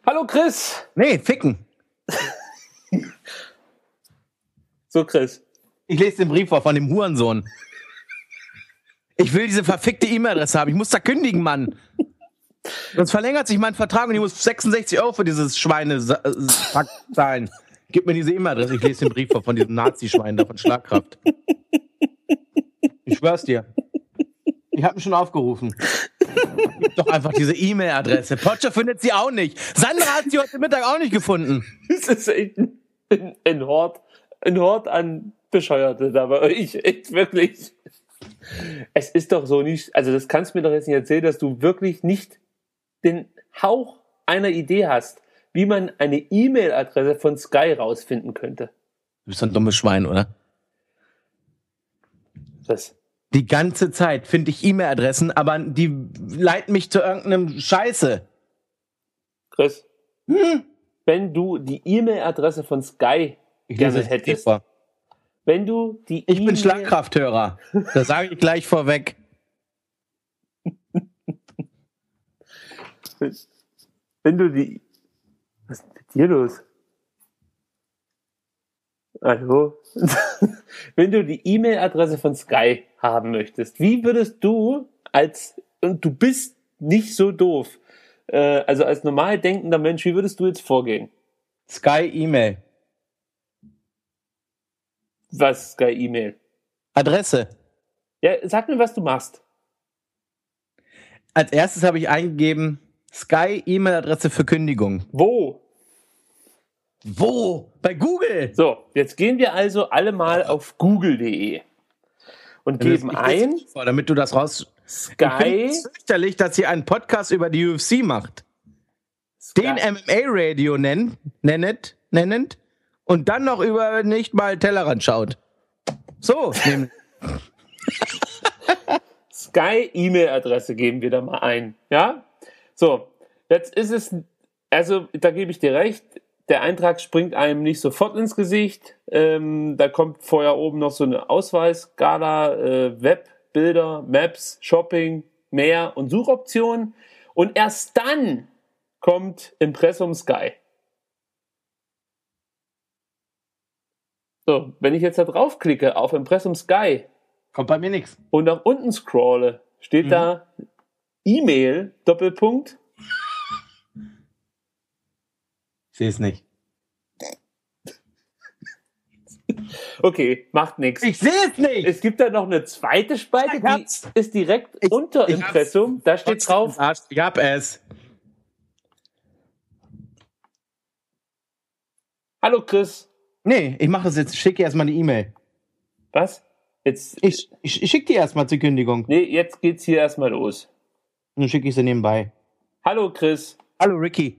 Hallo Chris. Nee, ficken. So Chris. Ich lese den Brief vor von dem Hurensohn. Ich will diese verfickte E-Mail-Adresse haben. Ich muss da kündigen, Mann. Sonst verlängert sich mein Vertrag und ich muss 66 € für dieses Schweine-Pack zahlen. Gib mir diese E-Mail-Adresse. Ich lese den Brief vor von diesem Nazi-Schwein da von Schlagkraft. Ich schwör's dir. Ich hab ihn schon aufgerufen. Gib doch einfach diese E-Mail-Adresse. Potscher findet sie auch nicht. Sandra hat sie heute Mittag auch nicht gefunden. Das ist echt ein Hort an Bescheuerte da bei euch. Echt wirklich. Es ist doch so nicht, also das kannst du mir doch jetzt nicht erzählen, dass du wirklich nicht den Hauch einer Idee hast, wie man eine E-Mail-Adresse von Sky rausfinden könnte. Du bist ein dummes Schwein, oder? Was? Die ganze Zeit finde ich E-Mail-Adressen, aber die leiten mich zu irgendeinem Scheiße. Chris, wenn du die E-Mail-Adresse von Sky gerne hättest, wenn du die Ich bin Schlagkrafthörer. Das sage ich gleich vorweg. Wenn du die... Was ist mit dir los? Hallo? Wenn du die E-Mail-Adresse von Sky haben möchtest, wie würdest du und du bist nicht so doof, also als normal denkender Mensch, wie würdest du jetzt vorgehen? Sky E-Mail. Was Sky E-Mail? Adresse. Ja, sag mir, was du machst. Als erstes habe ich eingegeben, Sky E-Mail-Adresse für Kündigung. Wo? Bei Google. So, jetzt gehen wir also alle mal auf google.de und geben ein, damit du das raus... Sky... Ich finde es fürchterlich, dass sie einen Podcast über die UFC macht. Sky. Den MMA-Radio nennt und dann noch über nicht mal Tellerrand schaut. So, Sky E-Mail-Adresse geben wir da mal ein. Ja? So, jetzt ist es, also da gebe ich dir recht, der Eintrag springt einem nicht sofort ins Gesicht. Da kommt vorher oben noch so eine Ausweisskala, Web, Bilder, Maps, Shopping, mehr und Suchoptionen. Und erst dann kommt Impressum Sky. So, wenn ich jetzt da draufklicke auf Impressum Sky, kommt bei mir nichts. und nach unten scrolle, steht da E-Mail, Doppelpunkt. Ich sehe es nicht. Okay, macht nichts. Ich sehe es nicht! Es gibt da noch eine zweite Spalte, die ist direkt unter Impressum. Da steht drauf. Ich hab es. Hallo Chris. Nee, ich mache das jetzt. Ich schicke erstmal eine E-Mail. Was? Jetzt? Ich schicke die erstmal zur Kündigung. Nee, jetzt geht's hier erstmal los. Und dann schicke ich sie nebenbei. Hallo Chris. Hallo Ricky.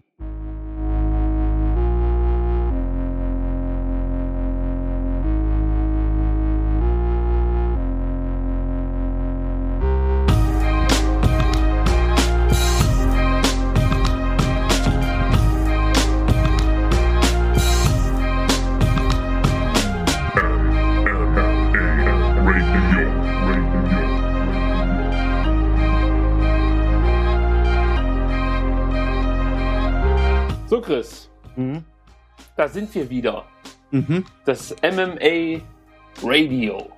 So Chris, da sind wir wieder. Das MMA Radio.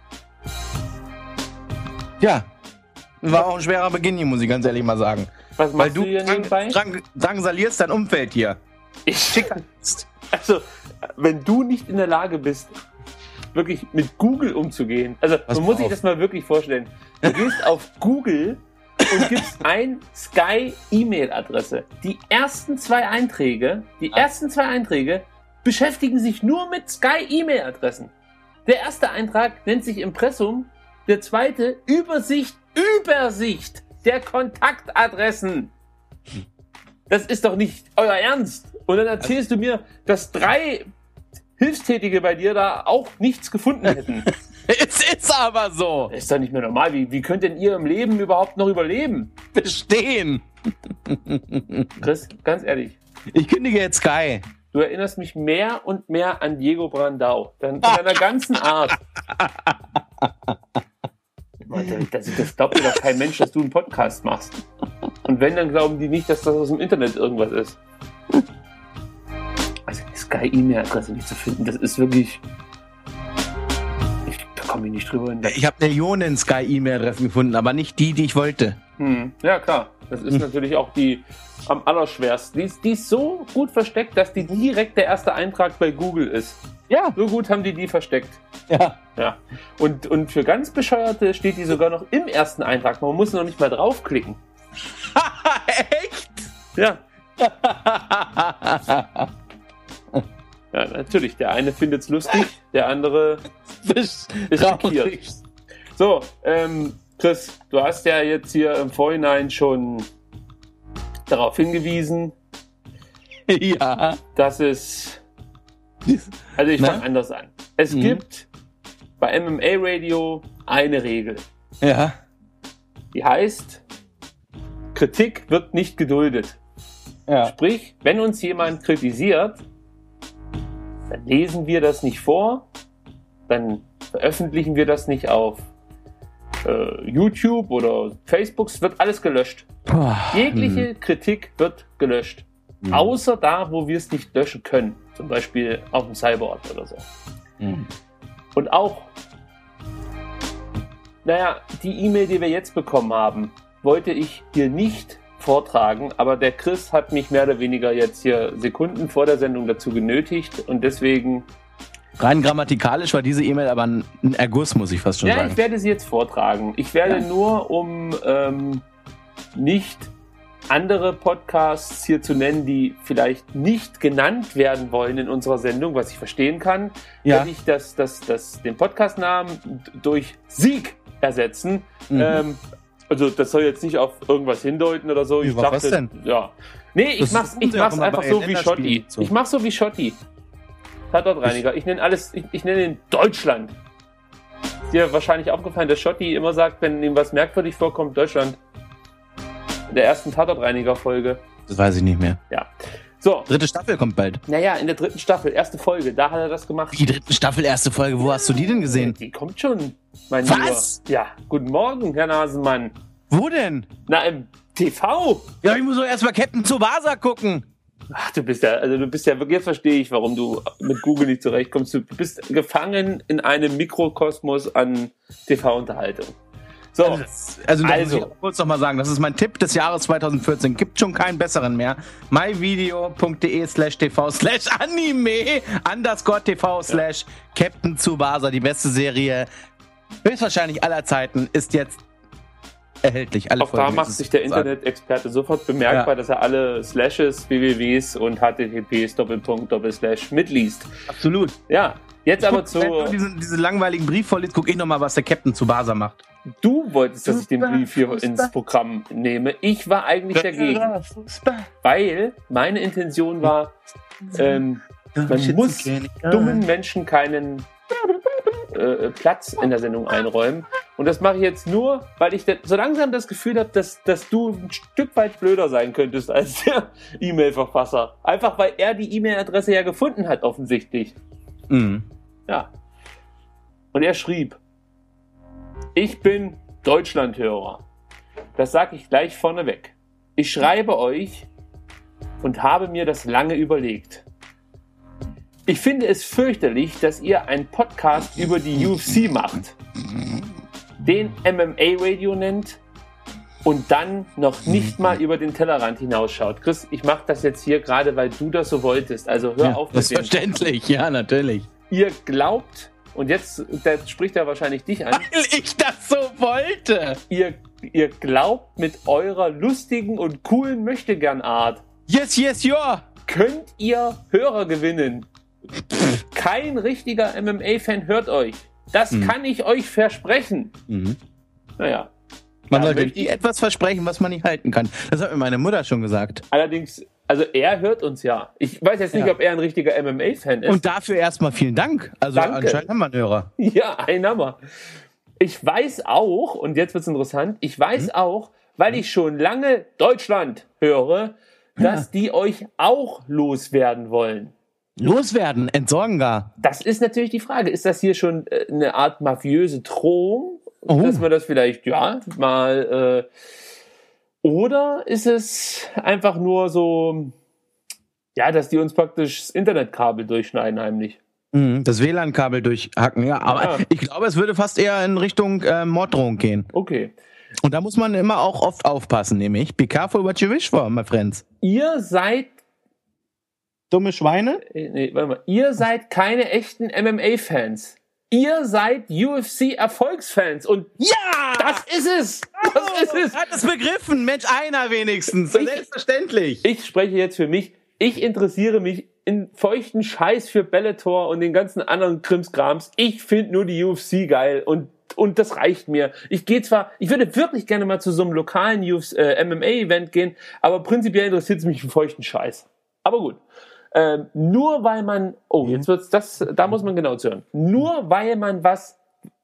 Ja, war auch ein schwerer Beginn hier, muss ich ganz ehrlich mal sagen. Was machst du hier nebenbei? Drangsalierst dein Umfeld hier. Also, wenn du nicht in der Lage bist, wirklich mit Google umzugehen, also man muss sich das mal wirklich vorstellen. Du gehst auf Google und gibst ein Sky E-Mail-Adresse. Die ersten zwei Einträge beschäftigen sich nur mit Sky E-Mail-Adressen. Der erste Eintrag nennt sich Impressum, der zweite Übersicht der Kontaktadressen. Das ist doch nicht euer Ernst. Und dann erzählst du mir, dass 3 Hilfstätige bei dir da auch nichts gefunden hätten. Es ist aber so. Das ist doch nicht mehr normal. Wie könnt denn ihr im Leben überhaupt noch überleben? Bestehen. Chris, ganz ehrlich. Ich kündige jetzt Sky. Du erinnerst mich mehr und mehr an Diego Brandau. Von deiner ganzen Art. Das glaubt dir doch kein Mensch, dass du einen Podcast machst. Und wenn, dann glauben die nicht, dass das aus dem Internet irgendwas ist. Also die Sky-E-Mail-Adresse nicht zu finden, das ist wirklich... Da komme ich nicht drüber hinweg. Ich habe Millionen Sky-E-Mail-Adressen gefunden, aber nicht die ich wollte. Ja, klar. Das ist natürlich auch die am allerschwersten. Die ist so gut versteckt, dass die direkt der erste Eintrag bei Google ist. Ja. So gut haben die versteckt. Ja. Ja. Und für ganz Bescheuerte steht die sogar noch im ersten Eintrag. Man muss noch nicht mal draufklicken. Echt? Ja. Ja, natürlich. Der eine findet es lustig, der andere ist schockiert. So, Chris, du hast ja jetzt hier im Vorhinein schon darauf hingewiesen, Ja. dass es... Also ich fange anders an. Es gibt bei MMA Radio eine Regel. Ja. Die heißt, Kritik wird nicht geduldet. Ja. Sprich, wenn uns jemand kritisiert, dann lesen wir das nicht vor, dann veröffentlichen wir das nicht auf YouTube oder Facebook, es wird alles gelöscht. Jegliche Kritik wird gelöscht. Außer da, wo wir es nicht löschen können. Zum Beispiel auf dem Cyborg oder so. Und auch, die E-Mail, die wir jetzt bekommen haben, wollte ich hier nicht vortragen, aber der Chris hat mich mehr oder weniger jetzt hier Sekunden vor der Sendung dazu genötigt und deswegen... Rein grammatikalisch war diese E-Mail aber ein Erguss, muss ich fast schon sagen. Ja, ich werde sie jetzt vortragen. Ich werde nur, um nicht andere Podcasts hier zu nennen, die vielleicht nicht genannt werden wollen in unserer Sendung, was ich verstehen kann, werde ich den Podcastnamen durch Sieg ersetzen. Also das soll jetzt nicht auf irgendwas hindeuten oder so. Ich dachte, was denn? Ja. Nee, ich mach's einfach so wie Schotti. So. Ich mach's so wie Schotti. Tatortreiniger. Ich nenne alles, ich nenne ihn Deutschland. Ist dir wahrscheinlich aufgefallen, dass Schotti immer sagt, wenn ihm was merkwürdig vorkommt, Deutschland. In der ersten Tatortreiniger-Folge. Das weiß ich nicht mehr. Ja. So. 3. Staffel kommt bald. Naja, in der 3. Staffel, erste Folge, da hat er das gemacht. Die 3. Staffel, erste Folge, wo hast du die denn gesehen? Die kommt schon, mein Was? Lieber. Ja, guten Morgen, Herr Nasenmann. Wo denn? Na, im TV. Ja, ich muss doch erstmal Captain Tsubasa gucken. Ach, du bist ja wirklich, jetzt verstehe ich, warum du mit Google nicht zurechtkommst. Du bist gefangen in einem Mikrokosmos an TV-Unterhaltung. So, also muss ich auch kurz noch mal sagen, das ist mein Tipp des Jahres 2014. Gibt schon keinen besseren mehr. myvideo.de/tv/anime_tv/ Captain Tsubasa, die beste Serie höchstwahrscheinlich aller Zeiten, ist jetzt erhältlich. Alle auch Folgen, da macht sich der Internet-Experte sofort bemerkbar, dass er alle Slashes, WWWs und HTTPs / mitliest. Absolut. Ja, jetzt aber zu... Wenn du diese langweiligen Brief vorliest, guck ich noch mal, was der Captain Tsubasa macht. Du wolltest, dass ich den Brief hier ins Programm nehme. Ich war eigentlich dagegen. Weil meine Intention war, man muss dummen Menschen keinen Platz in der Sendung einräumen. Und das mache ich jetzt nur, weil ich so langsam das Gefühl habe, dass du ein Stück weit blöder sein könntest als der E-Mail-Verfasser. Einfach, weil er die E-Mail-Adresse ja gefunden hat, offensichtlich. Ja. Und er schrieb: Ich bin Deutschlandhörer. Das sage ich gleich vorneweg. Ich schreibe euch und habe mir das lange überlegt. Ich finde es fürchterlich, dass ihr einen Podcast über die UFC macht, den MMA Radio nennt und dann noch nicht mal über den Tellerrand hinausschaut. Chris, ich mache das jetzt hier gerade, weil du das so wolltest. Also hör auf mit dem. Das ist verständlich, ja, natürlich. Ihr glaubt, und jetzt spricht er wahrscheinlich dich an. Weil ich das so wollte. Ihr glaubt mit eurer lustigen und coolen Möchtegern-Art. Yes, ja. Könnt ihr Hörer gewinnen. Kein richtiger MMA-Fan hört euch. Das kann ich euch versprechen. Naja. Man sollte nie etwas versprechen, was man nicht halten kann. Das hat mir meine Mutter schon gesagt. Allerdings, also er hört uns ja. Ich weiß jetzt nicht, ob er ein richtiger MMA-Fan ist. Und dafür erstmal vielen Dank. Also Danke. Anscheinend haben wir einen Hörer. Ja, ein Hammer. Ich weiß auch, und jetzt wird's interessant, auch, weil ich schon lange Deutschland höre, dass die euch auch loswerden wollen. Loswerden, entsorgen gar. Das ist natürlich die Frage. Ist das hier schon eine Art mafiöse Drohung? Dass man das vielleicht, mal... oder ist es einfach nur so Ja, dass die uns praktisch das Internetkabel durchschneiden heimlich. Das WLAN-Kabel durchhacken, ja. Aber ich glaube, es würde fast eher in Richtung Morddrohung gehen. Okay. Und da muss man immer auch oft aufpassen, nämlich be careful what you wish for, my friends. Ihr seid... Dumme Schweine? Nee, warte mal. Ihr seid keine echten MMA-Fans. Ihr seid UFC-Erfolgsfans. Und das ist es. Das ist es. Hat es begriffen. Mensch, einer wenigstens. Selbstverständlich. Ich spreche jetzt für mich. Ich interessiere mich in feuchten Scheiß für Bellator und den ganzen anderen Krimskrams. Ich finde nur die UFC geil und das reicht mir. Ich würde wirklich gerne mal zu so einem lokalen MMA-Event gehen, aber prinzipiell interessiert es mich für feuchten Scheiß. Aber gut. Nur weil man, jetzt wird's da muss man genau zuhören. Nur weil man weiß,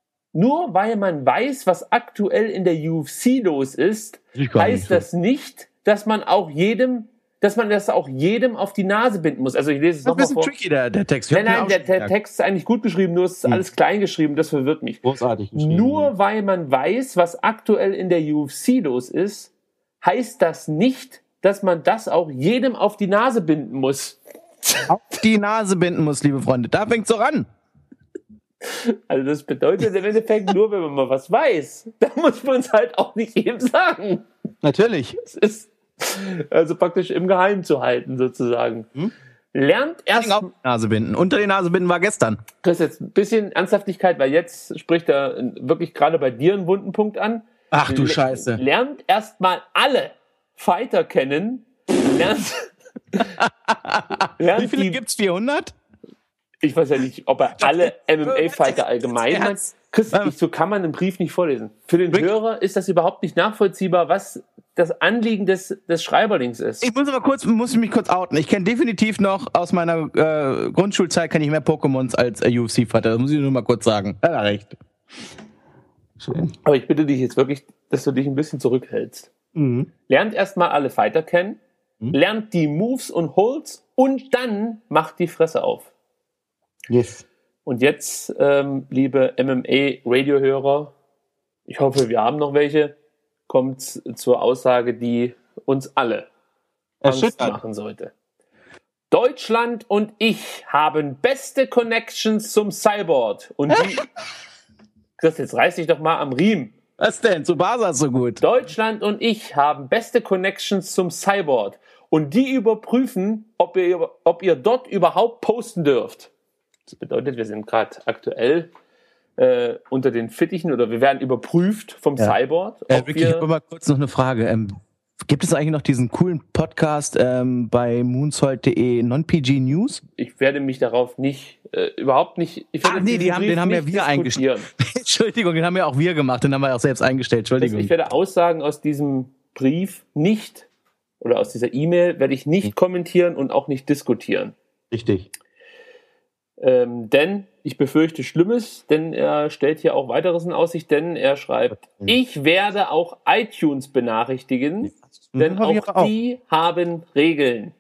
was aktuell in der UFC los ist, heißt das nicht, dass man das auch jedem auf die Nase binden muss. Also ich lese es nochmal vor. Das ist ein bisschen tricky, der Text. Nein, der Text ist eigentlich gut geschrieben, nur ist alles klein geschrieben, das verwirrt mich. Großartig geschrieben. Nur weil man weiß, was aktuell in der UFC los ist, heißt das nicht, dass man das auch jedem auf die Nase binden muss. Auf die Nase binden muss, liebe Freunde. Da fängt's doch an. Also das bedeutet im Endeffekt nur, wenn man mal was weiß, dann muss man es halt auch nicht jedem sagen. Natürlich. Es ist also praktisch im Geheimen zu halten, sozusagen. Lernt erst... Auf die Nase binden. Unter die Nase binden war gestern. Chris, jetzt ein bisschen Ernsthaftigkeit, weil jetzt spricht er wirklich gerade bei dir einen wunden Punkt an. Ach du Scheiße. Lernt erstmal alle Fighter kennen. Wie viele gibt's? 400? Ich weiß ja nicht, ob er alle MMA-Fighter allgemein meint. Chris, so kann man einen Brief nicht vorlesen. Für den Hörer ist das überhaupt nicht nachvollziehbar, was das Anliegen des Schreiberlings ist. Ich muss mich kurz outen. Ich kenne definitiv noch aus meiner Grundschulzeit kenne ich mehr Pokémons als UFC-Fighter. Das muss ich nur mal kurz sagen. Er hat recht. Schön. Aber ich bitte dich jetzt wirklich, dass du dich ein bisschen zurückhältst. Lernt erstmal alle Fighter kennen, lernt die Moves und Holds und dann macht die Fresse auf. Yes. Und jetzt, liebe MMA-Radio-Hörer, ich hoffe, wir haben noch welche, kommt zur Aussage, die uns alle Angst machen sollte. Deutschland und ich haben beste Connections zum Cyborg. Und die... Chris, jetzt reiß dich doch mal am Riemen. Was denn? Zu Basa so gut. Deutschland und ich haben beste Connections zum Cyborg. Und die überprüfen, ob ihr dort überhaupt posten dürft. Das bedeutet, wir sind gerade aktuell unter den Fittichen oder wir werden überprüft vom Cyborg. Ich habe mal kurz noch eine Frage. Gibt es eigentlich noch diesen coolen Podcast bei moonsault.de Non-PG News? Ich werde mich darauf überhaupt nicht... Den haben ja wir eingestellt. Entschuldigung, den haben ja auch wir gemacht, den haben wir auch selbst eingestellt. Entschuldigung. Also ich werde Aussagen aus diesem Brief nicht, oder aus dieser E-Mail, werde ich nicht kommentieren und auch nicht diskutieren. Richtig. Denn ich befürchte Schlimmes, denn er stellt hier auch weiteres in Aussicht, denn er schreibt, ich werde auch iTunes benachrichtigen, denn auch die haben Regeln.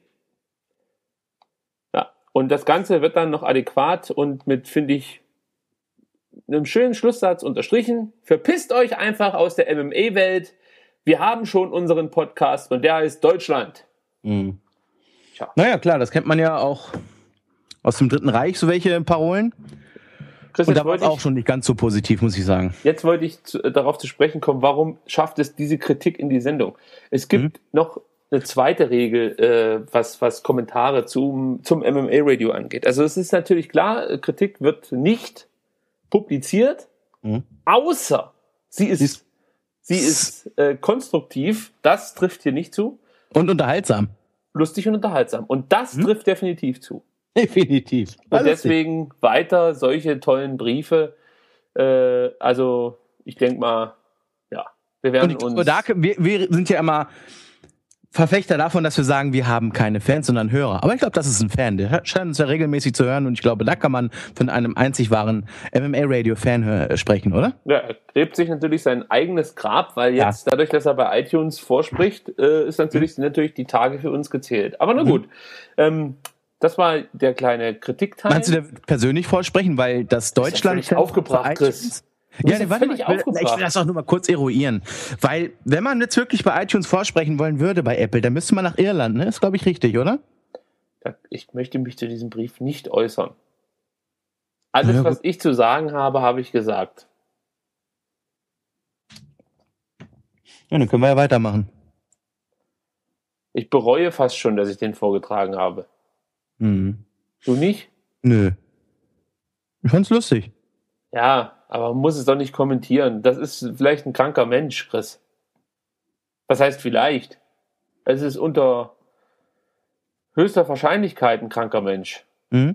Ja, und das Ganze wird dann noch adäquat und mit, finde ich, einem schönen Schlusssatz unterstrichen. Verpisst euch einfach aus der MMA-Welt. Wir haben schon unseren Podcast und der heißt Deutschland. Tja. Naja, klar, das kennt man ja auch aus dem Dritten Reich, so welche Parolen. Chris, und da war es auch schon nicht ganz so positiv, muss ich sagen. Jetzt wollte ich darauf zu sprechen kommen, warum schafft es diese Kritik in die Sendung? Es gibt noch eine zweite Regel, was Kommentare zum MMA-Radio angeht. Also es ist natürlich klar, Kritik wird nicht publiziert, außer sie ist konstruktiv. Das trifft hier nicht zu. Und unterhaltsam. Lustig und unterhaltsam. Und das trifft definitiv zu. Definitiv. Und deswegen weiter solche tollen Briefe. Also ich denke mal, ja, wir werden uns... Wir sind ja immer Verfechter davon, dass wir sagen, wir haben keine Fans, sondern Hörer. Aber ich glaube, das ist ein Fan. Der scheint uns ja regelmäßig zu hören und ich glaube, da kann man von einem einzig wahren MMA-Radio-Fan sprechen, oder? Ja, er gräbt sich natürlich sein eigenes Grab, weil jetzt dadurch, dass er bei iTunes vorspricht, ist natürlich die Tage für uns gezählt. Aber na gut. Das war der kleine Kritikteil. Meinst du, der wird persönlich vorsprechen, weil das Deutschland... Das ist ja aufgebracht, Chris. Ja, ich will das auch nur mal kurz eruieren. Weil, wenn man jetzt wirklich bei iTunes vorsprechen wollen würde bei Apple, dann müsste man nach Irland, ne? Ist, glaube ich, richtig, oder? Ich möchte mich zu diesem Brief nicht äußern. Alles, was ich zu sagen habe, habe ich gesagt. Ja, dann können wir ja weitermachen. Ich bereue fast schon, dass ich den vorgetragen habe. Mhm. Du nicht? Nö. Ich fand's lustig. Ja, aber man muss es doch nicht kommentieren. Das ist vielleicht ein kranker Mensch, Chris. Was heißt vielleicht? Es ist unter höchster Wahrscheinlichkeit ein kranker Mensch. Mhm.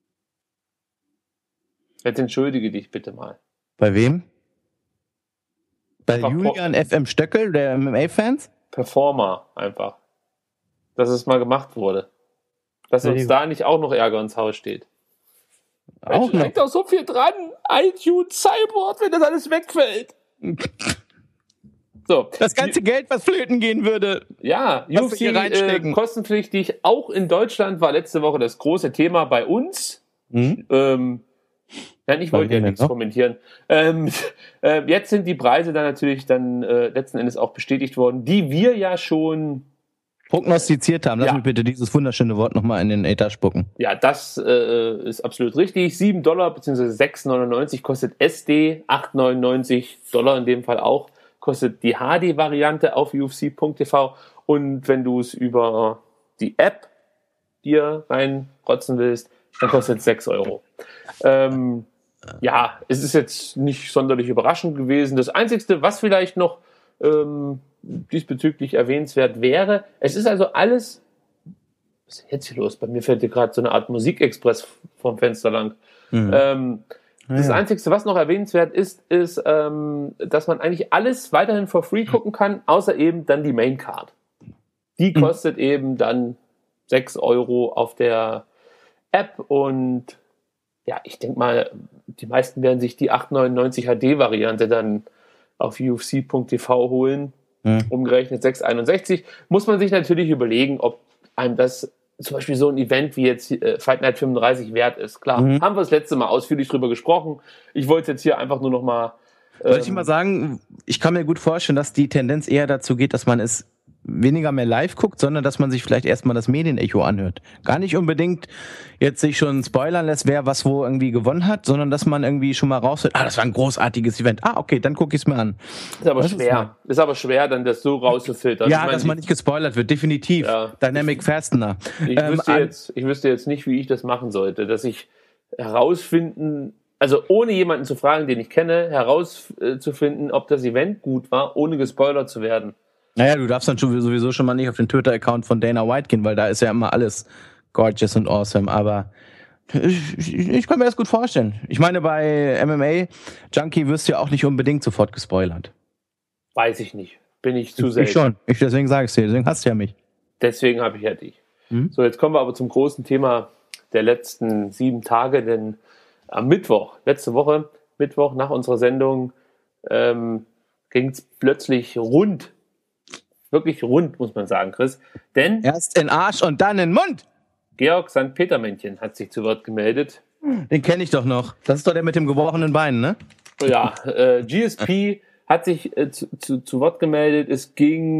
Jetzt entschuldige dich bitte mal. Bei wem? Bei Julian FM Stöckel, der MMA-Fans? Performer einfach. Dass es mal gemacht wurde. Dass uns da nicht auch noch Ärger ins Haus steht. Auch hängt doch so viel dran. iTunes, Cyborg, wenn das alles wegfällt. So. Das ganze Geld, was flöten gehen würde. Ja, UFC kostenpflichtig. Auch in Deutschland war letzte Woche das große Thema bei uns. Mhm. Ich wollte ja nichts kommentieren. Jetzt sind die Preise dann natürlich letzten Endes auch bestätigt worden, die wir ja schon prognostiziert haben. Lass mich bitte dieses wunderschöne Wort nochmal in den Äther spucken. Ja, das ist absolut richtig. $7 bzw. 6,99 kostet SD, 8,99 $ in dem Fall auch, kostet die HD-Variante auf UFC.tv. Und wenn du es über die App dir reinrotzen willst, dann kostet es 6 €. Es ist jetzt nicht sonderlich überraschend gewesen. Das Einzige, was vielleicht noch diesbezüglich erwähnenswert wäre, es ist also alles, was ist denn jetzt hier los? Bei mir fällt hier gerade so eine Art Musikexpress vom Fenster lang. Das Einzige, was noch erwähnenswert ist, dass man eigentlich alles weiterhin for free gucken kann, außer eben dann die Main Card. Die kostet eben dann 6 € auf der App und ich denke mal, die meisten werden sich die 8,99 HD-Variante dann auf UFC.tv holen. Umgerechnet 6,61. Muss man sich natürlich überlegen, ob einem das zum Beispiel so ein Event wie jetzt Fight Night 35 wert ist. Klar, haben wir das letzte Mal ausführlich drüber gesprochen. Ich wollte jetzt hier einfach nur noch mal... Soll ich mal sagen, ich kann mir gut vorstellen, dass die Tendenz eher dazu geht, dass man es weniger mehr live guckt, sondern dass man sich vielleicht erstmal das Medienecho anhört. Gar nicht unbedingt jetzt sich schon spoilern lässt, wer was wo irgendwie gewonnen hat, sondern dass man irgendwie schon mal raushört, das war ein großartiges Event. Okay, dann gucke ich es mir an. Ist aber schwer. Ist aber schwer, dann das so rauszufiltern. Ja, dass man nicht gespoilert wird, definitiv. Ja. Dynamic Fastener. Ich wüsste jetzt nicht, wie ich das machen sollte, dass ich herausfinden, also ohne jemanden zu fragen, den ich kenne, herauszufinden, ob das Event gut war, ohne gespoilert zu werden. Naja, du darfst dann sowieso schon mal nicht auf den Twitter-Account von Dana White gehen, weil da ist ja immer alles gorgeous und awesome, aber ich kann mir das gut vorstellen. Ich meine, bei MMA Junkie wirst du ja auch nicht unbedingt sofort gespoilert. Weiß ich nicht. Bin ich zu selten. Ich schon. Deswegen sage ich es dir. Deswegen hast du ja mich. Deswegen habe ich ja dich. So, jetzt kommen wir aber zum großen Thema der letzten 7 Tage, denn am letzte Woche, Mittwoch nach unserer Sendung, ging es plötzlich rund. Wirklich rund, muss man sagen, Chris. Denn erst in Arsch und dann in Mund. Georg St. Petermännchen hat sich zu Wort gemeldet. Den kenne ich doch noch. Das ist doch der mit dem gebrochenen Bein, ne? Ja, GSP hat sich zu Wort gemeldet. Es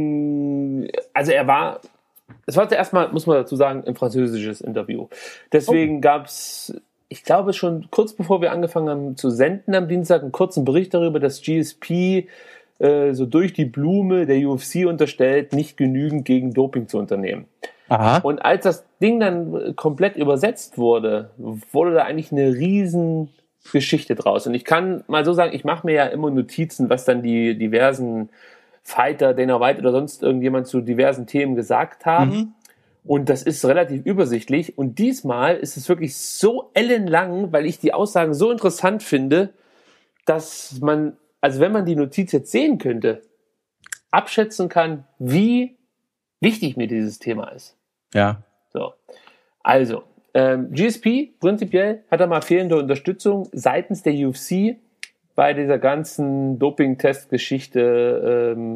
war zuerst mal, muss man dazu sagen, ein französisches Interview. Deswegen gab es, ich glaube schon kurz bevor wir angefangen haben zu senden am Dienstag, einen kurzen Bericht darüber, dass GSP so durch die Blume der UFC unterstellt, nicht genügend gegen Doping zu unternehmen. Aha. Und als das Ding dann komplett übersetzt wurde da eigentlich eine riesen Geschichte draus. Und ich kann mal so sagen, ich mache mir ja immer Notizen, was dann die diversen Fighter, Dana White oder sonst irgendjemand zu diversen Themen gesagt haben. Und das ist relativ übersichtlich. Und diesmal ist es wirklich so ellenlang, weil ich die Aussagen so interessant finde, dass man, also wenn man die Notiz jetzt sehen könnte, abschätzen kann, wie wichtig mir dieses Thema ist. Ja. So. Also, GSP prinzipiell hat er mal fehlende Unterstützung seitens der UFC bei dieser ganzen Doping-Test-Geschichte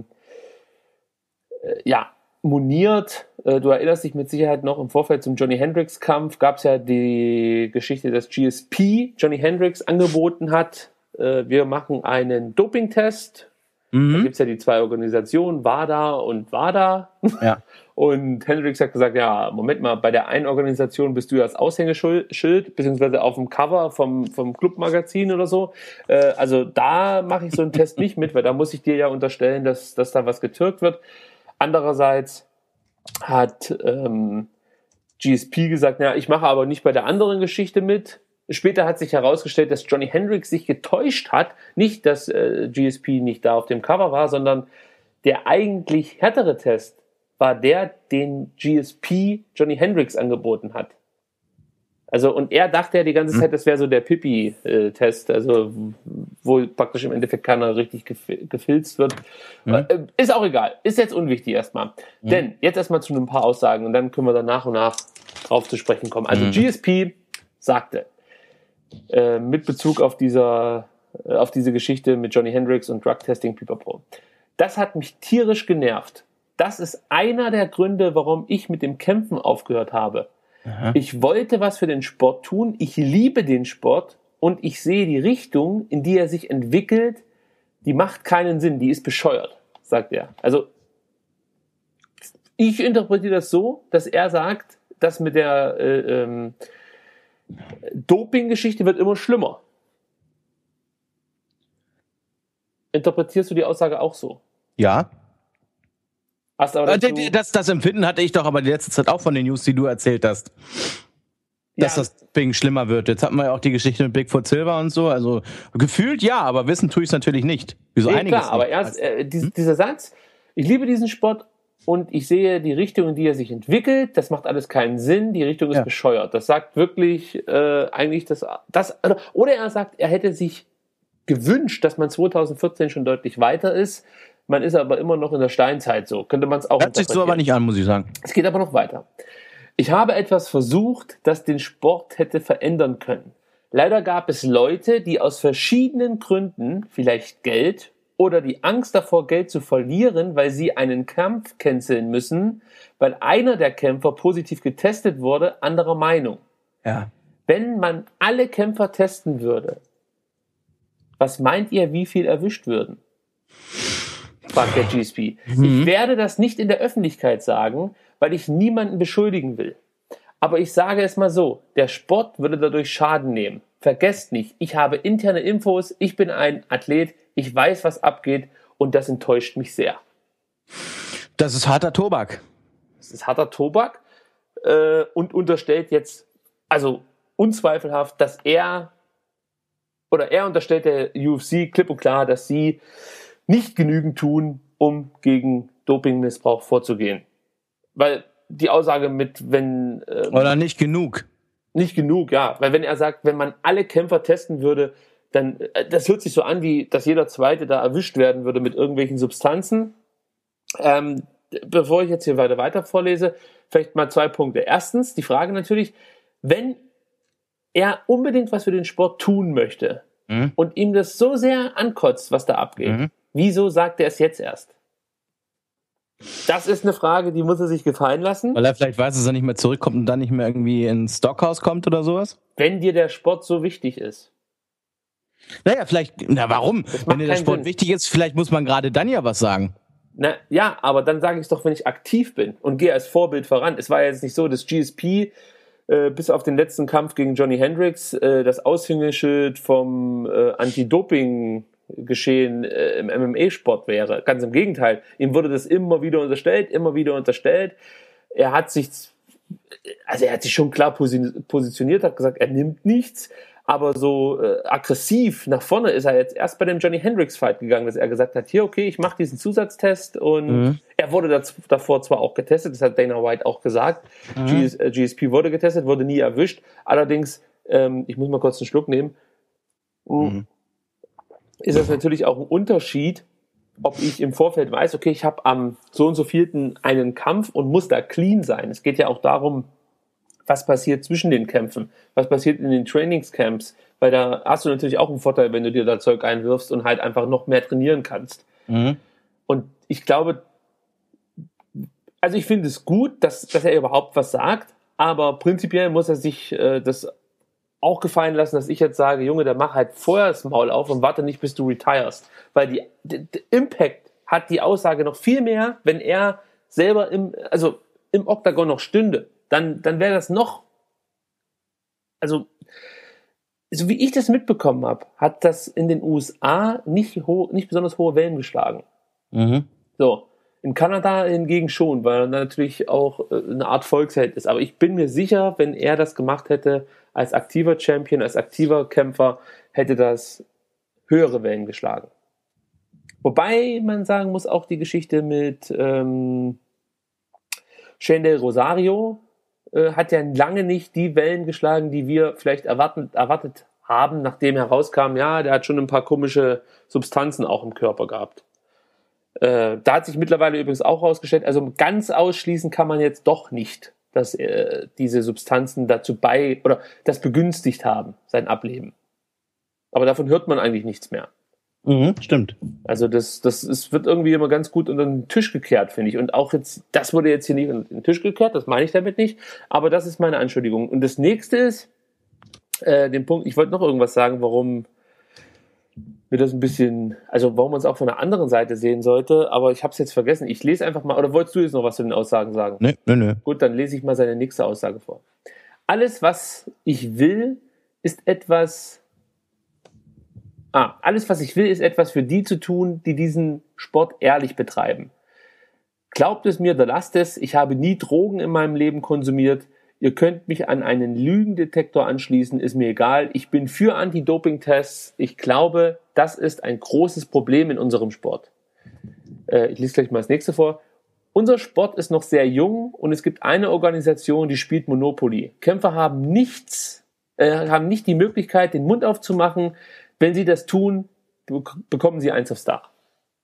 moniert. Du erinnerst dich mit Sicherheit noch, im Vorfeld zum Johnny Hendricks-Kampf gab es ja die Geschichte, dass GSP Johnny Hendricks angeboten hat, wir machen einen Doping-Test. Da gibt es ja die 2 Organisationen, WADA und WADA. Ja. Und Hendricks hat gesagt, ja, Moment mal, bei der einen Organisation bist du ja das Aushängeschild, beziehungsweise auf dem Cover vom Clubmagazin oder so. Also da mache ich so einen Test nicht mit, weil da muss ich dir ja unterstellen, dass da was getürkt wird. Andererseits hat GSP gesagt, ja, ich mache aber nicht bei der anderen Geschichte mit. Später hat sich herausgestellt, dass Johnny Hendricks sich getäuscht hat. Nicht, dass GSP nicht da auf dem Cover war, sondern der eigentlich härtere Test war der, den GSP Johnny Hendricks angeboten hat. Also, und er dachte ja die ganze Zeit, das wäre so der Pipi-Test, also wo praktisch im Endeffekt keiner richtig gefilzt wird. Ist auch egal, ist jetzt unwichtig erstmal. Denn jetzt erstmal zu ein paar Aussagen und dann können wir dann nach und nach drauf zu sprechen kommen. Also GSP sagte, mit Bezug auf diese Geschichte mit Johnny Hendricks und Drug-Testing, pipapo. Das hat mich tierisch genervt. Das ist einer der Gründe, warum ich mit dem Kämpfen aufgehört habe. Aha. Ich wollte was für den Sport tun. Ich liebe den Sport und ich sehe die Richtung, in die er sich entwickelt, die macht keinen Sinn. Die ist bescheuert, sagt er. Also ich interpretiere das so, dass er sagt, dass mit der Doping-Geschichte wird immer schlimmer. Interpretierst du die Aussage auch so? Ja. Hast aber das Empfinden hatte ich doch aber die letzte Zeit auch von den News, die du erzählt hast. Dass das Doping schlimmer wird. Jetzt hatten wir ja auch die Geschichte mit Bigfoot Silver und so. Also gefühlt ja, aber wissen tue ich es natürlich nicht. Wieso einiges klar, aber erst dieser Satz, ich liebe diesen Sport und ich sehe die Richtung, in die er sich entwickelt. Das macht alles keinen Sinn. Die Richtung ist bescheuert. Das sagt wirklich eigentlich das. Oder er sagt, er hätte sich gewünscht, dass man 2014 schon deutlich weiter ist. Man ist aber immer noch in der Steinzeit so. Könnte man es auch hört sich so aber nicht an, muss ich sagen. Es geht aber noch weiter. Ich habe etwas versucht, das den Sport hätte verändern können. Leider gab es Leute, die aus verschiedenen Gründen, vielleicht Geld oder die Angst davor, Geld zu verlieren, weil sie einen Kampf canceln müssen, weil einer der Kämpfer positiv getestet wurde, anderer Meinung. Ja. Wenn man alle Kämpfer testen würde, was meint ihr, wie viel erwischt würden? Fragt der GSP. Ich werde das nicht in der Öffentlichkeit sagen, weil ich niemanden beschuldigen will. Aber ich sage es mal so, der Sport würde dadurch Schaden nehmen. Vergesst nicht, ich habe interne Infos, ich bin ein Athlet, ich weiß, was abgeht und das enttäuscht mich sehr. Das ist harter Tobak. Das ist harter Tobak und unterstellt jetzt, also unzweifelhaft, dass er unterstellt der UFC klipp und klar, dass sie nicht genügend tun, um gegen Dopingmissbrauch vorzugehen. Weil die Aussage oder nicht genug. Nicht genug, ja. Weil wenn er sagt, wenn man alle Kämpfer testen würde, dann, das hört sich so an, wie dass jeder Zweite da erwischt werden würde mit irgendwelchen Substanzen. Bevor ich jetzt hier weiter vorlese, vielleicht mal 2 Punkte. Erstens, die Frage natürlich, wenn er unbedingt was für den Sport tun möchte und ihm das so sehr ankotzt, was da abgeht, wieso sagt er es jetzt erst? Das ist eine Frage, die muss er sich gefallen lassen. Weil er vielleicht weiß, dass er nicht mehr zurückkommt und dann nicht mehr irgendwie ins Stockhaus kommt oder sowas? Wenn dir der Sport so wichtig ist. Naja, warum? Wenn dir der Sport wichtig ist, vielleicht muss man gerade dann ja was sagen. Ja, aber dann sage ich es doch, wenn ich aktiv bin und gehe als Vorbild voran. Es war ja jetzt nicht so, dass GSP bis auf den letzten Kampf gegen Johnny Hendricks das Aushängeschild vom Anti-Doping-Geschehen im MMA-Sport wäre. Ganz im Gegenteil. Ihm wurde das immer wieder unterstellt. Er hat sich schon klar positioniert, hat gesagt, er nimmt nichts. Aber so aggressiv nach vorne ist er jetzt erst bei dem Johnny Hendricks-Fight gegangen, dass er gesagt hat, hier, okay, ich mache diesen Zusatztest und er wurde davor zwar auch getestet, das hat Dana White auch gesagt, GSP wurde getestet, wurde nie erwischt, allerdings, ich muss mal kurz einen Schluck nehmen, ist das natürlich auch ein Unterschied, ob ich im Vorfeld weiß, okay, ich habe am so und so vielten einen Kampf und muss da clean sein. Es geht ja auch darum, was passiert zwischen den Kämpfen, was passiert in den Trainingscamps, weil da hast du natürlich auch einen Vorteil, wenn du dir da Zeug einwirfst und halt einfach noch mehr trainieren kannst. Und ich glaube, also ich finde es gut, dass er überhaupt was sagt, aber prinzipiell muss er sich das auch gefallen lassen, dass ich jetzt sage, Junge, dann mach halt vorher das Maul auf und warte nicht, bis du retirest, weil der Impact hat die Aussage noch viel mehr, wenn er selber im Oktagon noch stünde, dann wäre das noch, also so wie ich das mitbekommen habe, hat das in den USA nicht besonders hohe Wellen geschlagen. Mhm. So, in Kanada hingegen schon, weil er natürlich auch eine Art Volksheld ist. Aber ich bin mir sicher, wenn er das gemacht hätte als aktiver Champion, als aktiver Kämpfer, hätte das höhere Wellen geschlagen. Wobei man sagen muss, auch die Geschichte mit Shane Del Rosario hat ja lange nicht die Wellen geschlagen, die wir vielleicht erwartet haben, nachdem herauskam, ja, der hat schon ein paar komische Substanzen auch im Körper gehabt. Da hat sich mittlerweile übrigens auch rausgestellt, also ganz ausschließen kann man jetzt doch nicht, dass diese Substanzen dazu oder das begünstigt haben, sein Ableben. Aber davon hört man eigentlich nichts mehr. Mhm, stimmt. Also das wird irgendwie immer ganz gut unter den Tisch gekehrt, finde ich. Und auch jetzt, das wurde jetzt hier nicht unter den Tisch gekehrt, das meine ich damit nicht, aber das ist meine Anschuldigung. Und das nächste ist, den Punkt, ich wollte noch irgendwas sagen, warum wir das ein bisschen, also warum man es auch von der anderen Seite sehen sollte, aber ich habe es jetzt vergessen. Ich lese einfach mal, oder wolltest du jetzt noch was zu den Aussagen sagen? Nö. Gut, dann lese ich mal seine nächste Aussage vor. Alles, was ich will, ist etwas für die zu tun, die diesen Sport ehrlich betreiben. Glaubt es mir oder lasst es, ich habe nie Drogen in meinem Leben konsumiert. Ihr könnt mich an einen Lügendetektor anschließen, ist mir egal. Ich bin für Anti-Doping-Tests. Ich glaube, das ist ein großes Problem in unserem Sport. Ich lese gleich mal das nächste vor. Unser Sport ist noch sehr jung und es gibt eine Organisation, die spielt Monopoly. Kämpfer haben nicht die Möglichkeit, den Mund aufzumachen. Wenn sie das tun, bekommen sie eins aufs Dach.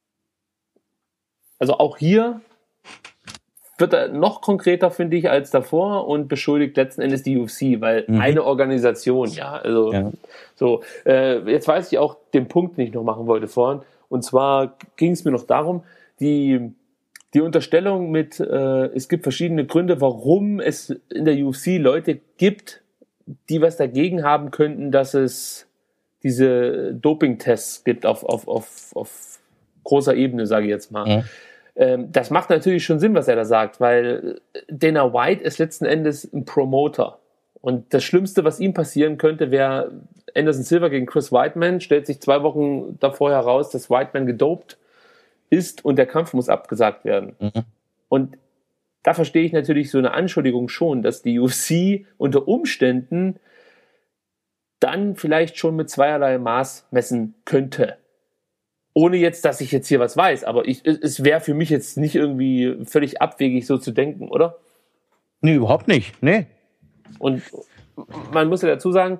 Also auch hier wird er noch konkreter, finde ich, als davor und beschuldigt letzten Endes die UFC, weil eine Organisation, so. Jetzt weiß ich auch den Punkt, den ich noch machen wollte vorhin. Und zwar ging es mir noch darum, die Unterstellung mit, es gibt verschiedene Gründe, warum es in der UFC Leute gibt, die was dagegen haben könnten, dass es diese Doping-Tests gibt auf großer Ebene, sage ich jetzt mal. Ja. Das macht natürlich schon Sinn, was er da sagt, weil Dana White ist letzten Endes ein Promoter. Und das Schlimmste, was ihm passieren könnte, wäre Anderson Silva gegen Chris Weidman. Stellt sich 2 Wochen davor heraus, dass Weidman gedopt ist und der Kampf muss abgesagt werden. Mhm. Und da verstehe ich natürlich so eine Anschuldigung schon, dass die UFC unter Umständen dann vielleicht schon mit zweierlei Maß messen könnte. Ohne jetzt, dass ich jetzt hier was weiß, aber es wäre für mich jetzt nicht irgendwie völlig abwegig, so zu denken, oder? Nee, überhaupt nicht, nee. Und man muss ja dazu sagen,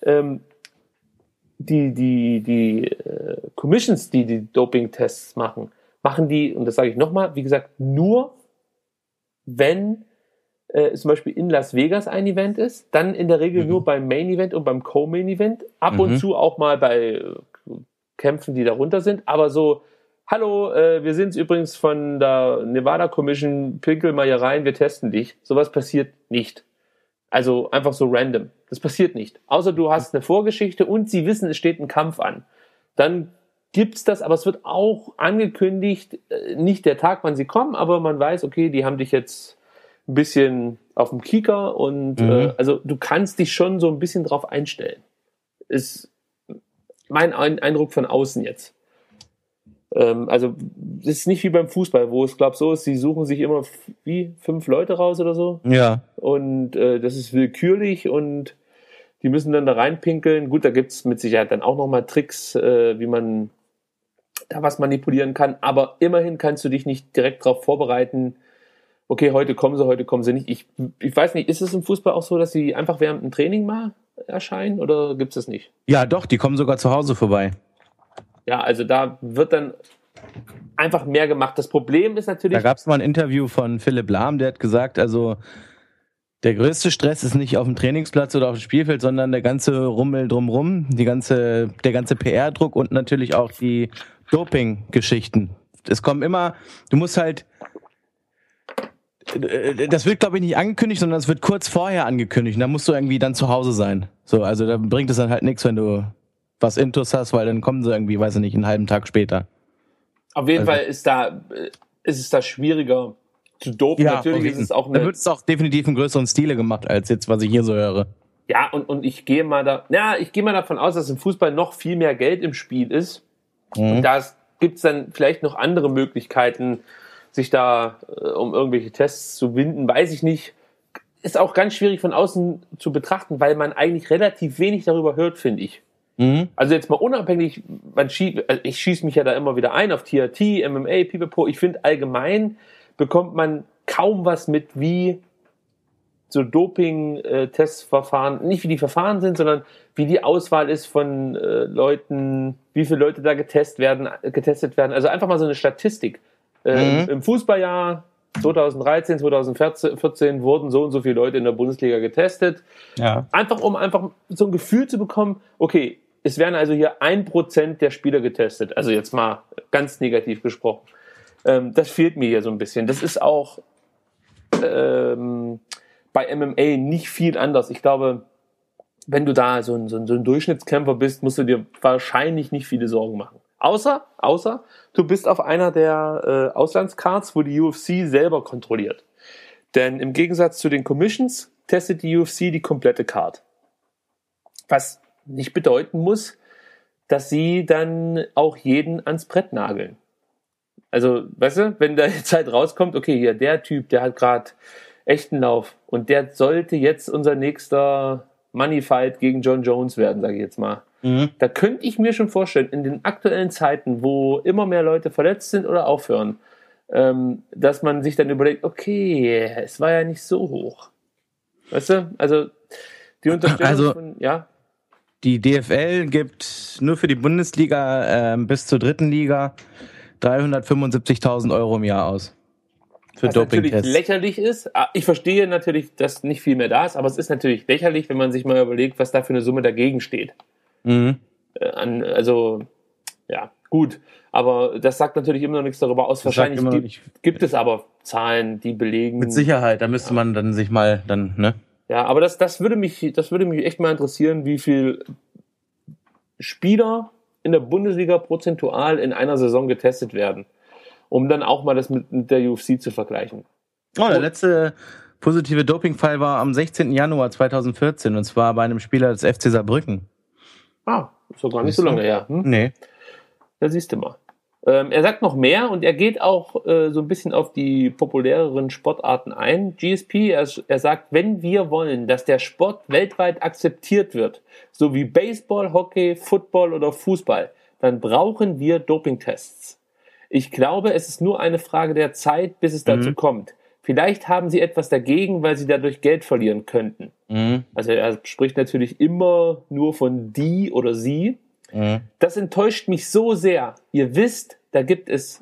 die Commissions, die Doping-Tests machen die, und das sage ich nochmal, wie gesagt, nur wenn zum Beispiel in Las Vegas ein Event ist, dann in der Regel nur beim Main-Event und beim Co-Main-Event, ab und zu auch mal bei Kämpfen, die darunter sind, aber so, hallo, wir sind's übrigens von der Nevada Commission, pinkel mal hier rein, wir testen dich. Sowas passiert nicht. Also einfach so random. Das passiert nicht. Außer du hast eine Vorgeschichte und sie wissen, es steht ein Kampf an. Dann gibt's das, aber es wird auch angekündigt, nicht der Tag, wann sie kommen, aber man weiß, okay, die haben dich jetzt ein bisschen auf dem Kieker und also du kannst dich schon so ein bisschen drauf einstellen. Ist mein Eindruck von außen jetzt. Also es ist nicht wie beim Fußball, wo es, glaube ich, so ist, sie suchen sich immer 5 Leute raus oder so. Ja. Und das ist willkürlich und die müssen dann da reinpinkeln. Gut, da gibt es mit Sicherheit dann auch nochmal Tricks, wie man da was manipulieren kann. Aber immerhin kannst du dich nicht direkt darauf vorbereiten, okay, heute kommen sie nicht. Ich weiß nicht, ist es im Fußball auch so, dass sie einfach während dem Training mal erscheinen oder gibt es das nicht? Ja, doch, die kommen sogar zu Hause vorbei. Ja, also da wird dann einfach mehr gemacht. Das Problem ist natürlich... Da gab es mal ein Interview von Philipp Lahm, der hat gesagt, also der größte Stress ist nicht auf dem Trainingsplatz oder auf dem Spielfeld, sondern der ganze Rummel drumrum, der ganze PR-Druck und natürlich auch die Doping-Geschichten. Es kommen immer, du musst halt... Das wird, glaube ich, nicht angekündigt, sondern es wird kurz vorher angekündigt. Und da musst du irgendwie dann zu Hause sein. So, also da bringt es dann halt nichts, wenn du was Intus hast, weil dann kommen sie irgendwie, weiß ich nicht, einen halben Tag später. Auf jeden Fall ist es da schwieriger zu dopen. Ja, natürlich ist es auch da wird es auch definitiv in größeren Stile gemacht, als jetzt, was ich hier so höre. Ja, und ich gehe mal davon aus, dass im Fußball noch viel mehr Geld im Spiel ist. Und da gibt's dann vielleicht noch andere Möglichkeiten, sich da um irgendwelche Tests zu winden, weiß ich nicht. Ist auch ganz schwierig von außen zu betrachten, weil man eigentlich relativ wenig darüber hört, finde ich. Also jetzt mal unabhängig, ich schieße mich ja da immer wieder ein auf TRT, MMA, Pipapo. Ich finde allgemein bekommt man kaum was mit, wie so Doping-Testverfahren, nicht wie die Verfahren sind, sondern wie die Auswahl ist von Leuten, wie viele Leute da getestet werden. Also einfach mal so eine Statistik. Im Fußballjahr 2013, 2014 wurden so und so viele Leute in der Bundesliga getestet. Ja. Einfach um so ein Gefühl zu bekommen, okay, es werden also hier 1% der Spieler getestet. Also jetzt mal ganz negativ gesprochen. Das fehlt mir hier so ein bisschen. Das ist auch bei MMA nicht viel anders. Ich glaube, wenn du da so ein Durchschnittskämpfer bist, musst du dir wahrscheinlich nicht viele Sorgen machen. Außer du bist auf einer der Auslandscards, wo die UFC selber kontrolliert. Denn im Gegensatz zu den Commissions testet die UFC die komplette Card. Was nicht bedeuten muss, dass sie dann auch jeden ans Brett nageln. Also, weißt du, wenn da jetzt halt rauskommt, okay, hier, der Typ, der hat gerade echten Lauf und der sollte jetzt unser nächster Moneyfight gegen John Jones werden, sage ich jetzt mal. Da könnte ich mir schon vorstellen, in den aktuellen Zeiten, wo immer mehr Leute verletzt sind oder aufhören, dass man sich dann überlegt, okay, es war ja nicht so hoch. Weißt du? Also die Unterstellung von, ja. Die DFL gibt nur für die Bundesliga bis zur 3. Liga 375.000 € im Jahr aus. Für was natürlich Dopingtests. lächerlich ist. Ich verstehe natürlich, dass nicht viel mehr da ist, aber es ist natürlich lächerlich, wenn man sich mal überlegt, was da für eine Summe dagegen steht. Also, ja, gut. Aber das sagt natürlich immer noch nichts darüber aus. Das Wahrscheinlich gibt es aber Zahlen, die belegen. Mit Sicherheit, da müsste man dann sich mal dann, ne? Ja, aber das würde mich echt mal interessieren, wie viel Spieler in der Bundesliga prozentual in einer Saison getestet werden, um dann auch mal das mit der UFC zu vergleichen. Oh, der letzte positive Dopingfall war am 16. Januar 2014 und zwar bei einem Spieler des FC Saarbrücken. Ah, ist doch gar nicht so lange her. Nee. Da siehst du mal. Er sagt noch mehr und er geht auch so ein bisschen auf die populäreren Sportarten ein. GSP, er sagt, wenn wir wollen, dass der Sport weltweit akzeptiert wird, so wie Baseball, Hockey, Football oder Fußball, dann brauchen wir Dopingtests. Ich glaube, es ist nur eine Frage der Zeit, bis es dazu kommt. Vielleicht haben sie etwas dagegen, weil sie dadurch Geld verlieren könnten. Also er spricht natürlich immer nur von die oder sie. Das enttäuscht mich so sehr. Ihr wisst, da gibt es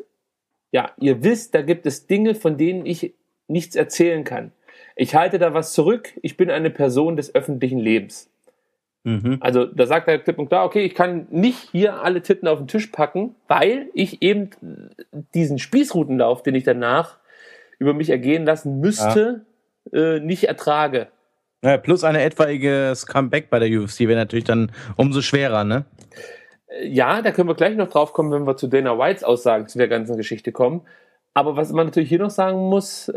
Dinge, von denen ich nichts erzählen kann. Ich halte da was zurück. Ich bin eine Person des öffentlichen Lebens. Also da sagt er klipp und klar, okay, ich kann nicht hier alle Titten auf den Tisch packen, weil ich eben diesen Spießrutenlauf, den ich danach über mich ergehen lassen müsste, nicht ertrage. Ja, plus ein etwaiges Comeback bei der UFC wäre natürlich dann umso schwerer, ne? Ja, da können wir gleich noch drauf kommen, wenn wir zu Dana Whites Aussagen zu der ganzen Geschichte kommen. Aber was man natürlich hier noch sagen muss,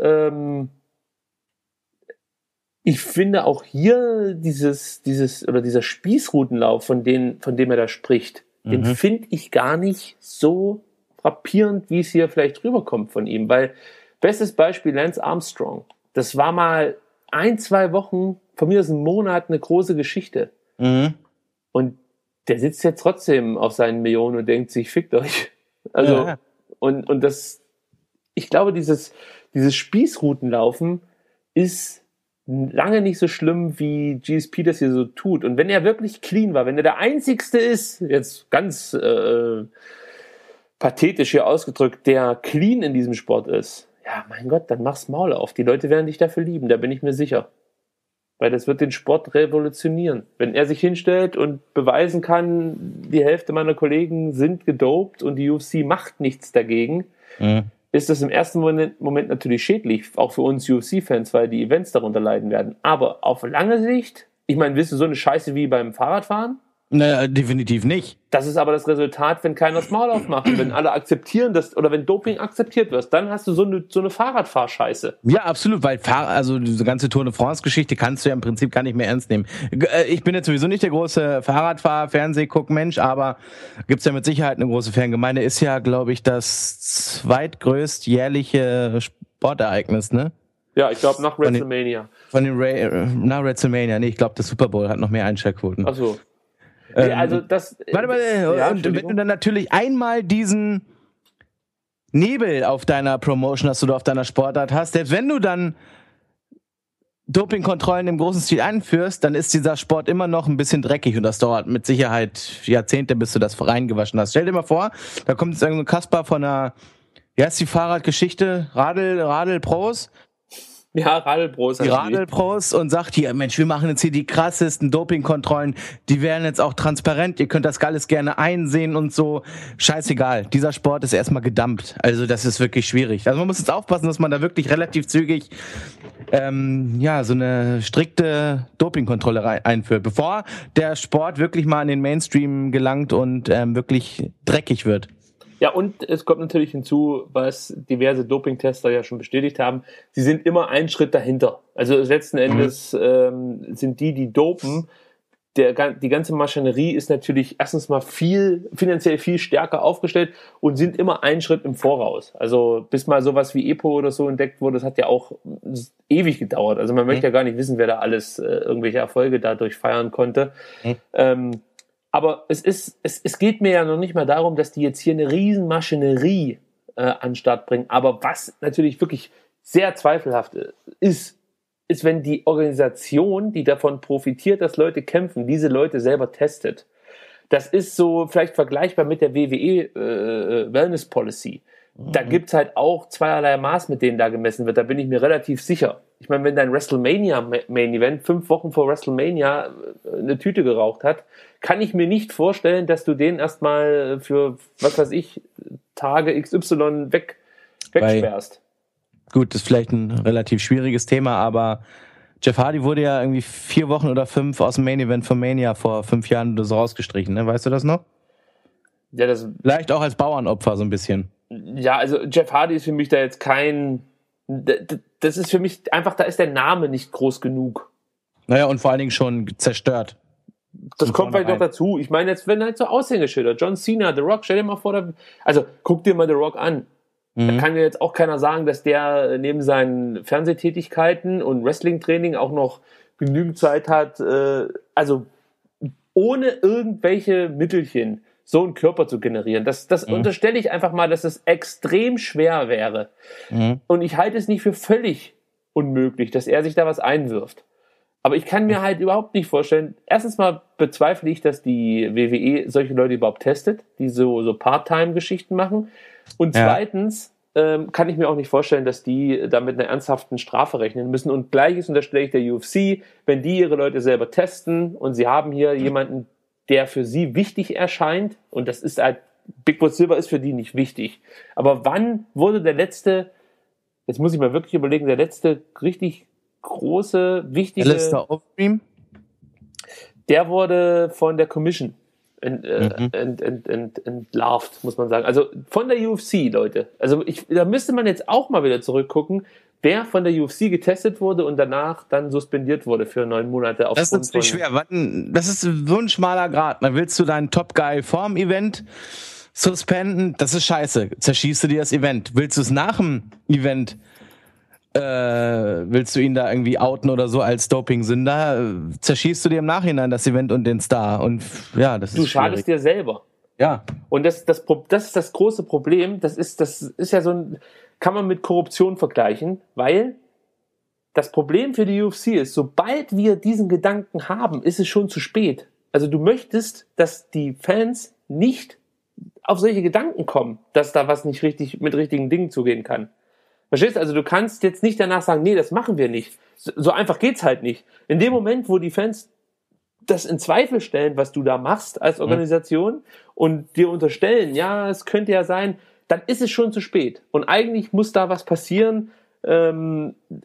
ich finde auch hier dieser Spießrutenlauf, von dem er da spricht, den finde ich gar nicht so frappierend, wie es hier vielleicht rüberkommt von ihm. Weil, bestes Beispiel Lance Armstrong. Das war mal 1-2 Wochen, von mir aus einen Monat, eine große Geschichte. Und der sitzt jetzt trotzdem auf seinen Millionen und denkt sich, fickt euch. Also, ja. Und das, ich glaube, dieses Spießrutenlaufen ist lange nicht so schlimm, wie GSP das hier so tut. Und wenn er wirklich clean war, wenn er der Einzigste ist, jetzt ganz pathetisch hier ausgedrückt, der clean in diesem Sport ist, ja, mein Gott, dann mach's Maul auf. Die Leute werden dich dafür lieben, da bin ich mir sicher. Weil das wird den Sport revolutionieren. Wenn er sich hinstellt und beweisen kann, die Hälfte meiner Kollegen sind gedopt und die UFC macht nichts dagegen, ist das im ersten Moment natürlich schädlich, auch für uns UFC-Fans, weil die Events darunter leiden werden. Aber auf lange Sicht, ich meine, willst du so eine Scheiße wie beim Fahrradfahren? Naja, definitiv nicht. Das ist aber das Resultat, wenn keiner das Maul aufmacht. Wenn alle akzeptieren das, oder wenn Doping akzeptiert wird, dann hast du so eine Fahrradfahrscheiße. Ja, absolut, weil also diese ganze Tour de France-Geschichte kannst du ja im Prinzip gar nicht mehr ernst nehmen. Ich bin jetzt sowieso nicht der große Fahrradfahr-Fernsehguck-Mensch, aber gibt's ja mit Sicherheit eine große Fangemeinde. Ist ja, glaube ich, das zweitgrößt jährliche Sportereignis, ne? Ja, ich glaube nach WrestleMania. Nach WrestleMania, nee, ich glaube, der Super Bowl hat noch mehr Einschaltquoten. Ach so. Nee, also das. Warte, ja, und wenn du dann natürlich einmal diesen Nebel auf deiner Promotion hast oder auf deiner Sportart hast, selbst wenn du dann Dopingkontrollen im großen Stil einführst, dann ist dieser Sport immer noch ein bisschen dreckig und das dauert mit Sicherheit Jahrzehnte, bis du das reingewaschen hast. Stell dir mal vor, da kommt jetzt irgendein Kasper von einer, wie heißt die Fahrradgeschichte? Radl Pros? Ja, Radelpros. Die Radelpros und sagt hier, Mensch, wir machen jetzt hier die krassesten Dopingkontrollen, die werden jetzt auch transparent, ihr könnt das alles gerne einsehen und so. Scheißegal, dieser Sport ist erstmal gedumpt. Also das ist wirklich schwierig. Also man muss jetzt aufpassen, dass man da wirklich relativ zügig so eine strikte Dopingkontrolle einführt, bevor der Sport wirklich mal in den Mainstream gelangt und wirklich dreckig wird. Ja, und es kommt natürlich hinzu, was diverse Dopingtester ja schon bestätigt haben, sie sind immer einen Schritt dahinter. Also letzten Endes sind die dopen. Die ganze Maschinerie ist natürlich erstens mal finanziell viel stärker aufgestellt und sind immer einen Schritt im Voraus. Also bis mal sowas wie EPO oder so entdeckt wurde, das hat ja auch ewig gedauert. Also man möchte ja gar nicht wissen, wer da alles irgendwelche Erfolge dadurch feiern konnte. Aber es geht mir ja noch nicht mal darum, dass die jetzt hier eine riesen Maschinerie an den Start bringen. Aber was natürlich wirklich sehr zweifelhaft ist, wenn die Organisation, die davon profitiert, dass Leute kämpfen, diese Leute selber testet. Das ist so vielleicht vergleichbar mit der WWE Wellness Policy. Da gibt's halt auch zweierlei Maß, mit denen da gemessen wird. Da bin ich mir relativ sicher. Ich meine, wenn dein WrestleMania Main Event 5 Wochen vor WrestleMania eine Tüte geraucht hat, kann ich mir nicht vorstellen, dass du den erstmal für, was weiß ich, Tage XY wegsperrst. Gut, das ist vielleicht ein relativ schwieriges Thema, aber Jeff Hardy wurde ja irgendwie 4 Wochen oder 5 aus dem Main Event von Mania vor 5 Jahren so rausgestrichen, ne? Weißt du das noch? Ja, das vielleicht auch als Bauernopfer so ein bisschen. Ja, also Jeff Hardy ist für mich da jetzt kein, das ist für mich einfach, da ist der Name nicht groß genug. Naja, und vor allen Dingen schon zerstört. Das kommt vielleicht noch dazu. Ich meine jetzt, wenn halt so Aushängeschilder, John Cena, The Rock, stell dir mal vor, also guck dir mal The Rock an. Da kann ja jetzt auch keiner sagen, dass der neben seinen Fernsehtätigkeiten und Wrestling-Training auch noch genügend Zeit hat, also ohne irgendwelche Mittelchen so einen Körper zu generieren. Das unterstelle ich einfach mal, dass es extrem schwer wäre. Und ich halte es nicht für völlig unmöglich, dass er sich da was einwirft. Aber ich kann mir halt überhaupt nicht vorstellen, erstens mal bezweifle ich, dass die WWE solche Leute überhaupt testet, die so Part-Time-Geschichten machen. Und zweitens kann ich mir auch nicht vorstellen, dass die da mit einer ernsthaften Strafe rechnen müssen. Und Gleiches unterstelle ich der UFC, wenn die ihre Leute selber testen und sie haben hier jemanden, der für sie wichtig erscheint, und das ist halt, Big Boy Silver ist für die nicht wichtig. Aber wann wurde der letzte, jetzt muss ich mal wirklich überlegen, der letzte richtig große, wichtige, Alistair Overeem? Der wurde von der Commission entlarvt, muss man sagen. Also von der UFC, Leute. Also da müsste man jetzt auch mal wieder zurückgucken, wer von der UFC getestet wurde und danach dann suspendiert wurde für 9 Monate. Das ist natürlich schwer. Das ist so ein schmaler Grat. Dann willst du deinen Top Guy vorm Event suspenden? Das ist scheiße. Zerschießt du dir das Event? Willst du es nach dem Event willst du ihn da irgendwie outen oder so als Doping-Sünder, zerschießt du dir im Nachhinein das Event und den Star. Und ja, das ist Du schadest dir selber. Ja. Und das ist das große Problem. Das ist ja so ein, kann man mit Korruption vergleichen, weil das Problem für die UFC ist, sobald wir diesen Gedanken haben, ist es schon zu spät. Also du möchtest, dass die Fans nicht auf solche Gedanken kommen, dass da was nicht richtig mit richtigen Dingen zugehen kann. Verstehst du? Also du kannst jetzt nicht danach sagen, nee, das machen wir nicht. So einfach geht's halt nicht. In dem Moment, wo die Fans das in Zweifel stellen, was du da machst als Organisation und dir unterstellen, ja, es könnte ja sein, dann ist es schon zu spät. Und eigentlich muss da was passieren.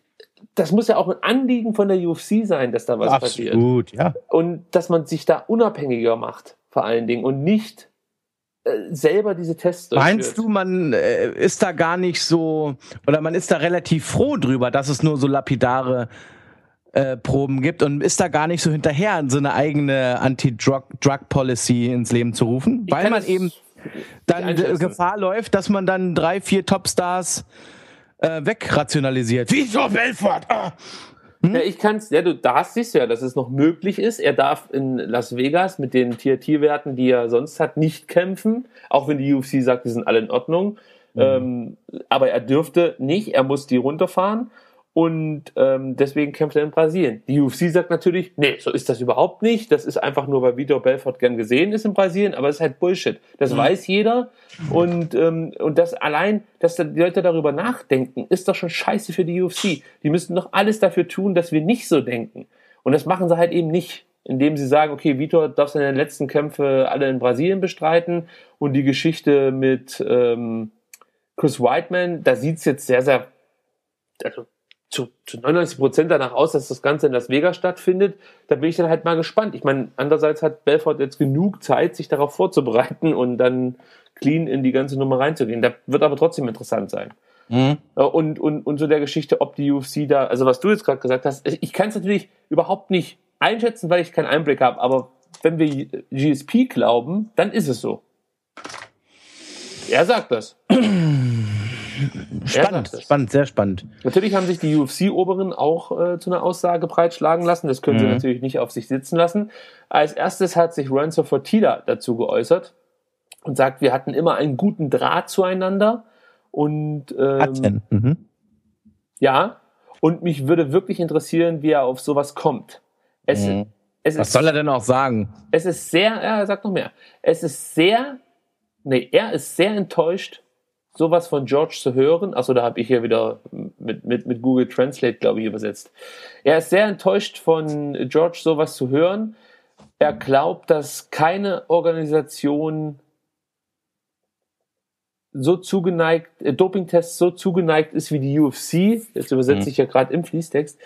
das muss ja auch ein Anliegen von der UFC sein, dass da was passiert. Absolut, ja. Und dass man sich da unabhängiger macht, vor allen Dingen, und nicht selber diese Tests durchführt. Meinst du, man ist da gar nicht so, oder man ist da relativ froh drüber, dass es nur so lapidare Proben gibt und ist da gar nicht so hinterher, so eine eigene Anti-Drug-Policy ins Leben zu rufen? Weil man eben dann Gefahr läuft, dass man dann 3, 4 Topstars wegrationalisiert. Vitor Belfort! Ja, da siehst du ja, dass es noch möglich ist. Er darf in Las Vegas mit den TRT-Werten, die er sonst hat, nicht kämpfen, auch wenn die UFC sagt, die sind alle in Ordnung. Aber er dürfte nicht, er muss die runterfahren. Und deswegen kämpft er in Brasilien. Die UFC sagt natürlich, nee, so ist das überhaupt nicht. Das ist einfach nur, weil Vitor Belfort gern gesehen ist in Brasilien, aber es ist halt Bullshit. Das weiß jeder. Und das allein, dass die Leute darüber nachdenken, ist doch schon scheiße für die UFC. Die müssten doch alles dafür tun, dass wir nicht so denken. Und das machen sie halt eben nicht, indem sie sagen, okay, Vitor darf seine letzten Kämpfe alle in Brasilien bestreiten. Und die Geschichte mit Chris Weidman, da sieht's jetzt sehr, sehr, also zu 99% danach aus, dass das Ganze in Las Vegas stattfindet. Da bin ich dann halt mal gespannt. Ich meine, andererseits hat Belfort jetzt genug Zeit, sich darauf vorzubereiten und dann clean in die ganze Nummer reinzugehen. Das wird aber trotzdem interessant sein. Und so der Geschichte, ob die UFC da, also was du jetzt gerade gesagt hast, ich kann es natürlich überhaupt nicht einschätzen, weil ich keinen Einblick habe, aber wenn wir GSP glauben, dann ist es so. Er sagt das. Spannend, sehr spannend. Natürlich haben sich die UFC-Oberen auch zu einer Aussage breitschlagen lassen. Das können sie natürlich nicht auf sich sitzen lassen. Als erstes hat sich Renzo Fertitta dazu geäußert und sagt, wir hatten immer einen guten Draht zueinander. Und ja, und mich würde wirklich interessieren, wie er auf sowas kommt. Was soll er denn auch sagen? Es ist sehr, er sagt noch mehr. Er ist sehr enttäuscht, sowas von George zu hören. Achso, da habe ich hier wieder mit Google Translate, glaube ich, übersetzt. Er ist sehr enttäuscht von George, sowas zu hören. Er glaubt, dass keine Organisation so zugeneigt, Dopingtests so zugeneigt ist wie die UFC. Jetzt übersetze ich ja gerade im Fließtext.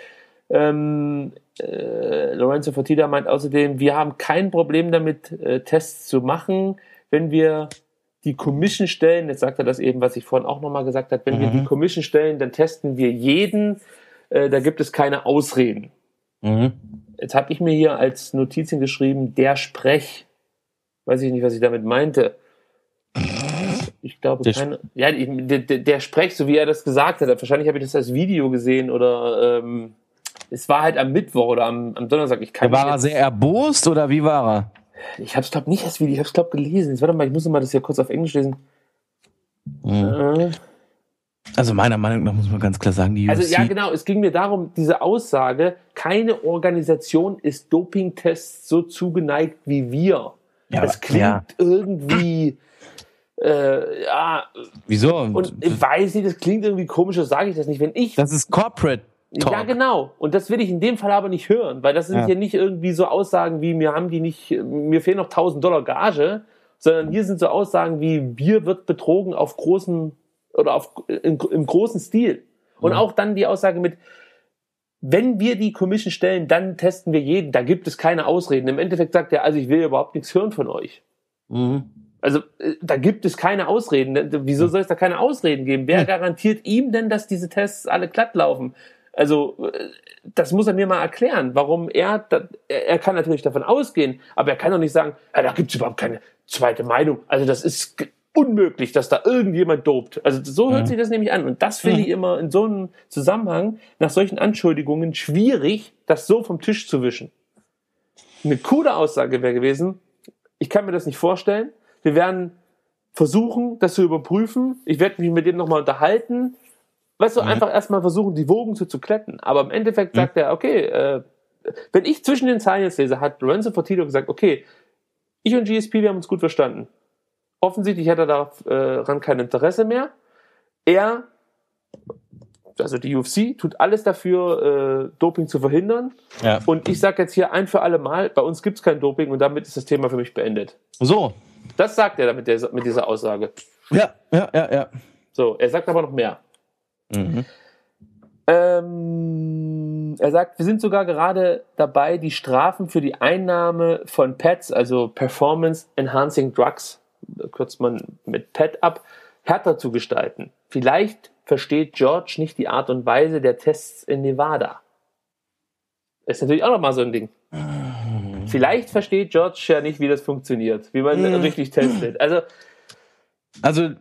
Lorenzo Fertitta meint außerdem, wir haben kein Problem damit, Tests zu machen, wenn wir die Commission stellen, jetzt sagt er das eben, was ich vorhin auch nochmal gesagt habe, wenn wir die Commission stellen, dann testen wir jeden, da gibt es keine Ausreden. Jetzt habe ich mir hier als Notizien geschrieben, der Sprech, weiß ich nicht, was ich damit meinte. Ich glaube, der Sprech, so wie er das gesagt hat, wahrscheinlich habe ich das als Video gesehen oder es war halt am Mittwoch oder am Donnerstag. War er sehr erbost oder wie war er? Ich habe es, glaube nicht als Video, ich habe es, glaube gelesen. Jetzt, warte mal, ich muss mal das hier kurz auf Englisch lesen. Also meiner Meinung nach muss man ganz klar sagen, die UFC... Also ja, genau, es ging mir darum, diese Aussage, keine Organisation ist Dopingtests so zugeneigt wie wir. Ja, das klingt irgendwie... Wieso? Und ich weiß nicht, das klingt irgendwie komisch, so sage ich das nicht. Das ist Corporate Talk. Ja, genau. Und das will ich in dem Fall aber nicht hören, weil das sind ja nicht irgendwie so Aussagen wie, mir fehlen noch $1.000 Gage, sondern hier sind so Aussagen wie, Bier wird betrogen auf großen oder im großen Stil. Und auch dann die Aussage mit, wenn wir die Commission stellen, dann testen wir jeden, da gibt es keine Ausreden. Im Endeffekt sagt er, also ich will überhaupt nichts hören von euch. Also da gibt es keine Ausreden. Wieso soll es da keine Ausreden geben? Wer garantiert ihm denn, dass diese Tests alle glatt laufen? Also das muss er mir mal erklären, warum er kann natürlich davon ausgehen, aber er kann doch nicht sagen, da gibt es überhaupt keine zweite Meinung. Also das ist unmöglich, dass da irgendjemand dopt. Also so hört sich das nämlich an. Und das finde ich immer in so einem Zusammenhang, nach solchen Anschuldigungen, schwierig, das so vom Tisch zu wischen. Eine coole Aussage wäre gewesen, ich kann mir das nicht vorstellen, wir werden versuchen, das zu überprüfen, ich werde mich mit dem nochmal unterhalten, weißt du, einfach erstmal versuchen, die Wogen zu kletten. Aber im Endeffekt sagt er, okay, wenn ich zwischen den Zeilen jetzt lese, hat Lorenzo Fertitta gesagt, okay, ich und GSP, wir haben uns gut verstanden. Offensichtlich hat er daran kein Interesse mehr. Also die UFC, tut alles dafür, Doping zu verhindern. Ja. Und ich sage jetzt hier ein für alle Mal, bei uns gibt es kein Doping und damit ist das Thema für mich beendet. So. Das sagt er mit dieser Aussage. Ja. So, er sagt aber noch mehr. Er sagt, wir sind sogar gerade dabei, die Strafen für die Einnahme von PEDs, also Performance Enhancing Drugs, kürzt man mit PED ab, härter zu gestalten. Vielleicht versteht George nicht die Art und Weise der Tests in Nevada. Das ist natürlich auch nochmal so ein Ding. Vielleicht versteht George ja nicht, wie das funktioniert, wie man richtig testet. Also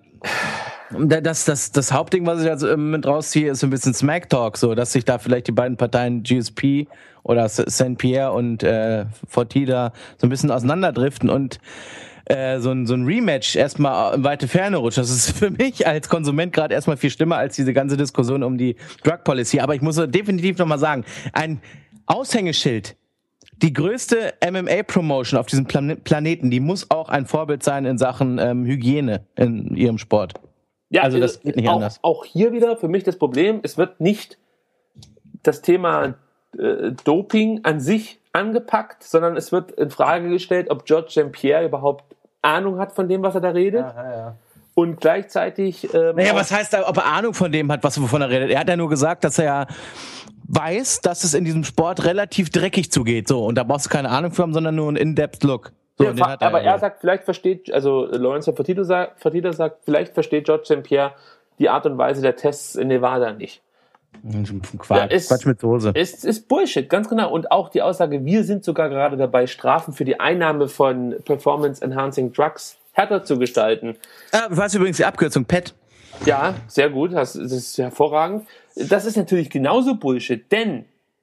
das Hauptding, was ich also mit rausziehe, ist so ein bisschen Smack Talk, so, dass sich da vielleicht die beiden Parteien GSP oder St. Pierre und Fertitta so ein bisschen auseinanderdriften und so ein Rematch erstmal in weite Ferne rutscht. Das ist für mich als Konsument gerade erstmal viel schlimmer als diese ganze Diskussion um die Drug Policy. Aber ich muss definitiv nochmal sagen, ein Aushängeschild, die größte MMA-Promotion auf diesem Planeten, die muss auch ein Vorbild sein in Sachen Hygiene in ihrem Sport. Ja, also das geht nicht anders. Auch hier wieder für mich das Problem, es wird nicht das Thema Doping an sich angepackt, sondern es wird in Frage gestellt, ob George St. Pierre überhaupt Ahnung hat von dem, was er da redet. Ja. Und gleichzeitig... was heißt da, ob er Ahnung von dem hat, wovon er redet? Er hat ja nur gesagt, dass er ja weiß, dass es in diesem Sport relativ dreckig zugeht. So, und da brauchst du keine Ahnung für haben, sondern nur einen In-Depth-Look. So, ja, aber er sagt, vielleicht versteht, also Lawrence Fertitta sagt, vielleicht versteht George St. Pierre die Art und Weise der Tests in Nevada nicht. Quatsch mit Soße. Ist Bullshit, ganz genau. Und auch die Aussage, wir sind sogar gerade dabei, Strafen für die Einnahme von Performance Enhancing Drugs härter zu gestalten. Was übrigens die Abkürzung PET? Ja, sehr gut, das ist hervorragend. Das ist natürlich genauso Bullshit, denn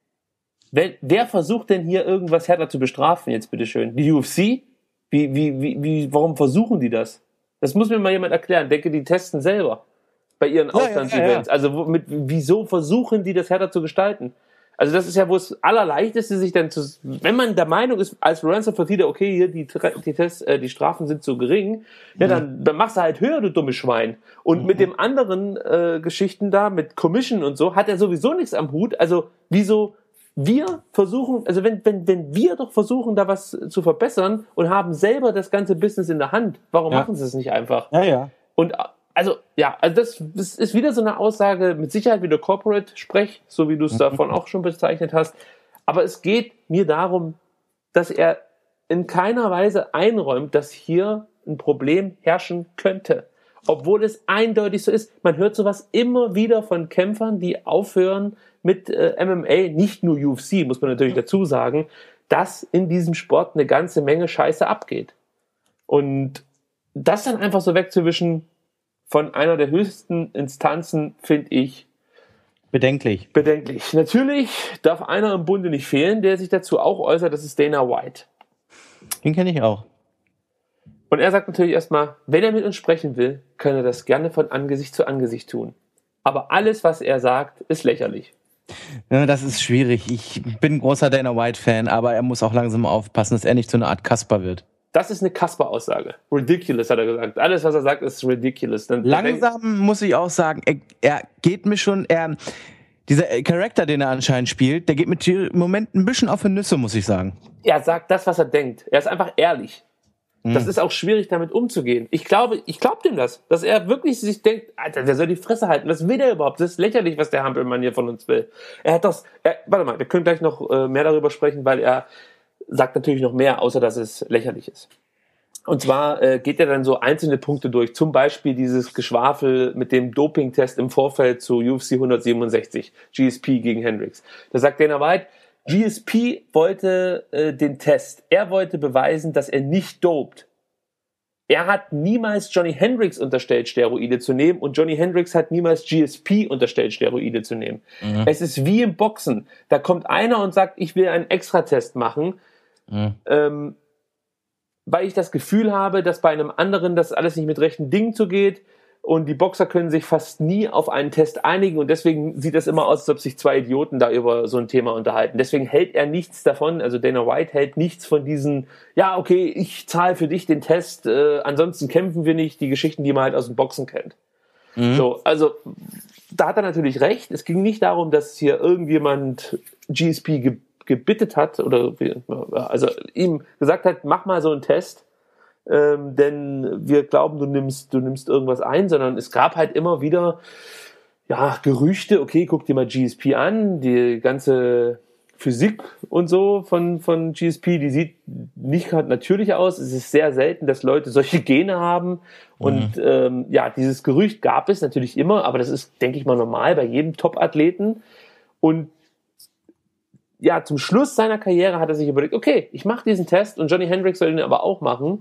wer versucht denn hier irgendwas härter zu bestrafen, jetzt bitteschön? Die UFC? Warum versuchen die das? Das muss mir mal jemand erklären. Denke, die testen selber bei ihren Auslandsevents. Ja. Also wieso versuchen die das härter zu gestalten? Also das ist ja wohl das Allerleichteste, sich dann wenn man der Meinung ist, als Lorenzo Fertitta, okay, hier die Strafen sind so gering, ja, dann machst du halt höher, du dumme Schwein. Und mit dem anderen Geschichten da, mit Commission und so, hat er sowieso nichts am Hut. Also wieso wir versuchen, also wenn wir doch versuchen, da was zu verbessern und haben selber das ganze Business in der Hand, warum machen sie es nicht einfach? Ja. Und also das ist wieder so eine Aussage, mit Sicherheit wieder Corporate-Sprech, so wie du es davon auch schon bezeichnet hast. Aber es geht mir darum, dass er in keiner Weise einräumt, dass hier ein Problem herrschen könnte. Obwohl es eindeutig so ist. Man hört sowas immer wieder von Kämpfern, die aufhören mit MMA, nicht nur UFC, muss man natürlich dazu sagen, dass in diesem Sport eine ganze Menge Scheiße abgeht. Und das dann einfach so wegzuwischen von einer der höchsten Instanzen, finde ich bedenklich. Natürlich darf einer im Bunde nicht fehlen, der sich dazu auch äußert, das ist Dana White. Den kenne ich auch. Und er sagt natürlich erstmal, wenn er mit uns sprechen will, kann er das gerne von Angesicht zu Angesicht tun. Aber alles, was er sagt, ist lächerlich. Ja, das ist schwierig. Ich bin ein großer Dana White-Fan, aber er muss auch langsam aufpassen, dass er nicht so eine Art Kasper wird. Das ist eine Kasper-Aussage. Ridiculous, hat er gesagt. Alles, was er sagt, ist ridiculous. Langsam muss ich auch sagen, er geht mir schon, dieser Charakter, den er anscheinend spielt, der geht mir im Moment ein bisschen auf die Nüsse, muss ich sagen. Er sagt das, was er denkt. Er ist einfach ehrlich. Das ist auch schwierig, damit umzugehen. Ich glaube dem das, dass er wirklich sich denkt, Alter, der soll die Fresse halten. Was will der überhaupt? Das ist lächerlich, was der Hampelmann hier von uns will. Warte mal, wir können gleich noch mehr darüber sprechen, weil er sagt natürlich noch mehr, außer dass es lächerlich ist. Und zwar geht er dann so einzelne Punkte durch, zum Beispiel dieses Geschwafel mit dem Dopingtest im Vorfeld zu UFC 167, GSP gegen Hendricks. Da sagt Dana White, GSP wollte den Test, er wollte beweisen, dass er nicht dopt. Er hat niemals Johnny Hendricks unterstellt, Steroide zu nehmen, und Johnny Hendricks hat niemals GSP unterstellt, Steroide zu nehmen. Es ist wie im Boxen. Da kommt einer und sagt, ich will einen Extratest machen, weil ich das Gefühl habe, dass bei einem anderen das alles nicht mit rechten Dingen zugeht, und die Boxer können sich fast nie auf einen Test einigen, und deswegen sieht das immer aus, als ob sich zwei Idioten da über so ein Thema unterhalten. Deswegen hält er nichts davon, also Dana White hält nichts von diesen, ja okay, ich zahle für dich den Test, ansonsten kämpfen wir nicht, die Geschichten, die man halt aus dem Boxen kennt. So, also da hat er natürlich recht. Es ging nicht darum, dass hier irgendjemand GSP gebittet hat oder also ihm gesagt hat, mach mal so einen Test, denn wir glauben, du nimmst irgendwas ein, sondern es gab halt immer wieder ja, Gerüchte, okay, guck dir mal GSP an, die ganze Physik und so von GSP, die sieht nicht gerade natürlich aus. Es ist sehr selten, dass Leute solche Gene haben. Und ja, dieses Gerücht gab es natürlich immer, aber das ist, denke ich mal, normal bei jedem Top-Athleten. Und ja, zum Schluss seiner Karriere hat er sich überlegt, okay, ich mache diesen Test und Johnny Hendricks soll ihn aber auch machen.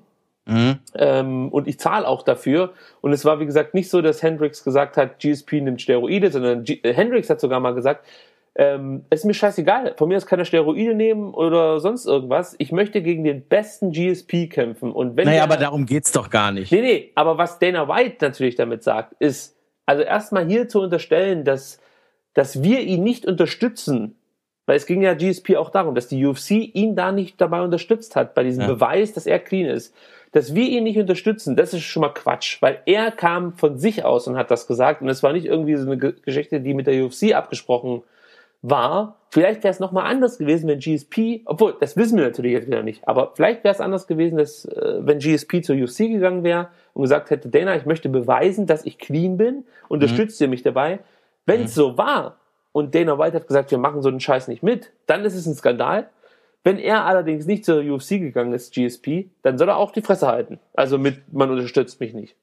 Und ich zahle auch dafür. Und es war, wie gesagt, nicht so, dass Hendricks gesagt hat, GSP nimmt Steroide, sondern Hendricks hat sogar mal gesagt, es ist mir scheißegal, von mir aus kann er Steroide nehmen oder sonst irgendwas. Ich möchte gegen den besten GSP kämpfen. Und wenn aber darum geht's doch gar nicht. Nee, aber was Dana White natürlich damit sagt, ist, also erstmal hier zu unterstellen, dass wir ihn nicht unterstützen, weil es ging ja GSP auch darum, dass die UFC ihn da nicht dabei unterstützt hat, bei diesem Beweis, dass er clean ist. Dass wir ihn nicht unterstützen, das ist schon mal Quatsch, weil er kam von sich aus und hat das gesagt und es war nicht irgendwie so eine Geschichte, die mit der UFC abgesprochen war. Vielleicht wäre es nochmal anders gewesen, wenn GSP, obwohl, das wissen wir natürlich jetzt wieder nicht, aber vielleicht wäre es anders gewesen, dass, wenn GSP zur UFC gegangen wäre und gesagt hätte, Dana, ich möchte beweisen, dass ich clean bin, unterstützt ihr mich dabei. Wenn es so war und Dana White hat gesagt, wir machen so einen Scheiß nicht mit, dann ist es ein Skandal. Wenn er allerdings nicht zur UFC gegangen ist, GSP, dann soll er auch die Fresse halten. Also man unterstützt mich nicht.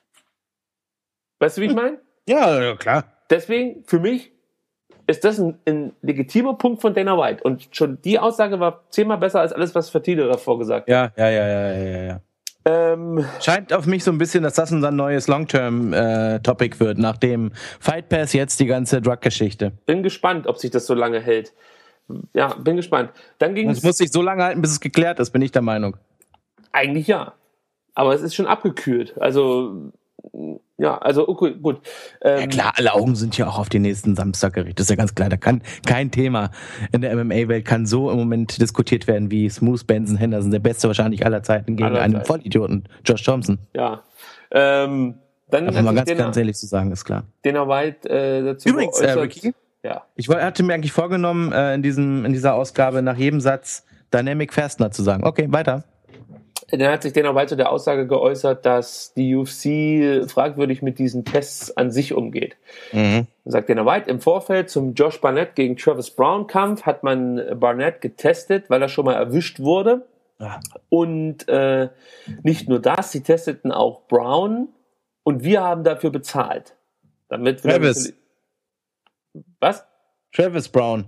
Weißt du, wie ich meine? Ja, klar. Deswegen, für mich, ist das ein legitimer Punkt von Dana White. Und schon die Aussage war 10-mal besser als alles, was Fertitta davor gesagt hat. Ja. Scheint auf mich so ein bisschen, dass das unser neues Long-Term-Topic wird, nachdem Fight Pass jetzt die ganze Drug-Geschichte. Bin gespannt, ob sich das so lange hält. Ja, bin gespannt. Dann ging es muss sich so lange halten, bis es geklärt ist, bin ich der Meinung. Eigentlich ja. Aber es ist schon abgekühlt. Also, ja, also okay, gut. Ja klar, alle Augen sind ja auch auf den nächsten Samstag gerichtet. Das ist ja ganz klar. Da kann kein Thema in der MMA-Welt kann so im Moment diskutiert werden wie Smooth Benson Henderson, der Beste wahrscheinlich aller Zeiten gegen einen Vollidioten, Josh Thompson. Ja. Dann darf man ganz ehrlich zu sagen, ist klar. Dana White dazu übrigens, Ricky, ja. Ich hatte mir eigentlich vorgenommen, in dieser Ausgabe nach jedem Satz Dynamic Fastner zu sagen. Okay, weiter. Dann hat sich Dana White zu der Aussage geäußert, dass die UFC fragwürdig mit diesen Tests an sich umgeht. Dann sagt Dana White, im Vorfeld zum Josh Barnett gegen Travis Brown Kampf hat man Barnett getestet, weil er schon mal erwischt wurde. Ja. Und nicht nur das, sie testeten auch Brown und wir haben dafür bezahlt. Damit Travis. Was? Travis Brown,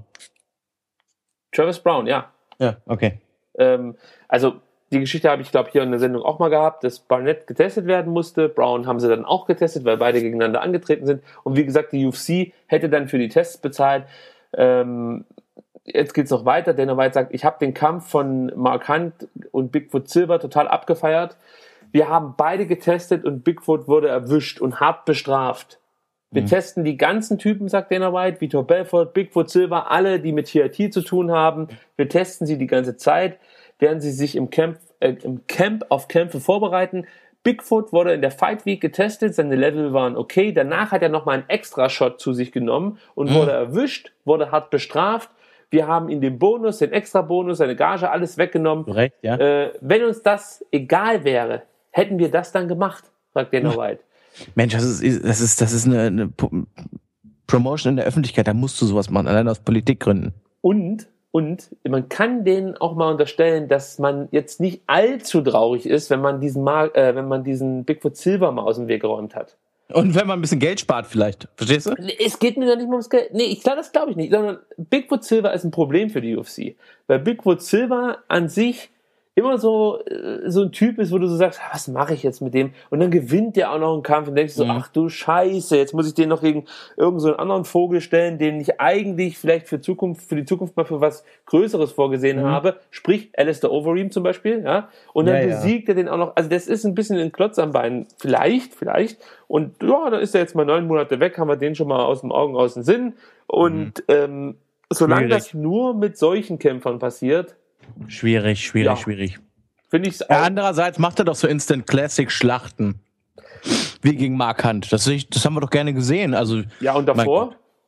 ja. Ja, okay. Also die Geschichte habe ich, glaube ich, hier in der Sendung auch mal gehabt, dass Barnett getestet werden musste. Brown haben sie dann auch getestet, weil beide gegeneinander angetreten sind. Und wie gesagt, die UFC hätte dann für die Tests bezahlt. Jetzt geht's noch weiter. Dana White sagt, ich habe den Kampf von Mark Hunt und Bigfoot Silva total abgefeiert. Wir haben beide getestet und Bigfoot wurde erwischt und hart bestraft. Wir testen die ganzen Typen, sagt Dana White, Vitor Belfort, Bigfoot Silva, alle, die mit TRT zu tun haben. Wir testen sie die ganze Zeit, während sie sich im Camp auf Kämpfe vorbereiten. Bigfoot wurde in der Fight Week getestet, seine Level waren okay. Danach hat er nochmal einen Extra-Shot zu sich genommen und wurde erwischt, wurde hart bestraft. Wir haben ihm den Bonus, den Extra-Bonus, seine Gage, alles weggenommen. Recht, ja. Wenn uns das egal wäre, hätten wir das dann gemacht, sagt Dana White. Mensch, das ist eine Promotion in der Öffentlichkeit, da musst du sowas machen, allein aus Politikgründen. Und man kann denen auch mal unterstellen, dass man jetzt nicht allzu traurig ist, wenn man diesen Bigfoot Silva mal aus dem Weg geräumt hat. Und wenn man ein bisschen Geld spart vielleicht, verstehst du? Es geht mir doch nicht mehr ums Geld. Nee, das glaube ich nicht, sondern Bigfoot Silva ist ein Problem für die UFC. Weil Bigfoot Silva an sich immer so ein Typ ist, wo du so sagst, was mache ich jetzt mit dem? Und dann gewinnt der auch noch einen Kampf und denkst so, ach du Scheiße, jetzt muss ich den noch gegen irgend so einen anderen Vogel stellen, den ich eigentlich vielleicht für die Zukunft mal für was Größeres vorgesehen habe. Sprich, Alistair Overeem zum Beispiel, ja. Und dann besiegt er den auch noch. Also das ist ein bisschen ein Klotz am Bein. Vielleicht. Und ja, dann ist er jetzt mal 9 Monate weg, haben wir den schon mal aus den Augen, aus dem Sinn. Und solange das nur mit solchen Kämpfern passiert, Schwierig. Finde ich. Andererseits macht er doch so Instant Classic Schlachten. Wie gegen Mark Hunt. Das haben wir doch gerne gesehen. Also, ja, und davor?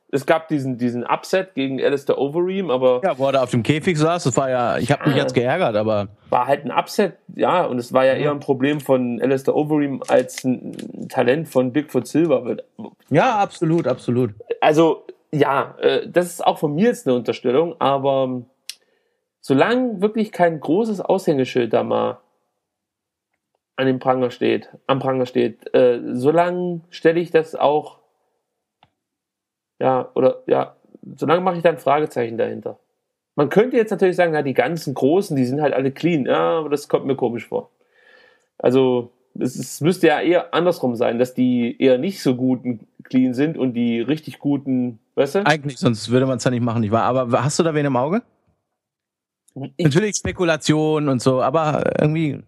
Es gab diesen Upset gegen Alistair Overeem, aber Ja, wo er da auf dem Käfig saß, das war ja, ich habe mich jetzt geärgert, aber war halt ein Upset, ja, und es war ja eher ein Problem von Alistair Overeem als ein Talent von Bigfoot Silver. ja, absolut. Also, ja, das ist auch von mir jetzt eine Unterstellung, aber solange wirklich kein großes Aushängeschild da mal am Pranger steht, solange stelle ich das auch, solange mache ich da ein Fragezeichen dahinter. Man könnte jetzt natürlich sagen, die ganzen Großen, die sind halt alle clean, ja, aber das kommt mir komisch vor. Also, es müsste ja eher andersrum sein, dass die eher nicht so guten clean sind und die richtig guten, weißt du? Eigentlich, sonst würde man es ja nicht machen, nicht wahr? Aber hast du da wen im Auge? Natürlich Spekulation und so, aber irgendwie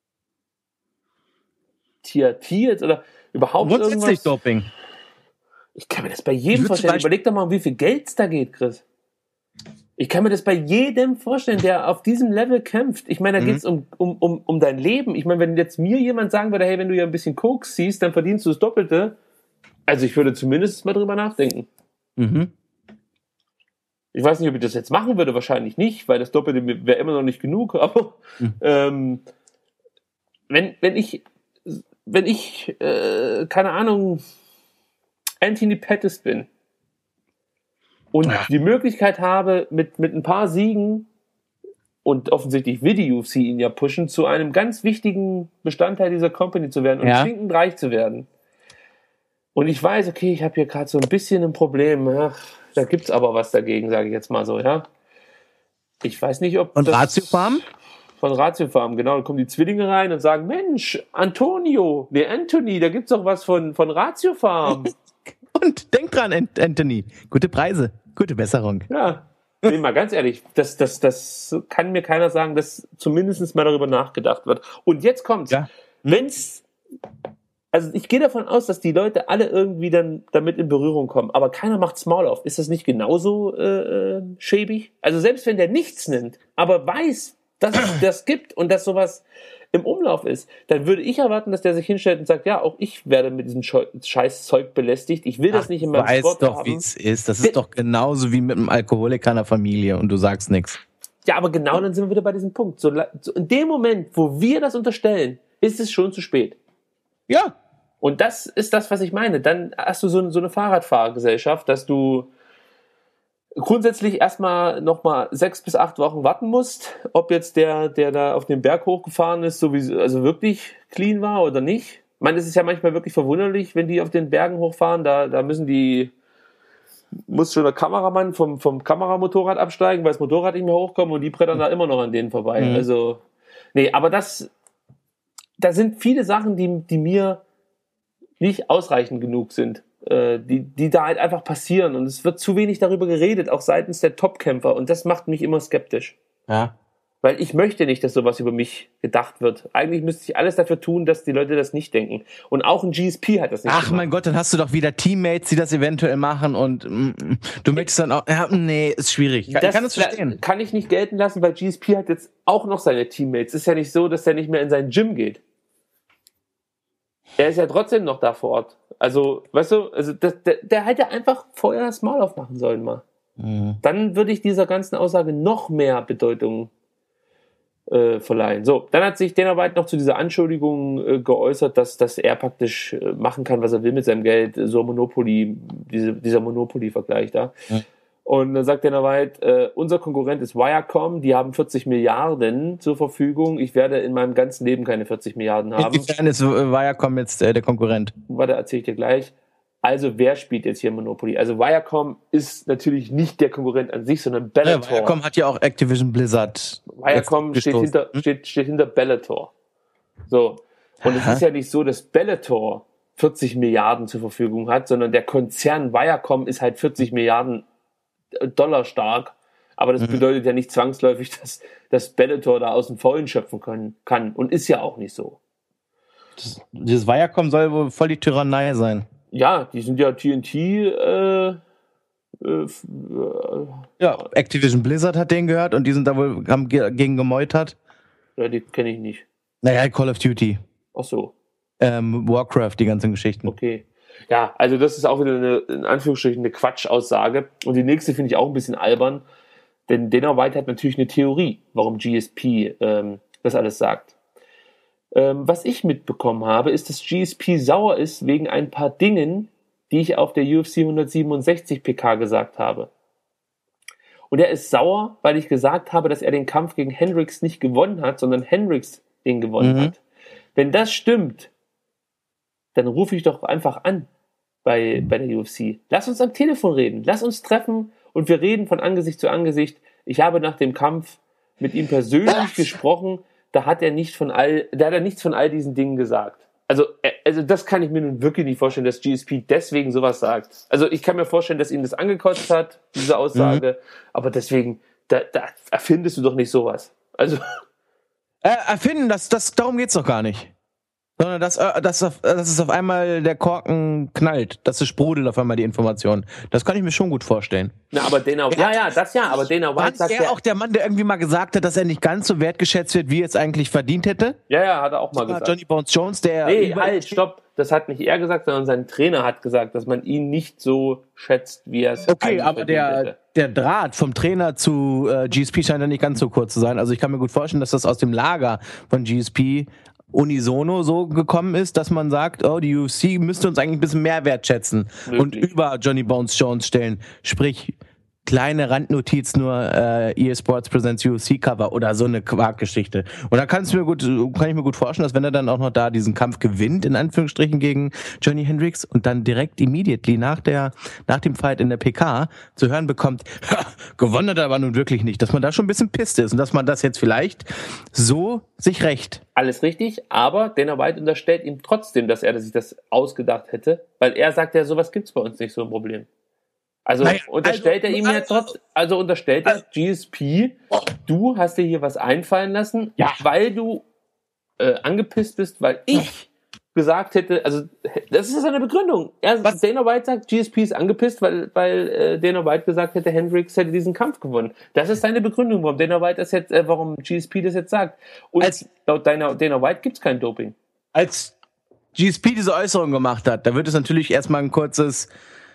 Tiert oder überhaupt grundsätzlich irgendwas. Doping. Ich kann mir das bei jedem vorstellen. Überleg doch mal, um wie viel Geld es da geht, Chris. Ich kann mir das bei jedem vorstellen, der auf diesem Level kämpft. Ich meine, da geht es um dein Leben. Ich meine, wenn jetzt mir jemand sagen würde, hey, wenn du ja ein bisschen Koks siehst, dann verdienst du das Doppelte. Also ich würde zumindest mal drüber nachdenken. Mhm. Ich weiß nicht, ob ich das jetzt machen würde, wahrscheinlich nicht, weil das Doppelte wäre immer noch nicht genug. Aber wenn ich keine Ahnung, Anthony Pettis bin und die Möglichkeit habe, mit ein paar Siegen und offensichtlich will die UFC ihn ja pushen, zu einem ganz wichtigen Bestandteil dieser Company zu werden und stinkend reich zu werden. Und ich weiß, okay, ich habe hier gerade so ein bisschen ein Problem. Ach, da gibt's aber was dagegen, sage ich jetzt mal so, ja. Ich weiß nicht, ob und Ratio Farm? Von Ratio Farm, genau. Da kommen die Zwillinge rein und sagen, Mensch, Anthony, da gibt's doch was von Ratio Farm. Und denk dran, Anthony, gute Preise, gute Besserung. Ja, nee, mal ganz ehrlich, das kann mir keiner sagen, dass zumindest mal darüber nachgedacht wird. Und jetzt kommt's. Ja. Also ich gehe davon aus, dass die Leute alle irgendwie dann damit in Berührung kommen, aber keiner macht's Maul auf. Ist das nicht genauso schäbig? Also selbst wenn der nichts nimmt, aber weiß, dass es das gibt und dass sowas im Umlauf ist, dann würde ich erwarten, dass der sich hinstellt und sagt, ja, auch ich werde mit diesem scheiß Zeug belästigt. Ich will das nicht in meinem Sport haben. Weiß doch, wie es ist. Das ist doch genauso wie mit einem Alkoholiker in der Familie und du sagst nichts. Ja, aber genau dann sind wir wieder bei diesem Punkt. So, in dem Moment, wo wir das unterstellen, ist es schon zu spät. Ja. Und das ist das, was ich meine. Dann hast du so eine Fahrradfahrergesellschaft, dass du grundsätzlich erstmal nochmal 6 bis 8 Wochen warten musst, ob jetzt der da auf den Berg hochgefahren ist, also wirklich clean war oder nicht. Ich meine, es ist ja manchmal wirklich verwunderlich, wenn die auf den Bergen hochfahren, da muss schon der Kameramann vom Kameramotorrad absteigen, weil das Motorrad nicht mehr hochkommt und die brettern da immer noch an denen vorbei. Mhm. Also, nee, aber da sind viele Sachen, die mir nicht ausreichend genug sind. Die da halt einfach passieren und es wird zu wenig darüber geredet, auch seitens der Topkämpfer und das macht mich immer skeptisch. Ja. Weil ich möchte nicht, dass sowas über mich gedacht wird. Eigentlich müsste ich alles dafür tun, dass die Leute das nicht denken. Und auch ein GSP hat das nicht gemacht. Ach mein Gott, dann hast du doch wieder Teammates, die das eventuell machen und du möchtest dann auch, nee, ist schwierig. Ich kann das verstehen. Kann ich nicht gelten lassen, weil GSP hat jetzt auch noch seine Teammates. Es ist ja nicht so, dass der nicht mehr in sein Gym geht. Er ist ja trotzdem noch da vor Ort. Also, weißt du, der hätte einfach vorher das Maul aufmachen sollen mal. Mhm. Dann würde ich dieser ganzen Aussage noch mehr Bedeutung verleihen. So, dann hat sich Dana White noch zu dieser Anschuldigung geäußert, dass er praktisch machen kann, was er will mit seinem Geld, so Monopoly, dieser Monopoly-Vergleich da. Mhm. Und dann sagt Dana White, unser Konkurrent ist Viacom, die haben 40 Milliarden zur Verfügung. Ich werde in meinem ganzen Leben keine 40 Milliarden haben. Inwiefern ist Viacom jetzt der Konkurrent? Warte, erzähle ich dir gleich. Also wer spielt jetzt hier Monopoly? Also Viacom ist natürlich nicht der Konkurrent an sich, sondern Bellator. Ja, Viacom hat ja auch Activision Blizzard. Viacom steht hinter Bellator. So. Und es ist ja nicht so, dass Bellator 40 Milliarden zur Verfügung hat, sondern der Konzern Viacom ist halt 40 Milliarden Dollar stark. Aber das bedeutet ja nicht zwangsläufig, dass Bellator da aus dem Vollen schöpfen kann. Und ist ja auch nicht so. Dieses Viacom soll wohl voll die Tyrannei sein. Ja, die sind ja TNT. Ja, Activision Blizzard hat den gehört und die sind da wohl, haben gegen gemeutert. Ja, die kenne ich nicht. Naja, Call of Duty. Ach so. Warcraft, die ganzen Geschichten. Okay. Ja, also das ist auch wieder eine, in Anführungsstrichen, eine Quatschaussage. Und die nächste finde ich auch ein bisschen albern, denn Dana White hat natürlich eine Theorie, warum GSP das alles sagt. Was ich mitbekommen habe, ist, dass GSP sauer ist wegen ein paar Dingen, die ich auf der UFC 167 PK gesagt habe. Und er ist sauer, weil ich gesagt habe, dass er den Kampf gegen Hendricks nicht gewonnen hat, sondern Hendricks den gewonnen hat. Wenn das stimmt, dann rufe ich doch einfach an bei der UFC. Lass uns am Telefon reden. Lass uns treffen und wir reden von Angesicht zu Angesicht. Ich habe nach dem Kampf mit ihm persönlich gesprochen. Da hat er nichts von all diesen Dingen gesagt. Also das kann ich mir nun wirklich nicht vorstellen, dass GSP deswegen sowas sagt. Also ich kann mir vorstellen, dass ihn das angekotzt hat, diese Aussage, aber deswegen, da erfindest du doch nicht sowas. Also erfinden, darum geht's doch gar nicht. Sondern dass es auf einmal der Korken knallt, dass es sprudelt auf einmal die Information. Das kann ich mir schon gut vorstellen. Na, aber Dana White sagt ja auch der Mann, der irgendwie mal gesagt hat, dass er nicht ganz so wertgeschätzt wird, wie er es eigentlich verdient hätte. Ja, hat er auch mal gesagt. Johnny Bones Jones, der... Nee, halt, stopp. Das hat nicht er gesagt, sondern sein Trainer hat gesagt, dass man ihn nicht so schätzt, wie er es okay, aber der Draht vom Trainer zu GSP scheint ja nicht ganz so kurz zu sein. Also ich kann mir gut vorstellen, dass das aus dem Lager von GSP unisono so gekommen ist, dass man sagt, oh, die UFC müsste uns eigentlich ein bisschen mehr wertschätzen und über Johnny Bones Jones stellen. Sprich, kleine Randnotiz nur EA Sports Presents UFC Cover oder so eine Quarkgeschichte. Und da kann ich mir gut vorstellen, dass wenn er dann auch noch da diesen Kampf gewinnt, in Anführungsstrichen gegen Johnny Hendricks und dann direkt immediately nach dem Fight in der PK zu hören bekommt, gewonnen hat er aber nun wirklich nicht, dass man da schon ein bisschen pisst ist und dass man das jetzt vielleicht so sich rächt. Alles richtig, aber Dana White unterstellt ihm trotzdem, dass er sich das ausgedacht hätte, weil er sagt ja, sowas gibt's bei uns nicht, so ein Problem. Also unterstellt er ihm ja unterstellt er GSP, du hast dir hier was einfallen lassen, weil du angepisst bist, weil ich gesagt hätte, also das ist seine Begründung. Dana White sagt, GSP ist angepisst, weil Dana White gesagt hätte, Hendricks hätte diesen Kampf gewonnen. Das ist seine Begründung, warum warum GSP das jetzt sagt. Und laut Dana White gibt's kein Doping. Als GSP diese Äußerung gemacht hat, da wird es natürlich erstmal ein kurzes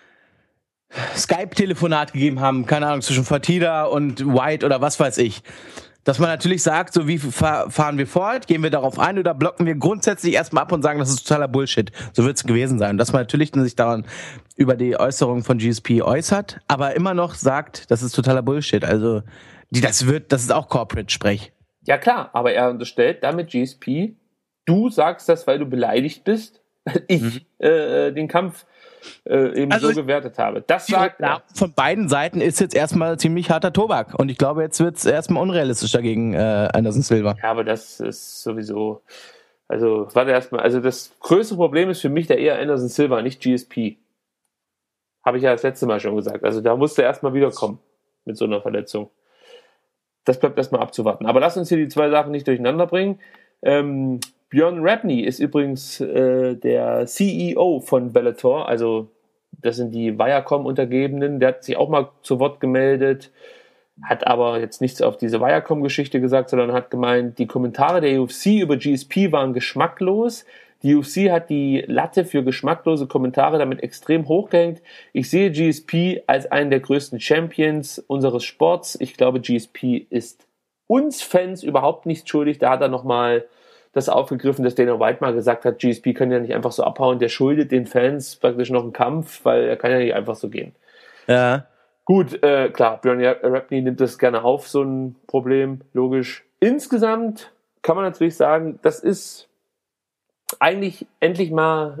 Skype-Telefonat gegeben haben, keine Ahnung, zwischen Fertitta und White oder was weiß ich. Dass man natürlich sagt, so wie fahren wir fort, gehen wir darauf ein oder blocken wir grundsätzlich erstmal ab und sagen, das ist totaler Bullshit. So wird es gewesen sein. Und dass man natürlich sich daran über die Äußerung von GSP äußert, aber immer noch sagt, das ist totaler Bullshit. Also das ist auch Corporate-Sprech. Ja klar, aber er unterstellt damit GSP, du sagst das, weil du beleidigt bist, weil ich den Kampf eben so gewertet habe. Das sagt er. Von beiden Seiten ist jetzt erstmal ziemlich harter Tobak. Und ich glaube, jetzt wird es erstmal unrealistischer gegen Anderson Silva. Ja, aber das ist sowieso... Also, warte erstmal. Also, das größte Problem ist für mich der eher Anderson Silva, nicht GSP. Habe ich ja das letzte Mal schon gesagt. Also, da musste er erstmal wiederkommen mit so einer Verletzung. Das bleibt erstmal abzuwarten. Aber lass uns hier die zwei Sachen nicht durcheinander bringen. Björn Rapney ist übrigens der CEO von Bellator, also das sind die Viacom-Untergebenen, der hat sich auch mal zu Wort gemeldet, hat aber jetzt nichts auf diese Viacom-Geschichte gesagt, sondern hat gemeint, die Kommentare der UFC über GSP waren geschmacklos. Die UFC hat die Latte für geschmacklose Kommentare damit extrem hochgehängt. Ich sehe GSP als einen der größten Champions unseres Sports. Ich glaube, GSP ist uns Fans überhaupt nicht schuldig. Da hat er nochmal das aufgegriffen, dass Dana White mal gesagt hat, GSP kann ja nicht einfach so abhauen, der schuldet den Fans praktisch noch einen Kampf, weil er kann ja nicht einfach so gehen. Ja. Gut, klar, Björn Rapney nimmt das gerne auf, so ein Problem, logisch. Insgesamt kann man natürlich sagen, das ist eigentlich endlich mal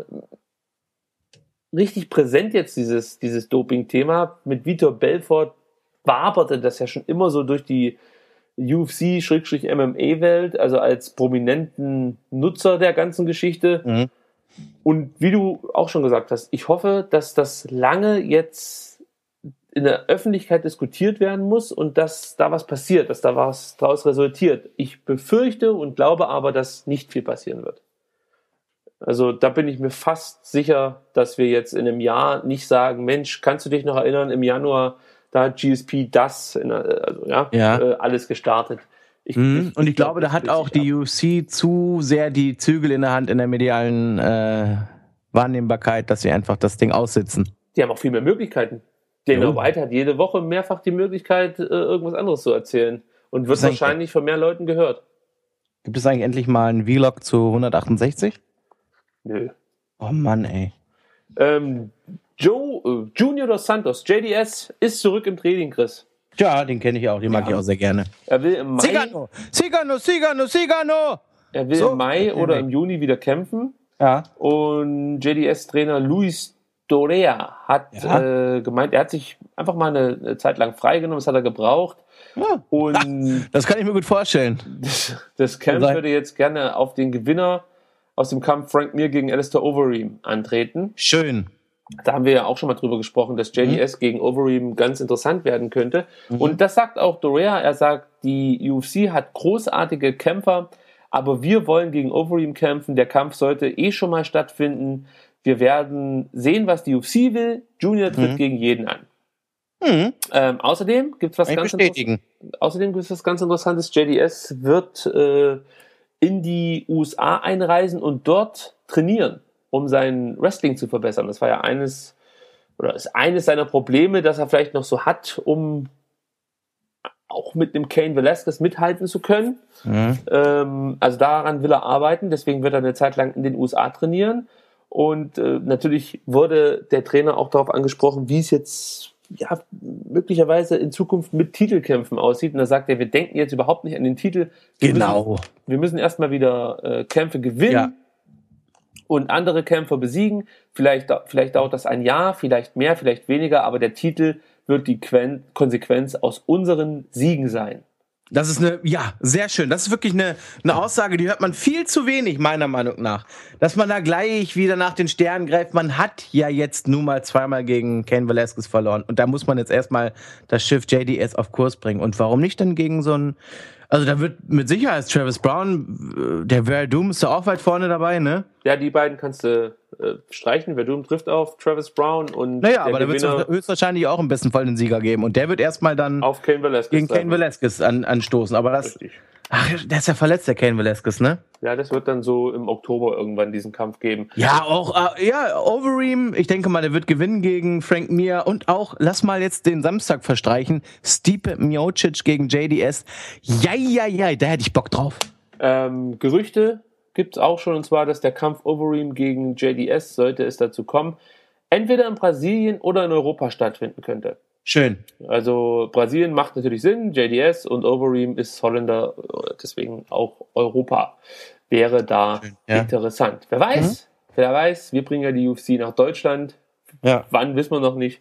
richtig präsent jetzt, dieses Doping-Thema. Mit Vitor Belfort waberte das ja schon immer so durch die UFC-MMA-Welt, also als prominenten Nutzer der ganzen Geschichte. Mhm. Und wie du auch schon gesagt hast, ich hoffe, dass das lange jetzt in der Öffentlichkeit diskutiert werden muss und dass da was passiert, dass da was daraus resultiert. Ich befürchte und glaube aber, dass nicht viel passieren wird. Also da bin ich mir fast sicher, dass wir jetzt in einem Jahr nicht sagen, Mensch, kannst du dich noch erinnern, im Januar da hat GSP alles gestartet. Und ich glaube, da hat auch die UFC zu sehr die Zügel in der Hand in der medialen Wahrnehmbarkeit, dass sie einfach das Ding aussitzen. Die haben auch viel mehr Möglichkeiten. Dana White hat jede Woche mehrfach die Möglichkeit, irgendwas anderes zu erzählen. Und wird wahrscheinlich von mehr Leuten gehört. Gibt es eigentlich endlich mal einen Vlog zu 168? Nö. Oh Mann, ey. Junior dos Santos, JDS, ist zurück im Training, Chris. Ja, den kenne ich auch, den mag ich auch sehr gerne. Er will im Mai, Sigano! Er will im Mai oder im Juni wieder kämpfen. Ja. Und JDS-Trainer Luis Dorea hat gemeint, er hat sich einfach mal eine Zeit lang freigenommen, das hat er gebraucht. Ja. Und das kann ich mir gut vorstellen. das Camp würde jetzt gerne auf den Gewinner aus dem Kampf Frank Mir gegen Alistair Overeem antreten. Schön. Da haben wir ja auch schon mal drüber gesprochen, dass JDS gegen Overeem ganz interessant werden könnte. Und das sagt auch Dorea. Er sagt, die UFC hat großartige Kämpfer, aber wir wollen gegen Overeem kämpfen. Der Kampf sollte schon mal stattfinden. Wir werden sehen, was die UFC will. Junior tritt gegen jeden an. Außerdem gibt es was ganz Interessantes. JDS wird in die USA einreisen und dort trainieren, um sein Wrestling zu verbessern. Das war ja ist eines seiner Probleme, das er vielleicht noch so hat, um auch mit dem Cain Velasquez mithalten zu können. Also daran will er arbeiten, deswegen wird er eine Zeit lang in den USA trainieren. Und natürlich wurde der Trainer auch darauf angesprochen, wie es jetzt möglicherweise in Zukunft mit Titelkämpfen aussieht. Und da sagt er, wir denken jetzt überhaupt nicht an den Titel. Wir müssen erstmal wieder Kämpfe gewinnen und andere Kämpfer besiegen. Vielleicht dauert das ein Jahr, vielleicht mehr, vielleicht weniger, aber der Titel wird die Konsequenz aus unseren Siegen sein. Das ist sehr schön. Das ist wirklich eine Aussage, die hört man viel zu wenig, meiner Meinung nach. Dass man da gleich wieder nach den Sternen greift. Man hat ja jetzt nun mal zweimal gegen Cain Velasquez verloren. Und da muss man jetzt erstmal das Schiff JDS auf Kurs bringen. Und warum nicht dann gegen so einen, also da wird mit Sicherheit Travis Brown, der Verdum ist da auch weit vorne dabei, ne? Ja, die beiden kannst du streichen. Verdum trifft auf Travis Brown und aber da wird es höchstwahrscheinlich auch im besten Fall den Sieger geben. Und der wird erstmal dann auf Cain Velasquez gegen Cain Velasquez anstoßen. Aber der ist ja verletzt, der Cain Velasquez, ne? Ja, das wird dann so im Oktober irgendwann diesen Kampf geben. Ja, auch, Overeem, ich denke mal, der wird gewinnen gegen Frank Mir und auch, lass mal jetzt den Samstag verstreichen, Stipe Miocic gegen JDS. Ja, da hätte ich Bock drauf. Gerüchte gibt's auch schon, und zwar, dass der Kampf Overeem gegen JDS, sollte es dazu kommen, entweder in Brasilien oder in Europa stattfinden könnte. Schön. Also Brasilien macht natürlich Sinn, JDS, und Overeem ist Holländer, deswegen auch Europa wäre da interessant. Wer weiß, wir bringen ja die UFC nach Deutschland. Ja. Wann, wissen wir noch nicht.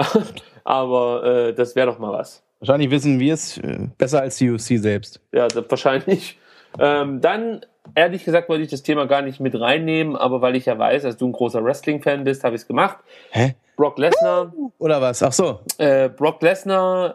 Aber das wäre doch mal was. Wahrscheinlich wissen wir es besser als die UFC selbst. Ja, wahrscheinlich. Dann, ehrlich gesagt, wollte ich das Thema gar nicht mit reinnehmen, aber weil ich ja weiß, dass du ein großer Wrestling-Fan bist, habe ich es gemacht. Hä? Brock Lesnar. Oder was? Ach so. Brock Lesnar,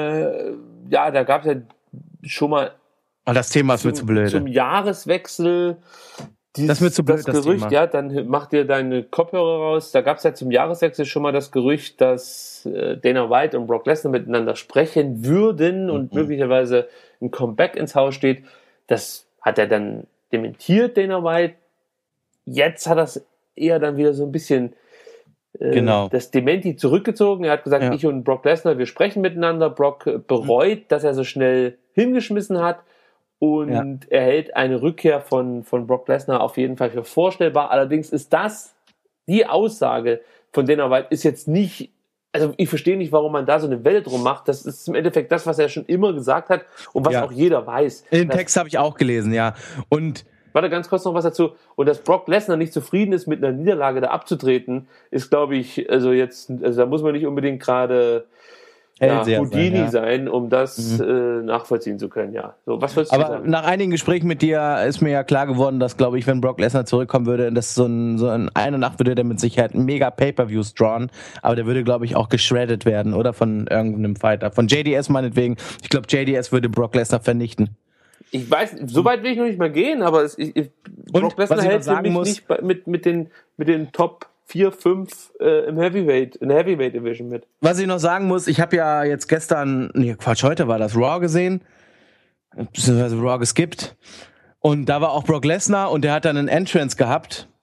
da gab es ja schon mal das Thema ist mir zu blöd. Zum Jahreswechsel das ist mir zu blöd, das Gerücht, Thema. Dann mach dir deine Kopfhörer raus. Da gab es ja zum Jahreswechsel schon mal das Gerücht, dass Dana White und Brock Lesnar miteinander sprechen würden und möglicherweise ein Comeback ins Haus steht. Das hat er dann dementiert, Dana White. Jetzt hat er es eher dann wieder so ein bisschen das Dementi zurückgezogen. Er hat gesagt, ich und Brock Lesnar, wir sprechen miteinander. Brock bereut, dass er so schnell hingeschmissen hat und er hält eine Rückkehr von Brock Lesnar auf jeden Fall für vorstellbar. Allerdings ist die Aussage von Dana White ist jetzt nicht, also ich verstehe nicht, warum man da so eine Welle drum macht. Das ist im Endeffekt das, was er schon immer gesagt hat und was auch jeder weiß. Den Text habe ich auch gelesen, ja. Und warte, ganz kurz noch was dazu. Und dass Brock Lesnar nicht zufrieden ist, mit einer Niederlage da abzutreten, ist, glaube ich, also da muss man nicht unbedingt gerade Houdini sein, um das nachvollziehen zu können, ja. So, was würdest du sagen? Aber nach einigen Gesprächen mit dir ist mir ja klar geworden, dass, glaube ich, wenn Brock Lesnar zurückkommen würde, dass so in einer Nacht würde der mit Sicherheit mega Pay-Per-Views drawn, aber der würde, glaube ich, auch geschreddet werden, oder? Von irgendeinem Fighter. Von JDS meinetwegen. Ich glaube, JDS würde Brock Lesnar vernichten. Ich weiß, so weit will ich noch nicht mal gehen, aber Brock Lesnar hält für mich nicht mit den Top 4, 5 in der Heavyweight Division mit. Was ich noch sagen muss, ich habe ja jetzt heute war das Raw gesehen, beziehungsweise Raw geskippt, und da war auch Brock Lesnar und der hat dann einen Entrance gehabt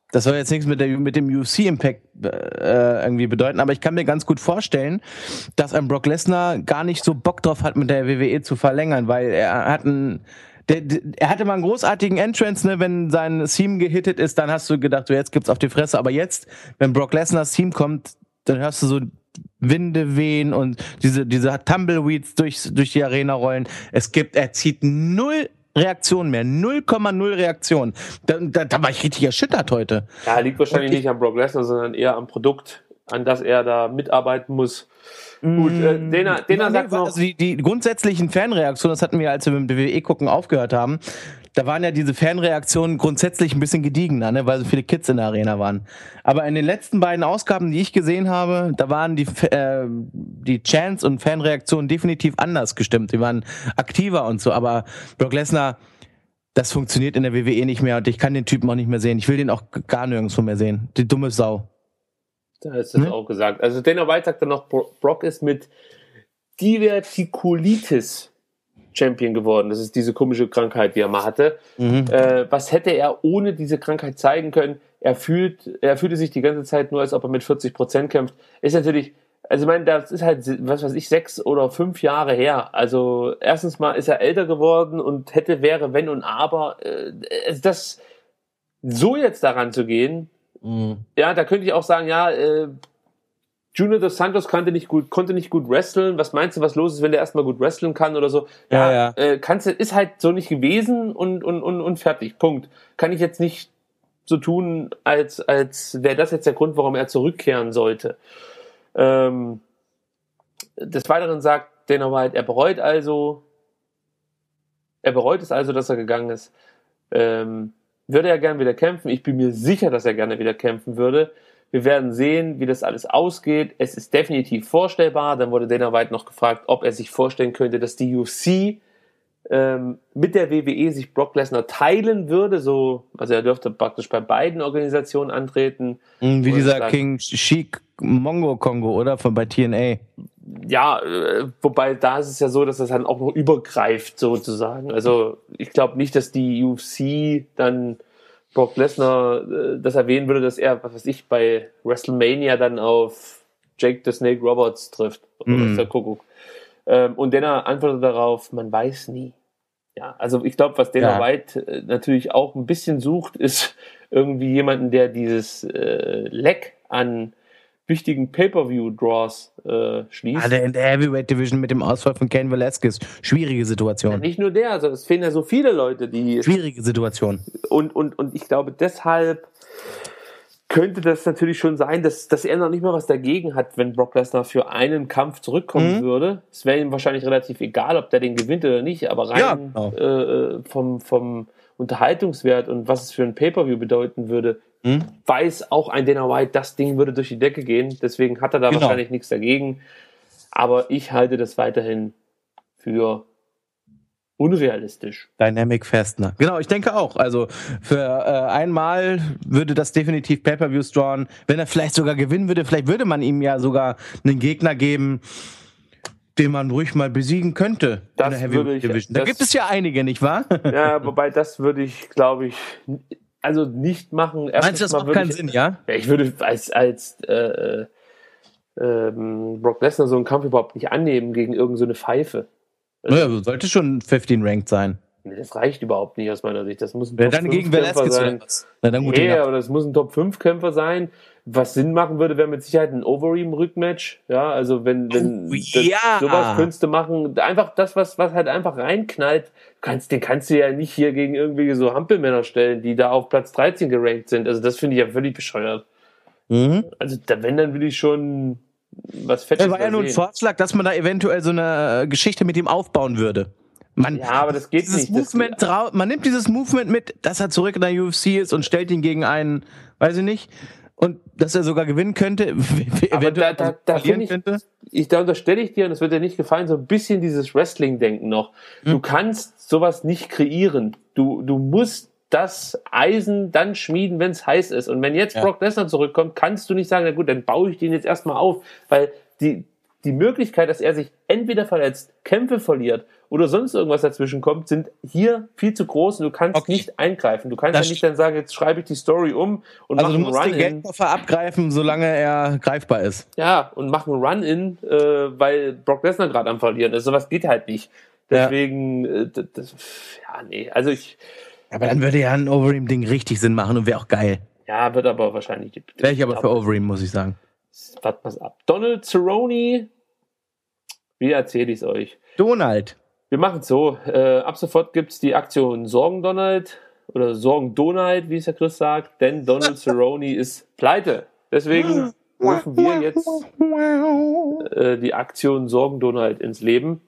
Das soll jetzt nichts mit dem UFC-Impact irgendwie bedeuten, aber ich kann mir ganz gut vorstellen, dass ein Brock Lesnar gar nicht so Bock drauf hat, mit der WWE zu verlängern, weil er hatte mal einen großartigen Entrance, ne, wenn sein Theme gehittet ist, dann hast du gedacht, so jetzt gibt's auf die Fresse, aber jetzt, wenn Brock Lesnars Theme kommt, dann hörst du so Winde wehen und diese Tumbleweeds durch die Arena rollen. Er zieht null Reaktion mehr, 0,0 Reaktion. Da war ich richtig erschüttert heute. Ja, liegt wahrscheinlich nicht an Brock Lesnar, sondern eher am Produkt, an das er da mitarbeiten muss. Gut, Dana sagt noch... Also die grundsätzlichen Fanreaktionen, das hatten wir, als wir mit dem WWE gucken aufgehört haben, da waren ja diese Fanreaktionen grundsätzlich ein bisschen gediegener, ne, weil so viele Kids in der Arena waren. Aber in den letzten beiden Ausgaben, die ich gesehen habe, da waren die Chants und Fanreaktionen definitiv anders gestimmt. Die waren aktiver und so. Aber Brock Lesnar, das funktioniert in der WWE nicht mehr und ich kann den Typen auch nicht mehr sehen. Ich will den auch gar nirgendwo mehr sehen. Die dumme Sau. Da ist das auch gesagt. Also Dana White sagt dann noch, Brock ist mit Divertikulitis Champion geworden. Das ist diese komische Krankheit, die er mal hatte. Was hätte er ohne diese Krankheit zeigen können? Er fühlte sich die ganze Zeit nur, als ob er mit 40% kämpft. Ist natürlich, also ich meine, das ist halt, 6 oder 5 Jahre her. Also erstens mal ist er älter geworden und wäre, wenn und aber. Das so jetzt daran zu gehen, ja, da könnte ich auch sagen, Junior dos Santos konnte nicht gut wresteln. Was meinst du, was los ist, wenn der erstmal gut wresteln kann oder so? Ja. Ist halt so nicht gewesen und fertig. Punkt. Kann ich jetzt nicht so tun, als wäre das jetzt der Grund, warum er zurückkehren sollte. Des Weiteren sagt Dana White, er bereut es also, dass er gegangen ist. Würde er gern wieder kämpfen? Ich bin mir sicher, dass er gerne wieder kämpfen würde. Wir werden sehen, wie das alles ausgeht. Es ist definitiv vorstellbar. Dann wurde Dana White noch gefragt, ob er sich vorstellen könnte, dass die UFC mit der WWE sich Brock Lesnar teilen würde. Also er dürfte praktisch bei beiden Organisationen antreten. Wie dieser King Sheik Mongo Kongo, oder? Bei TNA. Ja, wobei da ist es ja so, dass das dann auch noch übergreift sozusagen. Also ich glaube nicht, dass die UFC dann Brock Lesnar das erwähnen würde, dass er, was weiß ich, bei WrestleMania dann auf Jake the Snake Roberts trifft. Oder ist der Kuckuck. Und Dana antwortet darauf, man weiß nie. Ja, also ich glaube, was Dana White natürlich auch ein bisschen sucht, ist irgendwie jemanden, der dieses Leck an wichtigen Pay-Per-View-Draws schließt. Also in der Heavyweight Division mit dem Ausfall von Cain Velasquez. Schwierige Situation. Ja, nicht nur der, also es fehlen ja so viele Leute, die... Schwierige Situation. Und ich glaube, deshalb könnte das natürlich schon sein, dass er noch nicht mal was dagegen hat, wenn Brock Lesnar für einen Kampf zurückkommen würde. Es wäre ihm wahrscheinlich relativ egal, ob der den gewinnt oder nicht, aber rein vom Unterhaltungswert und was es für ein Pay-Per-View bedeuten würde, weiß auch ein Dana White, das Ding würde durch die Decke gehen. Deswegen hat er da wahrscheinlich nichts dagegen. Aber ich halte das weiterhin für unrealistisch. Dynamic Festner. Genau, ich denke auch. Also für einmal würde das definitiv Pay-Per-Views drawn. Wenn er vielleicht sogar gewinnen würde, vielleicht würde man ihm ja sogar einen Gegner geben, den man ruhig mal besiegen könnte. Das in der Heavyweight Division. Da gibt es ja einige, nicht wahr? Ja, wobei das würde ich, glaube ich, also nicht machen. Meinst du, das macht keinen Sinn, ja? Ja, ich würde als Brock Lesnar so einen Kampf überhaupt nicht annehmen gegen irgend so eine Pfeife. Also, sollte schon 15 ranked sein. Nee, das reicht überhaupt nicht aus meiner Sicht. Das muss ein Top-5-Kämpfer sein. Na, dann gut, aber das muss ein Top-5-Kämpfer sein. Was Sinn machen würde, wäre mit Sicherheit ein Overeem-Rückmatch. Ja, also wenn sowas könntest du machen. Einfach das, was halt einfach reinknallt. Den kannst du ja nicht hier gegen irgendwelche so Hampelmänner stellen, die da auf Platz 13 gerankt sind. Also das finde ich ja völlig bescheuert. Also wenn, dann will ich schon was Fettes sehen. Das war ja nur ein Vorschlag, dass man da eventuell so eine Geschichte mit ihm aufbauen würde. Aber das geht nicht. Man nimmt dieses Movement mit, dass er zurück in der UFC ist und stellt ihn gegen einen, weiß ich nicht, und dass er sogar gewinnen könnte. Aber da unterstelle ich dir, und das wird dir nicht gefallen, so ein bisschen dieses Wrestling-Denken noch. Du kannst sowas nicht kreieren. Du musst das Eisen dann schmieden, wenn es heiß ist. Und wenn jetzt Brock Lesnar zurückkommt, kannst du nicht sagen, na gut, dann baue ich den jetzt erstmal auf, weil die Möglichkeit, dass er sich entweder verletzt, Kämpfe verliert oder sonst irgendwas dazwischen kommt, sind hier viel zu groß und du kannst nicht eingreifen. Du kannst ja nicht dann sagen, jetzt schreibe ich die Story um und also mach du einen musst den Geldkoffer abgreifen, solange er greifbar ist. Ja, und mach einen Run-In, weil Brock Lesnar gerade am Verlieren ist. Sowas geht halt nicht. Deswegen, nee. Also aber dann würde ja ein Overeem-Ding richtig Sinn machen und wäre auch geil. Ja, wird aber wahrscheinlich... Wäre ich aber für Overeem, muss ich sagen. Warten wir ab. Donald Cerrone, wie erzähle ich es euch? Donald. Wir machen es so, ab sofort gibt es die Aktion Sorgen Donald oder Sorgen Donald, wie es der Chris sagt, denn Donald Cerrone ist pleite. Deswegen rufen wir jetzt die Aktion Sorgen Donald ins Leben.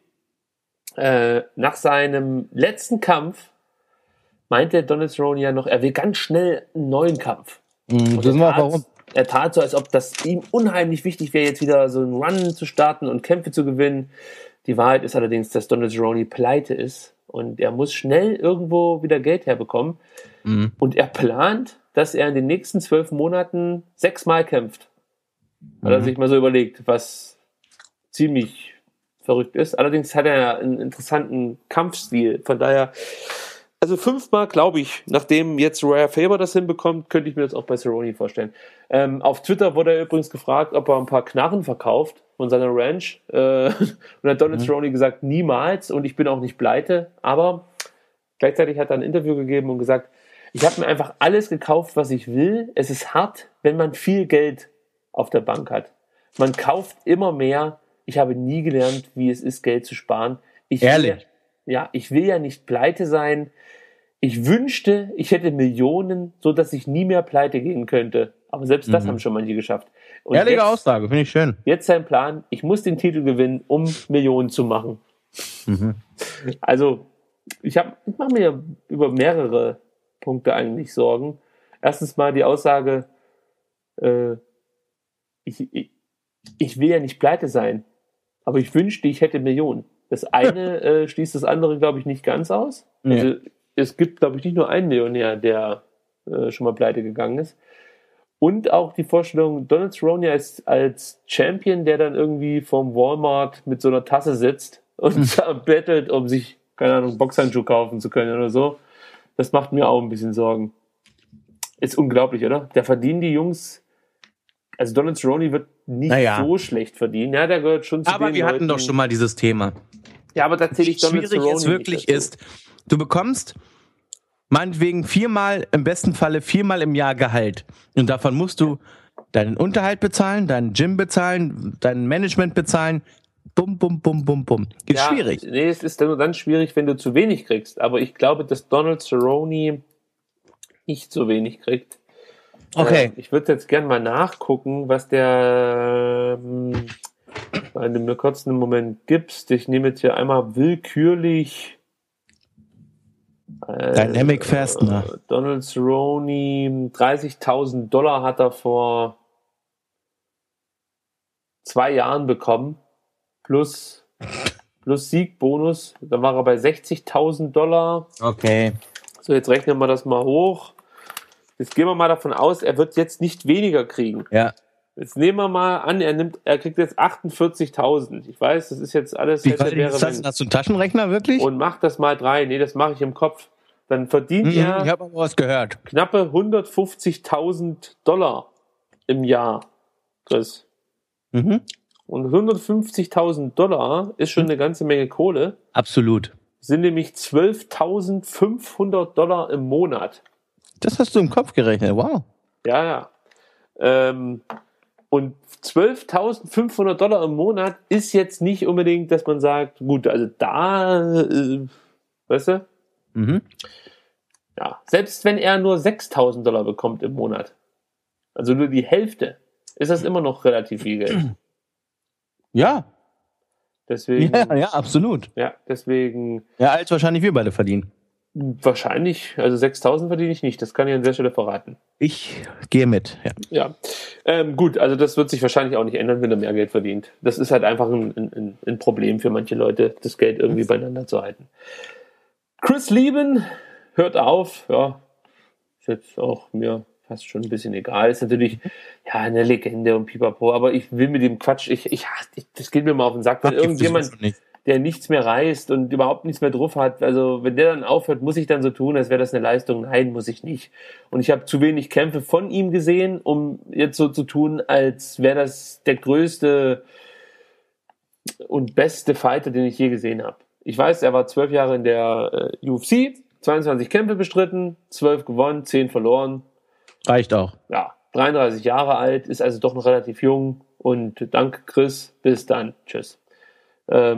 Nach seinem letzten Kampf meinte Donald Cerrone ja noch, er will ganz schnell einen neuen Kampf. Warum? Er tat so, als ob das ihm unheimlich wichtig wäre, jetzt wieder so einen Run zu starten und Kämpfe zu gewinnen. Die Wahrheit ist allerdings, dass Donald Cerrone pleite ist und er muss schnell irgendwo wieder Geld herbekommen. Und er plant, dass er in den nächsten 12 Monaten 6-mal kämpft. Hat er sich mal so überlegt, was ziemlich verrückt ist. Allerdings hat er einen interessanten Kampfstil. Von daher, also 5-mal, glaube ich, nachdem jetzt Raya Faber das hinbekommt, könnte ich mir das auch bei Cerrone vorstellen. Auf Twitter wurde er übrigens gefragt, ob er ein paar Knarren verkauft von seiner Ranch. Und hat Donald Cerrone gesagt, niemals und ich bin auch nicht pleite. Aber gleichzeitig hat er ein Interview gegeben und gesagt, ich habe mir einfach alles gekauft, was ich will. Es ist hart, wenn man viel Geld auf der Bank hat. Man kauft immer mehr. Ich habe nie gelernt, wie es ist, Geld zu sparen. Ehrlich? Ich will ja nicht pleite sein. Ich wünschte, ich hätte Millionen, so dass ich nie mehr pleite gehen könnte. Aber selbst das haben schon manche geschafft. Und ehrliche Aussage, finde ich schön. Jetzt sein Plan, ich muss den Titel gewinnen, um Millionen zu machen. Also, ich mache mir über mehrere Punkte eigentlich Sorgen. Erstens mal die Aussage, ich will ja nicht pleite sein, aber ich wünschte, ich hätte Millionen. Das eine schließt das andere, glaube ich, nicht ganz aus. Nee. Also, es gibt, glaube ich, nicht nur einen Millionär, der schon mal pleite gegangen ist. Und auch die Vorstellung, Donald Cerrone als Champion, der dann irgendwie vorm Walmart mit so einer Tasse sitzt und da bettelt, um sich, keine Ahnung, Boxhandschuhe kaufen zu können oder so. Das macht mir auch ein bisschen Sorgen. Ist unglaublich, oder? Da verdienen die Jungs, also Donald Cerrone wird nicht so schlecht verdienen. Ja, der gehört schon zu den Aber wir hatten Leuten, doch schon mal dieses Thema. Ja, aber tatsächlich Donald Cerrone schwierig es wirklich ist, du bekommst meinetwegen 4-mal, im besten Falle 4-mal im Jahr Gehalt. Und davon musst du deinen Unterhalt bezahlen, deinen Gym bezahlen, dein Management bezahlen. Bum, bum, bum, bum, bum. Ist schwierig. Nee, es ist nur dann schwierig, wenn du zu wenig kriegst. Aber ich glaube, dass Donald Cerrone nicht so wenig kriegt. Okay. Ich würde jetzt gerne mal nachgucken, was der, wenn du mir kurz einen Moment gibst, ich nehme jetzt hier einmal willkürlich Dynamic Fastener. Donald Cerrone, $30.000 hat er vor 2 Jahren bekommen, plus Siegbonus, dann war er bei $60.000. Okay. So, jetzt rechnen wir das mal hoch. Jetzt gehen wir mal davon aus, er wird jetzt nicht weniger kriegen. Ja. Jetzt nehmen wir mal an, er kriegt jetzt 48.000. Ich weiß, das ist jetzt alles... Wie ist das? Hast du einen Taschenrechner wirklich? Und mach das mal 3. Nee, das mache ich im Kopf. Dann verdient er... Ich habe aber was gehört. Knappe $150.000 im Jahr, Chris. Und $150.000 ist schon eine ganze Menge Kohle. Absolut. Sind nämlich $12.500 im Monat. Das hast du im Kopf gerechnet, wow. Ja. Und $12.500 im Monat ist jetzt nicht unbedingt, dass man sagt, gut, also da, weißt du? Ja, selbst wenn er nur $6.000 bekommt im Monat, also nur die Hälfte, ist das immer noch relativ viel Geld. Ja. Deswegen. Ja, absolut. Ja, deswegen. Ja, als wahrscheinlich wir beide verdienen. Wahrscheinlich, also 6.000 verdiene ich nicht, das kann ich an der Stelle verraten. Ich gehe mit, ja. Gut, also das wird sich wahrscheinlich auch nicht ändern, wenn er mehr Geld verdient. Das ist halt einfach ein Problem für manche Leute, das Geld irgendwie beieinander zu halten. Chris Lieben hört auf, ja, ist jetzt auch mir fast schon ein bisschen egal. Ist natürlich, ja, eine Legende und pipapo, aber ich will mit dem Quatsch, das geht mir mal auf den Sack, wenn irgendjemand, der nichts mehr reißt und überhaupt nichts mehr drauf hat, also wenn der dann aufhört, muss ich dann so tun, als wäre das eine Leistung? Nein, muss ich nicht. Und ich habe zu wenig Kämpfe von ihm gesehen, um jetzt so zu tun, als wäre das der größte und beste Fighter, den ich je gesehen habe. Ich weiß, er war 12 Jahre in der UFC, 22 Kämpfe bestritten, 12 gewonnen, 10 verloren. Reicht auch. Ja, 33 Jahre alt, ist also doch noch relativ jung. Und danke, Chris. Bis dann. Tschüss. Ja.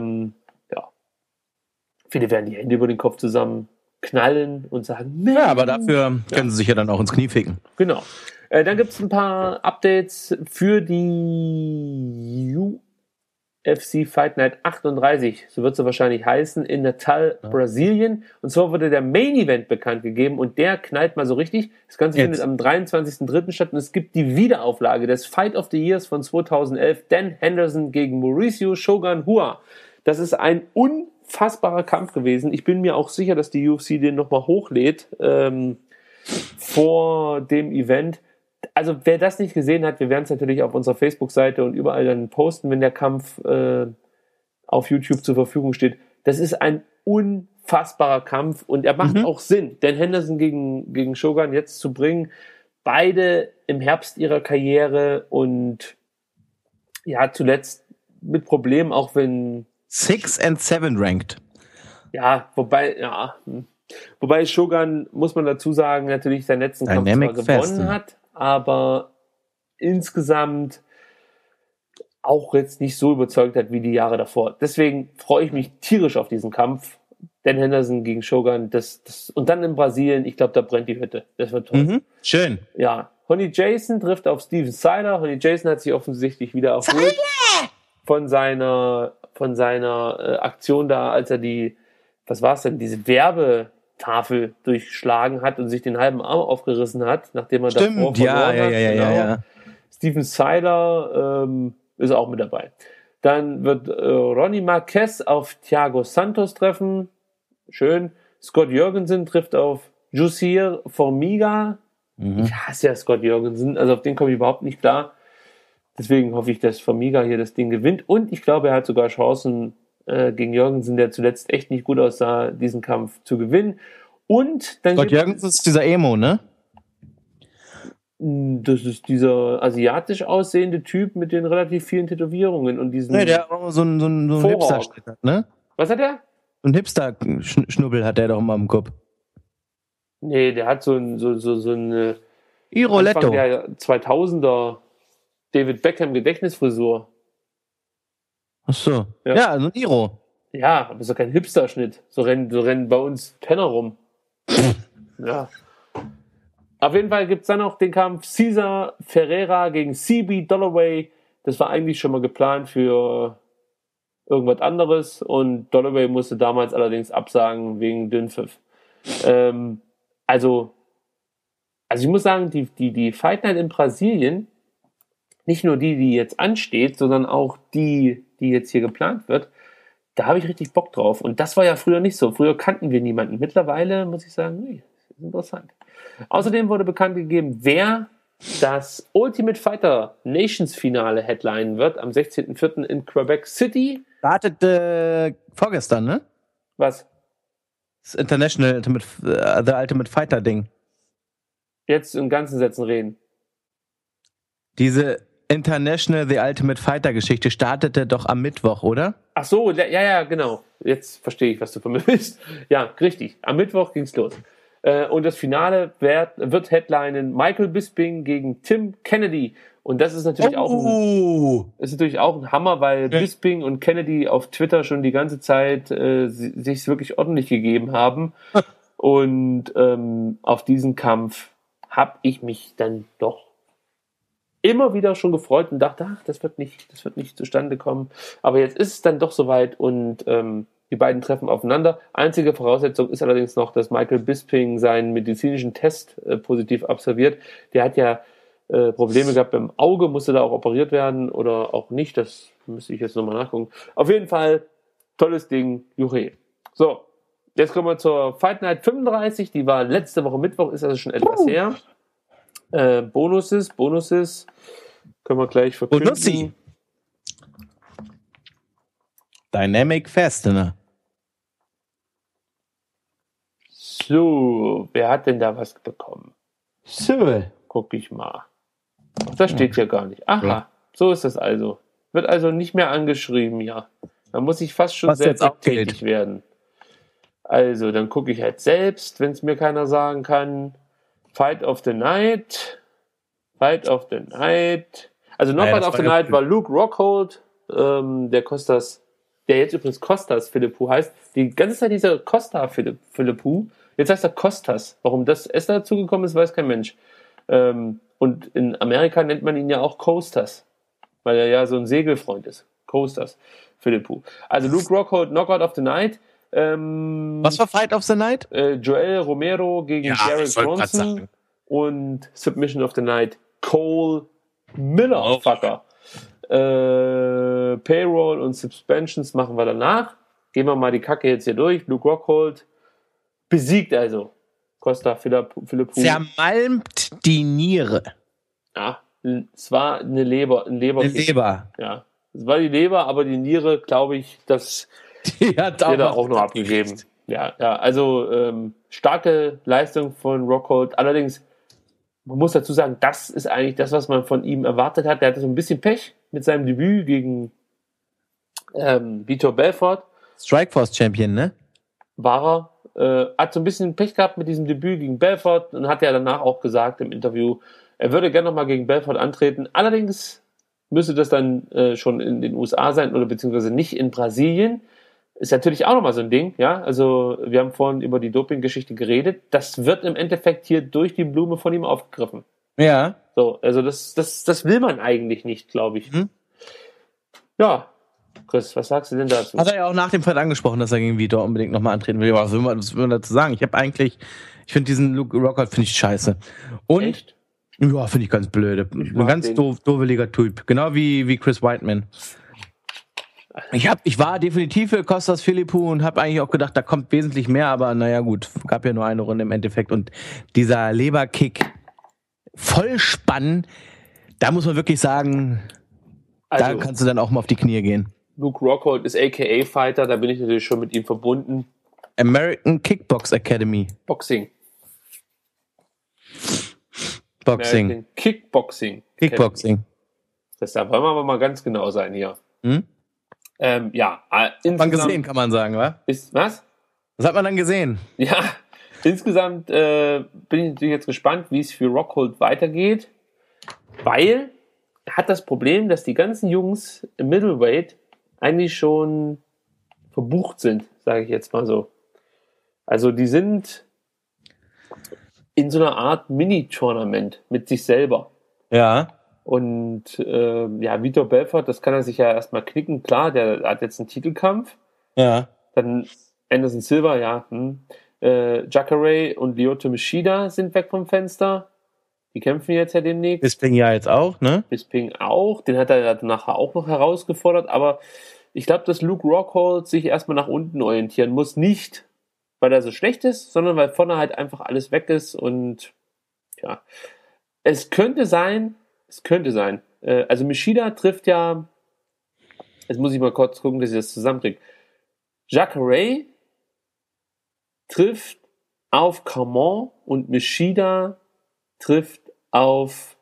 Viele werden die Hände über den Kopf zusammen knallen und sagen, Mensch. Ja, aber dafür können sie sich ja dann auch ins Knie ficken. Genau. Dann gibt es ein paar Updates für die UFC Fight Night 38, so wird sie wahrscheinlich heißen, in Natal, Brasilien. Und zwar wurde der Main Event bekannt gegeben und der knallt mal so richtig. Das Ganze findet am 23.03. statt und es gibt die Wiederauflage des Fight of the Years von 2011, Dan Henderson gegen Mauricio Shogun Hua. Das ist ein unfassbarer Kampf gewesen. Ich bin mir auch sicher, dass die UFC den nochmal hochlädt vor dem Event. Also wer das nicht gesehen hat, wir werden es natürlich auf unserer Facebook-Seite und überall dann posten, wenn der Kampf auf YouTube zur Verfügung steht. Das ist ein unfassbarer Kampf und er macht auch Sinn, denn Henderson gegen Shogun jetzt zu bringen, beide im Herbst ihrer Karriere und ja, zuletzt mit Problemen, auch wenn 6 and 7 ranked. Ja, wobei Shogun, muss man dazu sagen, natürlich seinen letzten Kampf zwar gewonnen hat, aber insgesamt auch jetzt nicht so überzeugt hat wie die Jahre davor. Deswegen freue ich mich tierisch auf diesen Kampf. Dan Henderson gegen Shogun, und dann in Brasilien, ich glaube, da brennt die Hütte. Das wird toll. Schön. Ja, Honey Jason trifft auf Steven Siler. Honey Jason hat sich offensichtlich wieder erholt von seiner Aktion da, als er diese Werbetafel durchschlagen hat und sich den halben Arm aufgerissen hat, nachdem er davor verloren hat. Ja. Steven Siler ist auch mit dabei. Dann wird Ronnie Marquez auf Thiago Santos treffen. Schön. Scott Jürgensen trifft auf Jussier Formiga. Ich hasse ja Scott Jürgensen, also auf den komme ich überhaupt nicht klar. Deswegen hoffe ich, dass Formiga hier das Ding gewinnt. Und ich glaube, er hat sogar Chancen gegen Jürgensen, der zuletzt echt nicht gut aussah, diesen Kampf zu gewinnen. Und dann Scott Jürgensen ist dieser Emo, ne? Das ist dieser asiatisch aussehende Typ mit den relativ vielen Tätowierungen und diesen. Ne, der auch so ein Hipster-Schnitt hat, ne? Was hat der? So ein Hipster-Schnubbel hat der doch immer im Kopf. Nee, der hat so eine Iroletto. Anfang der 2000er David Beckham Gedächtnisfrisur. Ach so. Ja, so ein Iro. Ja, aber so kein Hipster-Schnitt. So rennen bei uns Penner rum. Ja. Auf jeden Fall gibt es dann noch den Kampf Cesar Ferreira gegen CB Dollaway. Das war eigentlich schon mal geplant für irgendwas anderes und Dollaway musste damals allerdings absagen wegen Dünnpfiff. Also ich muss sagen, die Fight Night in Brasilien, nicht nur die jetzt ansteht, sondern auch die jetzt hier geplant wird, da habe ich richtig Bock drauf. Und das war ja früher nicht so. Früher kannten wir niemanden. Mittlerweile muss ich sagen, nee, das ist interessant. Außerdem wurde bekannt gegeben, wer das Ultimate Fighter Nations Finale headlinen wird am 16.04. in Quebec City. Startet vorgestern, ne? Was? Das International The Ultimate Fighter Ding. Jetzt in ganzen Sätzen reden. Diese International The Ultimate Fighter Geschichte startete doch am Mittwoch, oder? Ach so, ja, genau. Jetzt verstehe ich, was du von mir willst. Ja, richtig. Am Mittwoch ging's los. Und das Finale wird headlinen Michael Bisping gegen Tim Kennedy. Und das ist natürlich auch ein Hammer, weil Bisping und Kennedy auf Twitter schon die ganze Zeit sich wirklich ordentlich gegeben haben. Und auf diesen Kampf habe ich mich dann doch immer wieder schon gefreut und dachte, das wird nicht zustande kommen. Aber jetzt ist es dann doch soweit und die beiden treffen aufeinander. Einzige Voraussetzung ist allerdings noch, dass Michael Bisping seinen medizinischen Test positiv absolviert. Der hat ja Probleme gehabt beim Auge, musste da auch operiert werden oder auch nicht. Das müsste ich jetzt nochmal nachgucken. Auf jeden Fall, tolles Ding, Juche. So, jetzt kommen wir zur Fight Night 35. Die war letzte Woche Mittwoch, ist also schon etwas her. Bonuses können wir gleich verkünden. Bonussi. Dynamic Fastener. So, wer hat denn da was bekommen? So. Guck ich mal. Ach, das steht hier gar nicht. Aha, so ist das also. Wird also nicht mehr angeschrieben, ja. Da muss ich fast schon Was jetzt selbst auch tätig gilt. werden. Also, dann gucke ich halt selbst, wenn es mir keiner sagen kann. Fight of the Night. Also, Knockout das of war the ja Night cool. war Luke Rockhold, der jetzt übrigens Kostas Philippou heißt. Die ganze Zeit dieser Costa Philippou. Jetzt heißt er Kostas. Warum das S dazugekommen ist, weiß kein Mensch. Und in Amerika nennt man ihn ja auch Costas, weil er ja so ein Segelfreund ist. Costas Philippou. Also Luke Rockhold, Knockout of the Night. Was war Fight of the Night? Joel Romero gegen Jared ich wollte grad Bronson sagen. und Submission of the Night Cole Miller, Fucker. Payroll und Suspensions machen wir danach. Gehen wir mal die Kacke jetzt hier durch. Luke Rockhold besiegt also Costa Philippou. Zermalmt die Niere. Ja, es war ein Leberkick. Leber. Ja, es war die Leber, aber die Niere, glaube ich, das Die hat wird er was auch noch abgegeben. Ja, also starke Leistung von Rockhold. Allerdings, man muss dazu sagen, das ist eigentlich das, was man von ihm erwartet hat. Der hatte so ein bisschen Pech mit seinem Debüt gegen Vitor Belfort. Strikeforce Champion, ne? War er. Hat so ein bisschen Pech gehabt mit diesem Debüt gegen Belfort und hat ja danach auch gesagt im Interview, er würde gerne nochmal gegen Belfort antreten. Allerdings müsste das dann schon in den USA sein oder beziehungsweise nicht in Brasilien. Ist natürlich auch nochmal so ein Ding, ja. Also, wir haben vorhin über die Doping-Geschichte geredet. Das wird im Endeffekt hier durch die Blume von ihm aufgegriffen. Ja. So, also das will man eigentlich nicht, glaube ich. Mhm. Ja, Chris, was sagst du denn dazu? Hat er ja auch nach dem Fight angesprochen, dass er gegen Vitor unbedingt nochmal antreten will. Was will man dazu sagen? Ich finde diesen Luke Rockhold finde ich scheiße. Und Echt? ja, finde ich ganz blöde. Ein mag ganz den. doveliger Typ. Genau wie Chris Whiteman. Ich war definitiv für Costas Philippou und habe eigentlich auch gedacht, da kommt wesentlich mehr, aber naja gut, gab ja nur eine Runde im Endeffekt. Und dieser Leberkick, voll spannend, da muss man wirklich sagen, da Also, kannst du dann auch mal auf die Knie gehen. Luke Rockhold ist AKA-Fighter, da bin ich natürlich schon mit ihm verbunden. American Kickbox Academy. Boxing. Boxing. American Kickboxing. Kickboxing. Da wollen wir aber mal ganz genau sein hier. Hm? Ja, Man insgesamt gesehen, kann man sagen, wa? ist, was? Was hat man dann gesehen? Ja, insgesamt bin ich natürlich jetzt gespannt, wie es für Rockhold weitergeht, weil er hat das Problem, dass die ganzen Jungs im Middleweight eigentlich schon verbucht sind, sage ich jetzt mal so. Also die sind in so einer Art Mini-Tournament mit sich selber. Ja. Und ja, Vitor Belfort, das kann er sich ja erstmal knicken. Klar, der hat jetzt einen Titelkampf. Ja. Dann Anderson Silva, ja. Jacare und Lyoto Machida sind weg vom Fenster. Die kämpfen jetzt ja demnächst. Bisping ja jetzt auch, ne? Bisping auch. Den hat er nachher auch noch herausgefordert. Aber ich glaube, dass Luke Rockhold sich erstmal nach unten orientieren muss. Nicht, weil er so schlecht ist, sondern weil vorne halt einfach alles weg ist. Und ja, es könnte sein, also Machida trifft ja, jetzt muss ich mal kurz gucken, dass ich das zusammenkriege. Jacare trifft auf Carmon und Machida trifft auf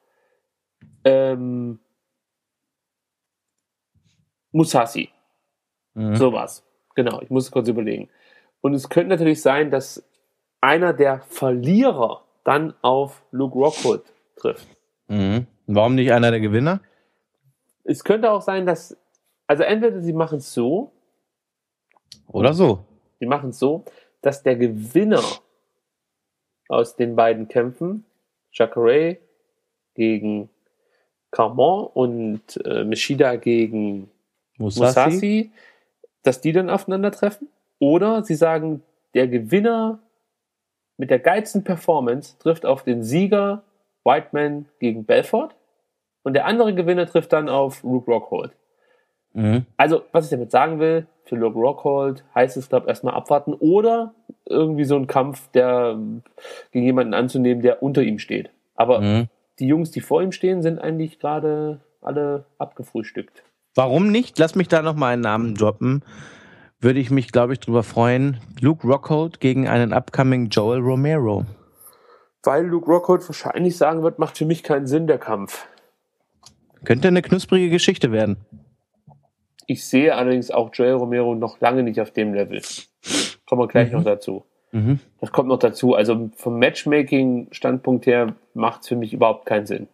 Musashi. Mhm. Sowas. Genau, ich muss kurz überlegen. Und es könnte natürlich sein, dass einer der Verlierer dann auf Luke Rockhold trifft. Mhm. Warum nicht einer der Gewinner? Es könnte auch sein, dass, also entweder sie machen es so, Oder so. dass der Gewinner aus den beiden Kämpfen, Jacare gegen Carmon und Machida gegen Musashi, dass die dann aufeinandertreffen. Oder sie sagen, der Gewinner mit der geilsten Performance trifft auf den Sieger Whiteman gegen Belfort und der andere Gewinner trifft dann auf Luke Rockhold. Mhm. Also, was ich damit sagen will, für Luke Rockhold heißt es, glaube ich, erstmal abwarten oder irgendwie so einen Kampf, der gegen jemanden anzunehmen, der unter ihm steht. Aber die Jungs, die vor ihm stehen, sind eigentlich gerade alle abgefrühstückt. Warum nicht? Lass mich da nochmal einen Namen droppen. Würde ich mich, glaube ich, drüber freuen. Luke Rockhold gegen einen upcoming Joel Romero. Weil Luke Rockhold wahrscheinlich sagen wird, macht für mich keinen Sinn, der Kampf. Könnte eine knusprige Geschichte werden. Ich sehe allerdings auch Joel Romero noch lange nicht auf dem Level. Kommen wir gleich noch dazu. Das kommt noch dazu. Also vom Matchmaking-Standpunkt her macht es für mich überhaupt keinen Sinn.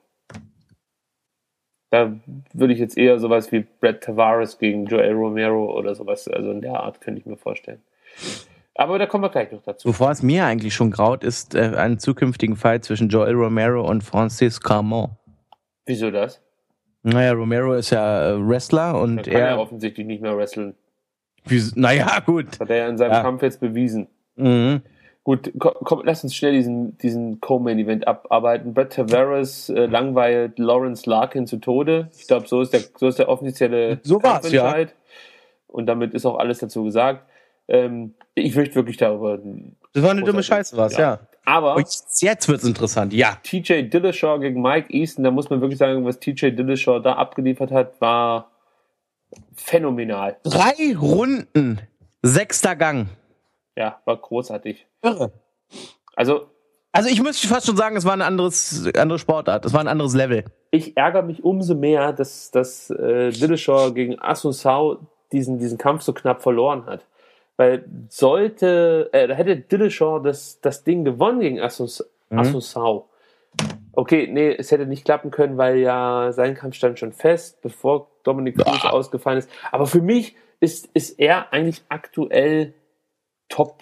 Da würde ich jetzt eher sowas wie Brett Tavares gegen Joel Romero oder sowas, also in der Art könnte ich mir vorstellen. Aber da kommen wir gleich noch dazu. Bevor es mir eigentlich schon graut, ist einen zukünftigen Fight zwischen Joel Romero und Francis Carmont. Wieso das? Naja, Romero ist ja Wrestler und Er kann ja offensichtlich nicht mehr wresteln. Naja, gut. Das hat er ja in seinem Kampf jetzt bewiesen. Gut, komm, lass uns schnell diesen Co-Main-Event abarbeiten. Brett Tavares langweilt Lawrence Larkin zu Tode. Ich glaube, so ist der offizielle Kampfentscheid. Ja. Und damit ist auch alles dazu gesagt. Ich möchte wirklich darüber... Das war eine dumme Scheiße, ja. Aber jetzt wird's interessant, ja. TJ Dillashaw gegen Mike Easton, da muss man wirklich sagen, was TJ Dillashaw da abgeliefert hat, war phänomenal. 3 Runden, 6. Gang. Ja, war großartig. Irre. Also ich müsste fast schon sagen, es war eine andere Sportart, es war ein anderes Level. Ich ärgere mich umso mehr, dass Dillashaw gegen Assunção diesen Kampf so knapp verloren hat. Weil hätte Dillashaw das Ding gewonnen gegen Assunção. Okay, nee, es hätte nicht klappen können, weil ja sein Kampf stand schon fest, bevor Dominic Cruz ausgefallen ist. Aber für mich ist er eigentlich aktuell Top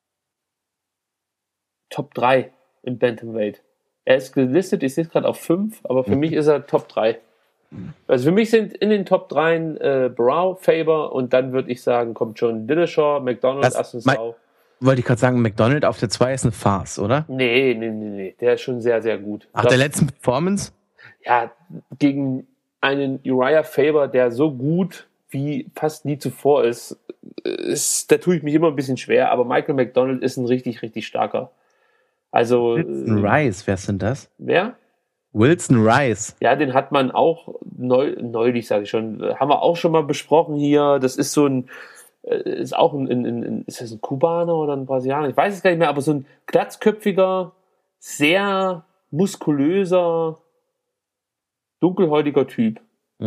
3 im Bantamweight. Er ist gelistet, ich sehe es gerade auf 5, aber für mich ist er Top 3. Also für mich sind in den Top 3 Barao, Faber und dann würde ich sagen, kommt schon Dillashaw, McDonald, Assunção. Wollte ich gerade sagen, McDonald auf der 2 ist eine Farce, oder? Nee. Der ist schon sehr, sehr gut. Nach der letzten Performance? Ja, gegen einen Uriah Faber, der so gut wie fast nie zuvor ist, da tue ich mich immer ein bisschen schwer, aber Michael McDonald ist ein richtig, richtig starker. Also Wilson Rice, wer ist denn das? Wer? Wilson Rice. Ja, den hat man auch neulich, sage ich schon, haben wir auch schon mal besprochen hier. Das ist so ist auch ist das ein Kubaner oder ein Brasilianer? Ich weiß es gar nicht mehr, aber so ein glatzköpfiger, sehr muskulöser, dunkelhäutiger Typ.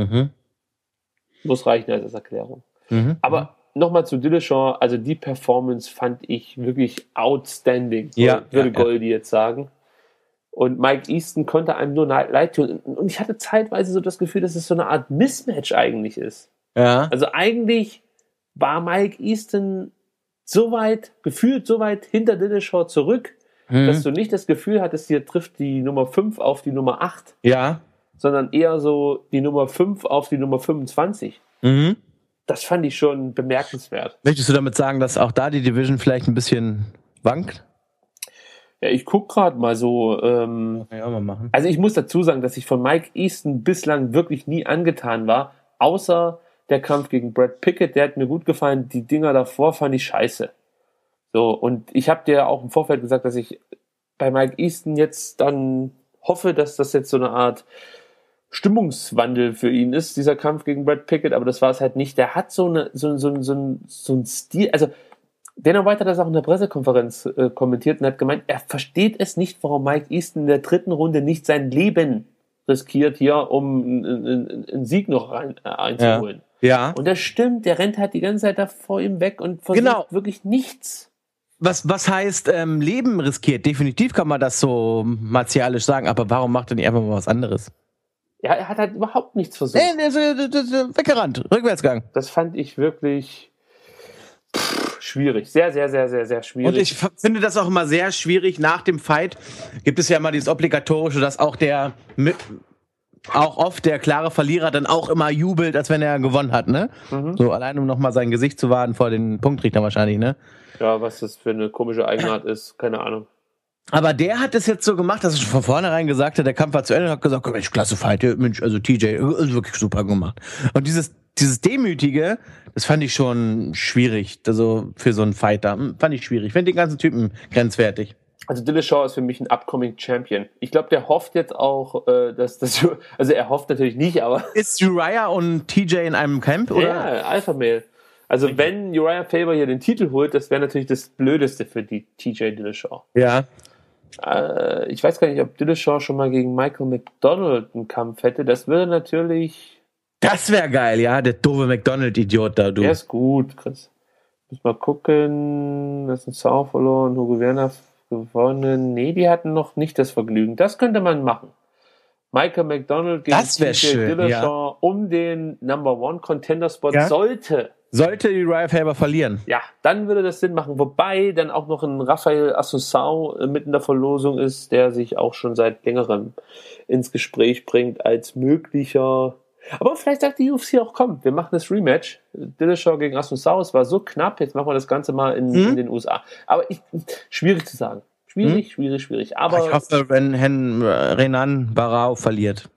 Muss reichen als Erklärung. Aber nochmal zu Dillashaw, also die Performance fand ich wirklich outstanding, würde Goldi jetzt sagen. Und Mike Easton konnte einem nur leid tun. Und ich hatte zeitweise so das Gefühl, dass es so eine Art Mismatch eigentlich ist. Ja. Also eigentlich war Mike Easton gefühlt so weit hinter Dillashaw zurück, dass du nicht das Gefühl hattest, hier trifft die Nummer 5 auf die Nummer 8. Ja. Sondern eher so die Nummer 5 auf die Nummer 25. Das fand ich schon bemerkenswert. Möchtest du damit sagen, dass auch da die Division vielleicht ein bisschen wankt? Ja, ich gucke gerade mal so. Kann ich auch mal machen. Also ich muss dazu sagen, dass ich von Mike Easton bislang wirklich nie angetan war, außer der Kampf gegen Brad Pickett, der hat mir gut gefallen. Die Dinger davor fand ich scheiße. So, und ich habe dir auch im Vorfeld gesagt, dass ich bei Mike Easton jetzt dann hoffe, dass das jetzt so eine Art Stimmungswandel für ihn ist, dieser Kampf gegen Brad Pickett, aber das war es halt nicht. Der hat so ein Stil, also Dana White hat das auch in der Pressekonferenz kommentiert und hat gemeint, er versteht es nicht, warum Mike Easton in der 3. Runde nicht sein Leben riskiert hier, um einen Sieg noch einzuholen. Ja. Und das stimmt, der rennt halt die ganze Zeit da vor ihm weg und versucht wirklich nichts. Was heißt Leben riskiert? Definitiv kann man das so martialisch sagen, aber warum macht er nicht einfach mal was anderes? Ja, er hat halt überhaupt nichts versucht. Nee, der ist weggerannt, Rückwärtsgang. Das fand ich wirklich schwierig. Sehr, sehr, sehr, sehr, sehr schwierig. Und ich finde das auch immer sehr schwierig. Nach dem Fight gibt es ja immer dieses Obligatorische, dass auch oft der klare Verlierer dann auch immer jubelt, als wenn er gewonnen hat, ne? So allein, um nochmal sein Gesicht zu wahren vor den Punktrichtern wahrscheinlich, ne? Ja, was das für eine komische Eigenart ist, keine Ahnung. Aber der hat es jetzt so gemacht, dass er von vornherein gesagt hat, der Kampf war zu Ende und hat gesagt, Mensch, klasse Fight, Mensch, also TJ, wirklich super gemacht. Und dieses Demütige, das fand ich schon schwierig, also für so einen Fighter, fand ich schwierig. Ich finde den ganzen Typen grenzwertig. Also Dillashaw ist für mich ein upcoming Champion. Ich glaube, der hofft jetzt auch, also er hofft natürlich nicht, aber... Ist Uriah und TJ in einem Camp, oder? Ja, Alpha Male. Also wenn Uriah Faber hier den Titel holt, das wäre natürlich das Blödeste für die TJ Dillashaw. Ja. Ich weiß gar nicht, ob Dillashaw schon mal gegen Michael McDonald einen Kampf hätte. Das würde natürlich... Das wäre geil, ja, der doofe McDonald-Idiot da, du. Der ist gut, Chris. Muss mal gucken. Das ist ein Sau verloren. Hugo Werner gewonnen. Nee, die hatten noch nicht das Vergnügen. Das könnte man machen. Michael McDonald gegen TJ Dillashaw um den Number One Contender Spot sollte Uriah Faber verlieren. Ja, dann würde das Sinn machen. Wobei dann auch noch ein Rafael Assunção mit in der Verlosung ist, der sich auch schon seit längerem ins Gespräch bringt als möglicher. Aber vielleicht sagt die UFC auch, komm, wir machen das Rematch. Dillashaw gegen Assunção, es war so knapp, jetzt machen wir das Ganze mal in den USA. Aber schwierig zu sagen. Schwierig. Aber ich hoffe, wenn Renan Barao verliert.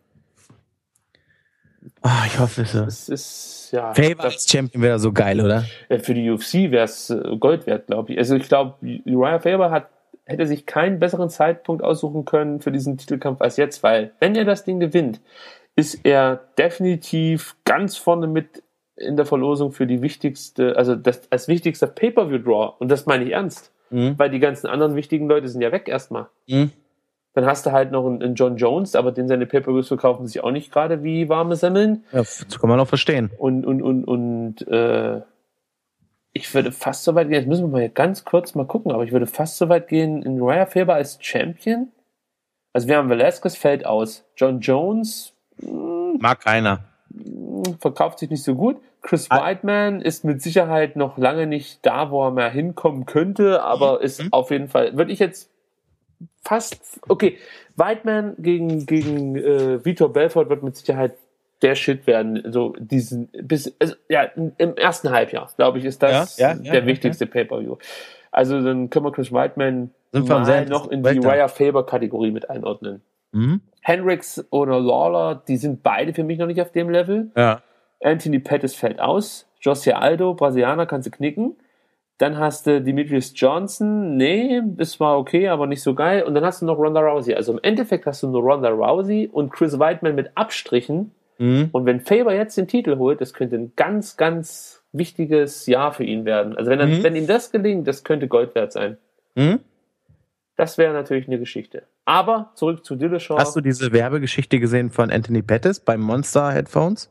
Ich hoffe es. Es ist, ja. Faber als Champion wäre so geil, oder? Für die UFC wäre es Gold wert, glaube ich. Also ich glaube, Uriah Faber hätte sich keinen besseren Zeitpunkt aussuchen können für diesen Titelkampf als jetzt, weil wenn er das Ding gewinnt, ist er definitiv ganz vorne mit in der Verlosung für die wichtigste, also das als wichtigster Pay-Per-View-Draw. Und das meine ich ernst. Weil die ganzen anderen wichtigen Leute sind ja weg erstmal. Dann hast du halt noch einen John Jones, aber den seine Pay-Per-Views verkaufen sich auch nicht gerade wie warme Semmeln. Ja, das kann man auch verstehen. Und ich würde fast so weit gehen, jetzt müssen wir mal ganz kurz mal gucken, aber ich würde fast so weit gehen, in Uriah Faber als Champion. Also wir haben Velasquez fällt aus. John Jones mag keiner. Verkauft sich nicht so gut. Chris Weidman ist mit Sicherheit noch lange nicht da, wo er mehr hinkommen könnte, aber ist auf jeden Fall, würde ich jetzt fast, okay, Weidman gegen Vitor Belfort wird mit Sicherheit der Shit werden, so im ersten Halbjahr, glaube ich, ist das der wichtigste Pay-Per-View. Also dann können wir Chris Weidman mal noch in die Uriah Faber Kategorie mit einordnen. Hendricks oder Lawler, die sind beide für mich noch nicht auf dem Level. Ja. Anthony Pettis fällt aus. Jose Aldo, Brasilianer, kannst du knicken. Dann hast du Demetrius Johnson. Nee, das war okay, aber nicht so geil. Und dann hast du noch Ronda Rousey. Also im Endeffekt hast du nur Ronda Rousey und Chris Weidman mit Abstrichen. Und wenn Faber jetzt den Titel holt, das könnte ein ganz, ganz wichtiges Jahr für ihn werden. Also wenn ihm das gelingt, das könnte Gold wert sein. Das wäre natürlich eine Geschichte. Aber zurück zu Dillashaw. Hast du diese Werbegeschichte gesehen von Anthony Pettis beim Monster Headphones?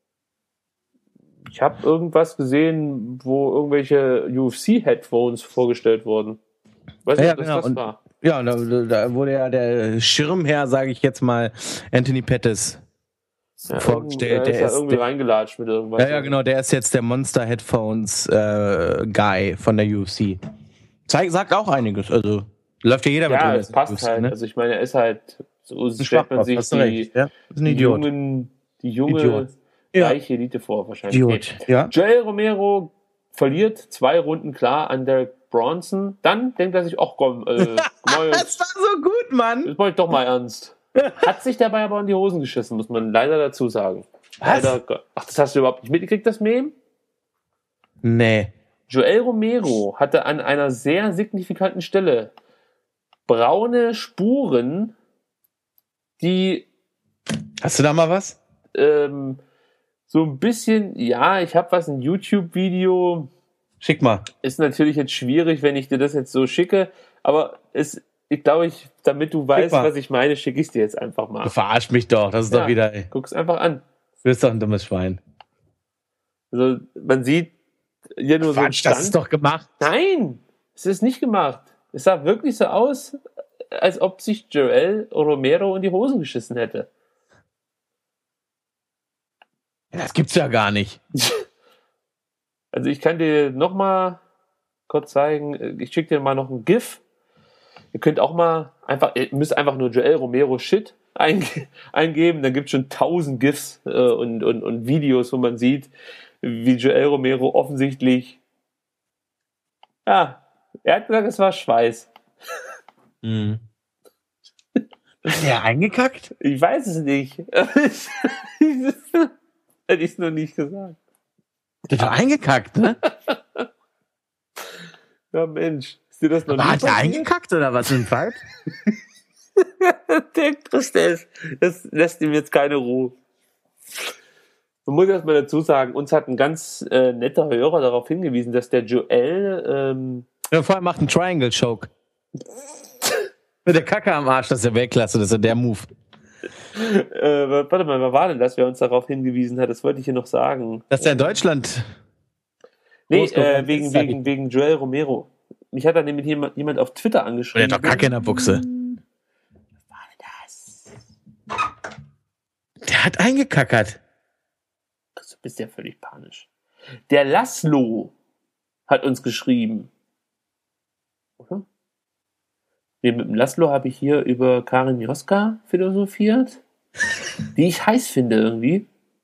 Ich habe irgendwas gesehen, wo irgendwelche UFC-Headphones vorgestellt wurden. Weiß nicht, ob das war. Ja, da wurde ja der Schirmherr, sage ich jetzt mal, Anthony Pettis vorgestellt. Der ist irgendwie reingelatscht mit irgendwas. Ja, genau, der ist jetzt der Monster Headphones Guy von der UFC. Sagt auch einiges, also läuft ja jeder mit. Ja, es passt UFC, halt. Ne? Also ich meine, er ist halt, so stellt man sich die junge reiche Elite vor wahrscheinlich. Idiot. Ja. Joel Romero verliert 2 Runden klar an Derek Bronson. Dann denkt er sich, ach komm, das war so gut, Mann. Das wollte ich doch mal ernst. Hat sich dabei aber in die Hosen geschissen, muss man leider dazu sagen. Was? Ach, das hast du überhaupt nicht mitgekriegt, das Meme? Nee. Joel Romero hatte an einer sehr signifikanten Stelle braune Spuren, die... Hast du da mal was? So ein bisschen, ja, ich habe was, ein YouTube-Video. Schick mal. Ist natürlich jetzt schwierig, wenn ich dir das jetzt so schicke, aber ich glaube, damit du weißt, was ich meine, schicke ich es dir jetzt einfach mal. Du verarsch mich doch, das ist doch wieder... Guck's einfach an. Du bist doch ein dummes Schwein. Also, man sieht hier nur so einen Stand. Das ist doch gemacht. Nein, es ist nicht gemacht. Es sah wirklich so aus, als ob sich Joel Romero in die Hosen geschissen hätte. Das gibt's ja gar nicht. Also ich kann dir noch mal kurz zeigen, ich schicke dir mal noch ein GIF. Ihr müsst einfach nur Joel Romero Shit eingeben, dann gibt es schon 1000 GIFs und Videos, wo man sieht, wie Joel Romero offensichtlich, er hat gesagt, es war Schweiß. Hat der eingekackt? Ich weiß es nicht. Hätte ich es noch nicht gesagt. Der hat eingekackt, ne? Ja, Mensch. Ist dir das noch nie Hat er passiert? eingekackt oder was im Fight? Der Tristesse, das lässt ihm jetzt keine Ruhe. Man muss erst mal dazu sagen, uns hat ein ganz netter Hörer darauf hingewiesen, dass der Joel Ja, vor allem macht einen Triangle-Choke. Mit der Kacke am Arsch, das ist ja Weltklasse, das ist ja der Move. warte mal, wer war denn das, wer uns darauf hingewiesen hat? Das wollte ich hier noch sagen. Dass der in Deutschland... Nee, wegen Joel Romero. Mich hat da nämlich jemand auf Twitter angeschrieben. Der hat doch Kacke in der Buchse. Was war denn das? Der hat eingekackert. Du bist ja völlig panisch. Der Laszlo hat uns geschrieben. Oder? Nee, mit dem Laszlo habe ich hier über Karin Joska philosophiert, die ich heiß finde irgendwie.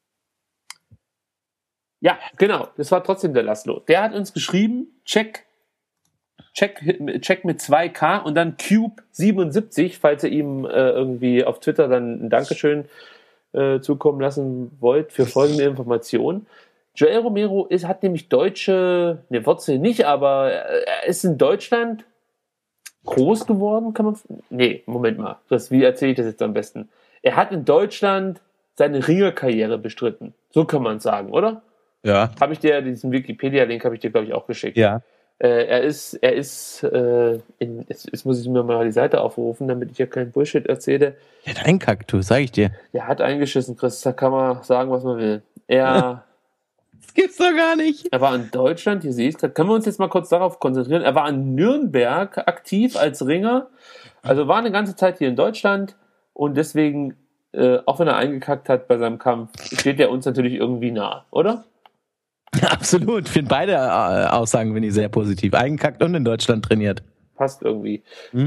Ja, genau, das war trotzdem der Laszlo. Der hat uns geschrieben, check mit 2K und dann Cube77, falls ihr ihm irgendwie auf Twitter dann ein Dankeschön zukommen lassen wollt für folgende Information. Joel Romero hat nämlich deutsche, Wurzeln nicht, aber er ist in Deutschland groß geworden, kann man... Nee, Moment mal. Wie erzähle ich das jetzt am besten? Er hat in Deutschland seine Ringerkarriere bestritten. So kann man es sagen, oder? Ja. Habe ich dir, diesen Wikipedia-Link habe ich dir, glaube ich, auch geschickt. Ja. Jetzt muss ich mir mal die Seite aufrufen, damit ich ja keinen Bullshit erzähle. Der hat einkackt, du, sag ich dir. Der hat eingeschissen, Chris, da kann man sagen, was man will. Das gibt's doch gar nicht. Er war in Deutschland, hier sehe ich es, können wir uns jetzt mal kurz darauf konzentrieren. Er war in Nürnberg aktiv als Ringer, also war eine ganze Zeit hier in Deutschland und deswegen, auch wenn er eingekackt hat bei seinem Kampf, steht er uns natürlich irgendwie nah, oder? Ja, absolut. Ich finde beide Aussagen finde ich sehr positiv. Eingekackt und in Deutschland trainiert. Passt irgendwie.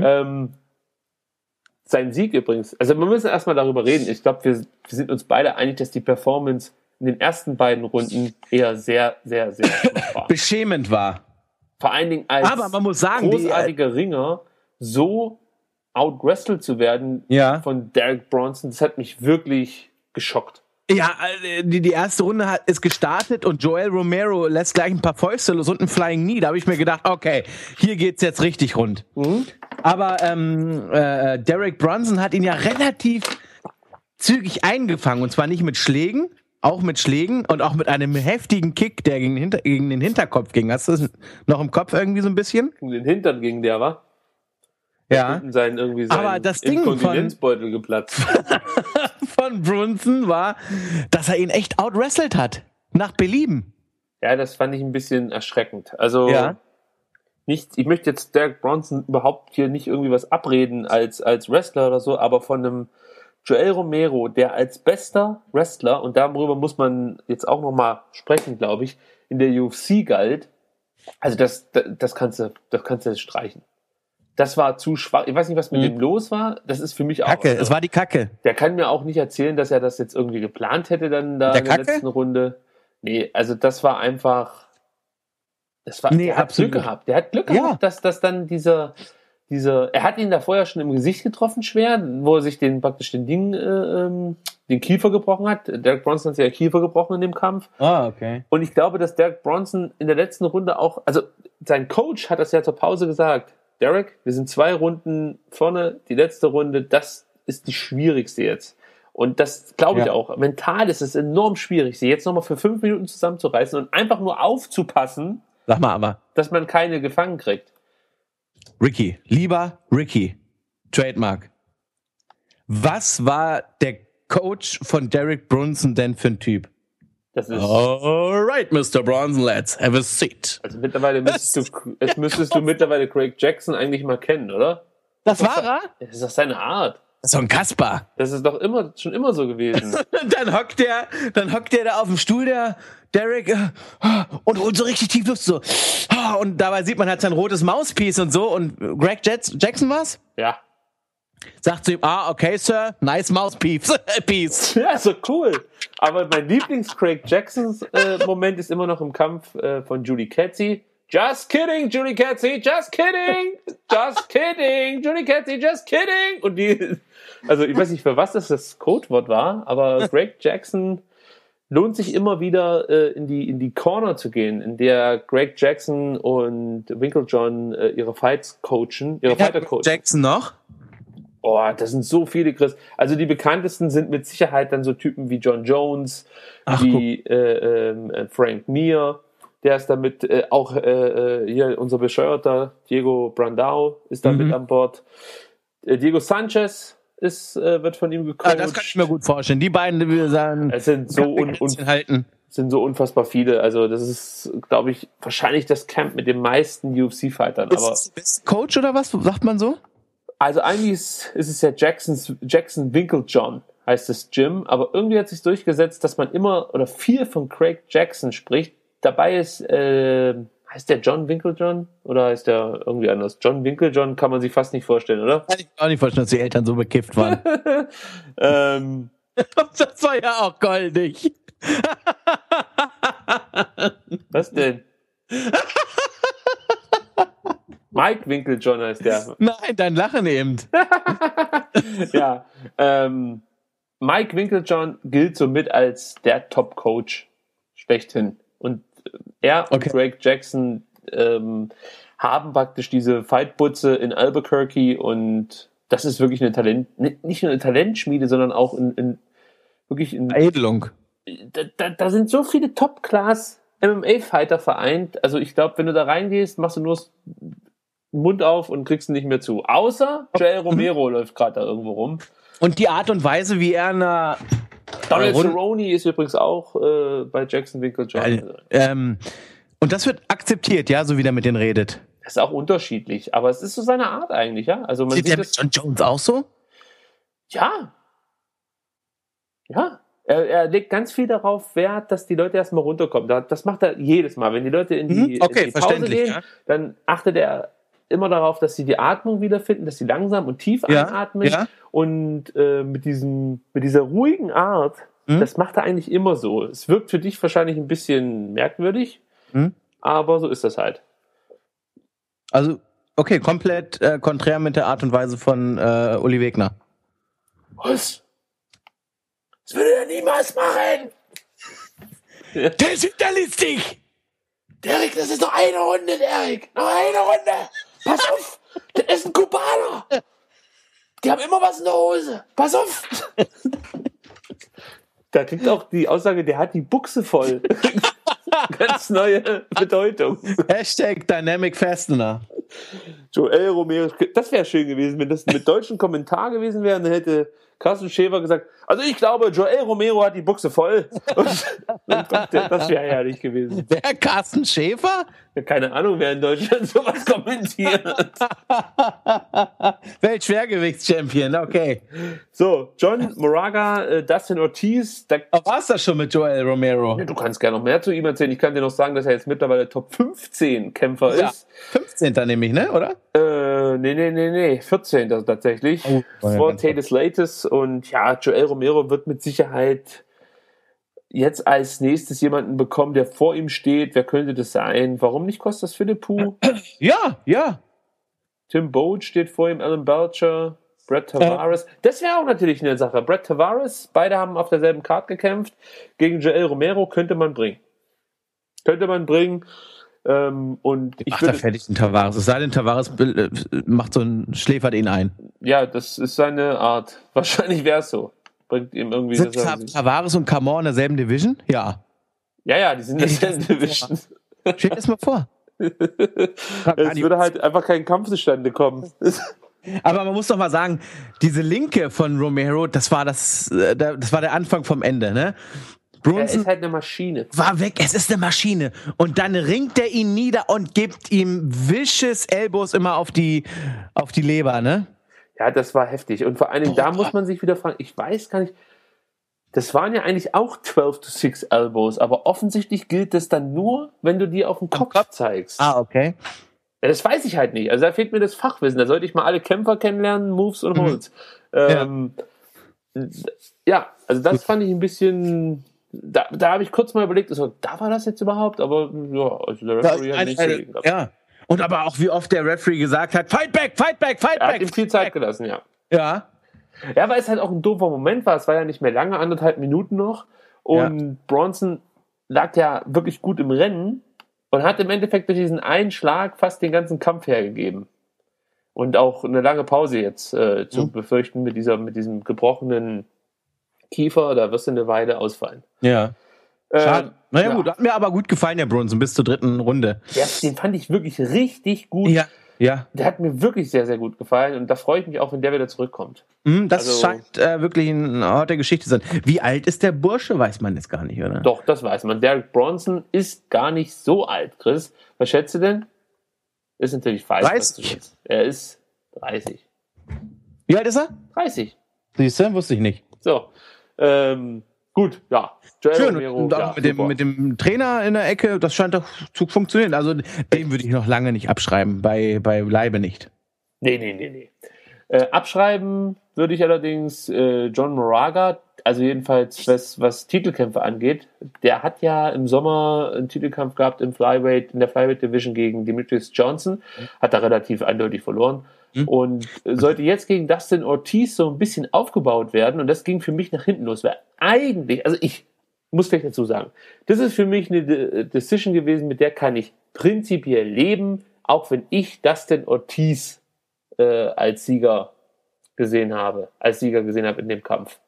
Sein Sieg übrigens, also wir müssen erstmal darüber reden. Ich glaube, wir sind uns beide einig, dass die Performance in den ersten beiden Runden eher sehr, sehr, sehr schwach war. Beschämend war. Vor allen Dingen als aber man muss sagen, großartiger Ringer so outwrestled zu werden von Derek Bronson, das hat mich wirklich geschockt. Ja, die erste Runde ist gestartet und Joel Romero lässt gleich ein paar Fäuste los und ein Flying Knee. Da habe ich mir gedacht, okay, hier geht's jetzt richtig rund. Aber Derek Bronson hat ihn ja relativ zügig eingefangen und zwar nicht mit Schlägen, auch mit Schlägen und auch mit einem heftigen Kick, der gegen den Hinterkopf ging. Hast du das noch im Kopf irgendwie so ein bisschen? Gegen den Hintern ging der, wa? Ja. Sein aber das Ding Inkontinenzbeutel geplatzt. von Bronson war, dass er ihn echt outwrestelt hat. Nach Belieben. Ja, das fand ich ein bisschen erschreckend. Also, ich möchte jetzt Derek Bronson überhaupt hier nicht irgendwie was abreden als Wrestler oder so, aber von einem Joel Romero, der als bester Wrestler, und darüber muss man jetzt auch nochmal sprechen, glaube ich, in der UFC galt, also das kannst du streichen. Das war zu schwach. Ich weiß nicht, was mit dem los war. Das ist für mich auch... Kacke, es war die Kacke. Der kann mir auch nicht erzählen, dass er das jetzt irgendwie geplant hätte dann da in der letzten Runde. Nee, also das war einfach... Der hat Glück gehabt. Der hat Glück gehabt, dass dann dieser... Er hat ihn da vorher schon im Gesicht getroffen, schwer, wo er sich den Kiefer gebrochen hat. Derek Bronson hat sich ja Kiefer gebrochen in dem Kampf. Ah, okay. Und ich glaube, dass Derek Bronson in der letzten Runde auch... Also sein Coach hat das ja zur Pause gesagt. Derek, wir sind 2 Runden vorne, die letzte Runde, das ist die schwierigste jetzt. Und das glaube ich auch. Mental ist es enorm schwierig, sie jetzt nochmal für 5 Minuten zusammenzureißen und einfach nur aufzupassen, sag mal aber, dass man keine gefangen kriegt. Lieber Ricky, Trademark. Was war der Coach von Derek Bronson denn für ein Typ? Das ist alright, Mr. Bronson, let's have a seat. Also mittlerweile müsstest du mittlerweile Craig Jackson eigentlich mal kennen, oder? Das war er? Das ist doch seine Art. Das ist doch ein Kasper. Das ist doch schon immer so gewesen. Dann hockt der da auf dem Stuhl, der Derek, und holt so richtig tief Luft, so. Und dabei sieht man halt sein rotes Mauspiece und so. Und Greg Jackson war's? Ja. Sagt zu ihm, okay, Sir, nice Mouthpiece. Piece. Ja, so cool. Aber mein Lieblings-Craig Jacksons Moment ist immer noch im Kampf von Julie Kedzie. Just kidding, Julie Kedzie, just kidding. Just kidding, Julie Kedzie, just kidding. Und also ich weiß nicht, für was das Codewort war, aber Greg Jackson lohnt sich immer wieder in die Corner zu gehen, in der Greg Jackson und Winklejohn ihre Fighter coachen. Jackson noch? Oh, das sind so viele, Chris. Also die bekanntesten sind mit Sicherheit dann so Typen wie John Jones, wie Frank Mir, der ist damit auch hier unser bescheuerter Diego Brandao ist da mit an Bord. Diego Sanchez wird von ihm gecoacht. Das kann ich mir gut vorstellen. Die beiden, die wir sagen, es sind so sind so unfassbar viele. Also das ist, glaube ich, wahrscheinlich das Camp mit den meisten UFC-Fightern. Ist das beste Coach oder was? Sagt man so? Also eigentlich ist es ja Jackson Winklejohn heißt das Gym, aber irgendwie hat sich durchgesetzt, dass man immer oder viel von Craig Jackson spricht. Dabei ist heißt der John Winklejohn oder heißt der irgendwie anders? John Winklejohn kann man sich fast nicht vorstellen, oder? Kann ich mir auch nicht vorstellen, dass die Eltern so bekifft waren. Das war ja auch goldig. Was denn? Mike Winklejohn heißt der. Nein, dein Lachen eben. Ja, Mike Winklejohn gilt somit als der Top-Coach schlechthin. Und er und Greg Jackson haben praktisch diese Fightbutze in Albuquerque und das ist wirklich nicht nur eine Talentschmiede, sondern auch wirklich in Veredelung. Da sind so viele Top-Class MMA-Fighter vereint. Also ich glaube, wenn du da reingehst, machst du nur den Mund auf und kriegst ihn nicht mehr zu. Außer Joel Romero läuft gerade da irgendwo rum. Und die Art und Weise, wie er Donald Cerrone ist übrigens auch bei Jackson Winklejohn. Und das wird akzeptiert, ja, so wie der mit denen redet. Das ist auch unterschiedlich, aber es ist so seine Art eigentlich, ja. Also man sieht der mit John Jones auch so? Ja. Ja. Er legt ganz viel darauf Wert, dass die Leute erstmal runterkommen. Das macht er jedes Mal. Wenn die Leute in die Pause gehen, dann achtet er immer darauf, dass sie die Atmung wiederfinden, dass sie langsam und tief einatmen. Ja. Und mit dieser ruhigen Art, das macht er eigentlich immer so. Es wirkt für dich wahrscheinlich ein bisschen merkwürdig, aber so ist das halt. Also, okay, komplett konträr mit der Art und Weise von Uli Wegner. Was? Das würde er niemals machen! Der ist hinterlistig! Derek, das ist noch eine Runde, Derek! Noch eine Runde! Pass auf! Das ist ein Kubaner! Die haben immer was in der Hose! Pass auf! Da kriegt auch die Aussage, der hat die Buchse voll. Ganz neue Bedeutung. Hashtag Dynamic Fastener. Joel Romero, das wäre schön gewesen, wenn das mit deutschen Kommentar gewesen wäre, dann hätte Carsten Schäfer gesagt, also ich glaube, Joel Romero hat die Buchse voll. Das wäre herrlich gewesen. Wer, Carsten Schäfer? Ja, keine Ahnung, wer in Deutschland sowas kommentiert. Weltschwergewichtschampion, okay. So, John Moraga, Dustin Ortiz. War's das schon mit Joel Romero? Ja, du kannst gerne noch mehr zu ihm erzählen. Ich kann dir noch sagen, dass er jetzt mittlerweile Top 15 Kämpfer ist. 15. nämlich, ne, oder? Nee. 14. tatsächlich. Vor Tatus Latis. Und ja, Joel Romero wird mit Sicherheit jetzt als nächstes jemanden bekommen, der vor ihm steht. Wer könnte das sein? Warum nicht Kostas Philippou? Ja. Tim Boat steht vor ihm, Alan Belcher, Brett Tavares. Das wäre auch natürlich eine Sache. Brett Tavares, beide haben auf derselben Card gekämpft. Gegen Joel Romero könnte man bringen. Und ich würde fertig den Tavares. Es sei denn, Tavares schläfert ihn ein. Ja, das ist seine Art. Wahrscheinlich wäre es so. Bringt ihm irgendwie. Sind Tavares und Camor in derselben Division? Ja. Ja, die sind in derselben Division. Stell dir das mal vor. Es würde halt einfach kein Kampf zustande kommen. Aber man muss doch mal sagen, diese Linke von Romero, das war der Anfang vom Ende, ne? Er ist halt eine Maschine. War weg, es ist eine Maschine. Und dann ringt er ihn nieder und gibt ihm vicious Elbows immer auf die Leber, ne? Ja, das war heftig. Und vor allen Dingen, da muss man sich wieder fragen, ich weiß gar nicht, das waren ja eigentlich auch 12-6 Elbows, aber offensichtlich gilt das dann nur, wenn du die auf den Kopf zeigst. Ah, okay. Ja, das weiß ich halt nicht. Also da fehlt mir das Fachwissen. Da sollte ich mal alle Kämpfer kennenlernen, Moves und Holds. Ja, also das fand ich ein bisschen... Da habe ich kurz mal überlegt, also, da war das jetzt überhaupt? Aber ja, also der Referee hat nichts dagegen gehabt. Ja. Und aber auch wie oft der Referee gesagt hat, fight back! Er hat ihm viel Zeit gelassen, ja. Ja. Ja, weil es halt auch ein doofer Moment war. Es war ja nicht mehr lange, 1,5 Minuten noch. Und Bronson lag ja wirklich gut im Rennen und hat im Endeffekt durch diesen einen Schlag fast den ganzen Kampf hergegeben. Und auch eine lange Pause jetzt zu befürchten mit diesem gebrochenen Kiefer, da wirst du eine Weile ausfallen. Ja. Schade. Naja, gut, hat mir aber gut gefallen, der Bronson, bis zur 3. Runde. Ja, den fand ich wirklich richtig gut. Ja. Der hat mir wirklich sehr, sehr gut gefallen und da freue ich mich auch, wenn der wieder zurückkommt. Das scheint wirklich eine harte Geschichte zu sein. Wie alt ist der Bursche, weiß man jetzt gar nicht, oder? Doch, das weiß man. Derek Bronson ist gar nicht so alt, Chris. Was schätzt du denn? Ist natürlich falsch. 30. Er ist 30. Wie alt ist er? 30. Siehst du, wusste ich nicht. So, gut, ja. Joel Schön, Romero, und auch mit dem Trainer in der Ecke, das scheint doch zu funktionieren. Also den würde ich noch lange nicht abschreiben, bei Leibe nicht. Nee. Abschreiben würde ich allerdings John Moraga, also jedenfalls was Titelkämpfe angeht. Der hat ja im Sommer einen Titelkampf gehabt in der Flyweight Division gegen Demetrius Johnson, hat da relativ eindeutig verloren. Und sollte jetzt gegen Dustin Ortiz so ein bisschen aufgebaut werden, und das ging für mich nach hinten los, weil eigentlich, also ich muss gleich dazu sagen, das ist für mich eine Decision gewesen, mit der kann ich prinzipiell leben, auch wenn ich Dustin Ortiz als Sieger gesehen habe in dem Kampf.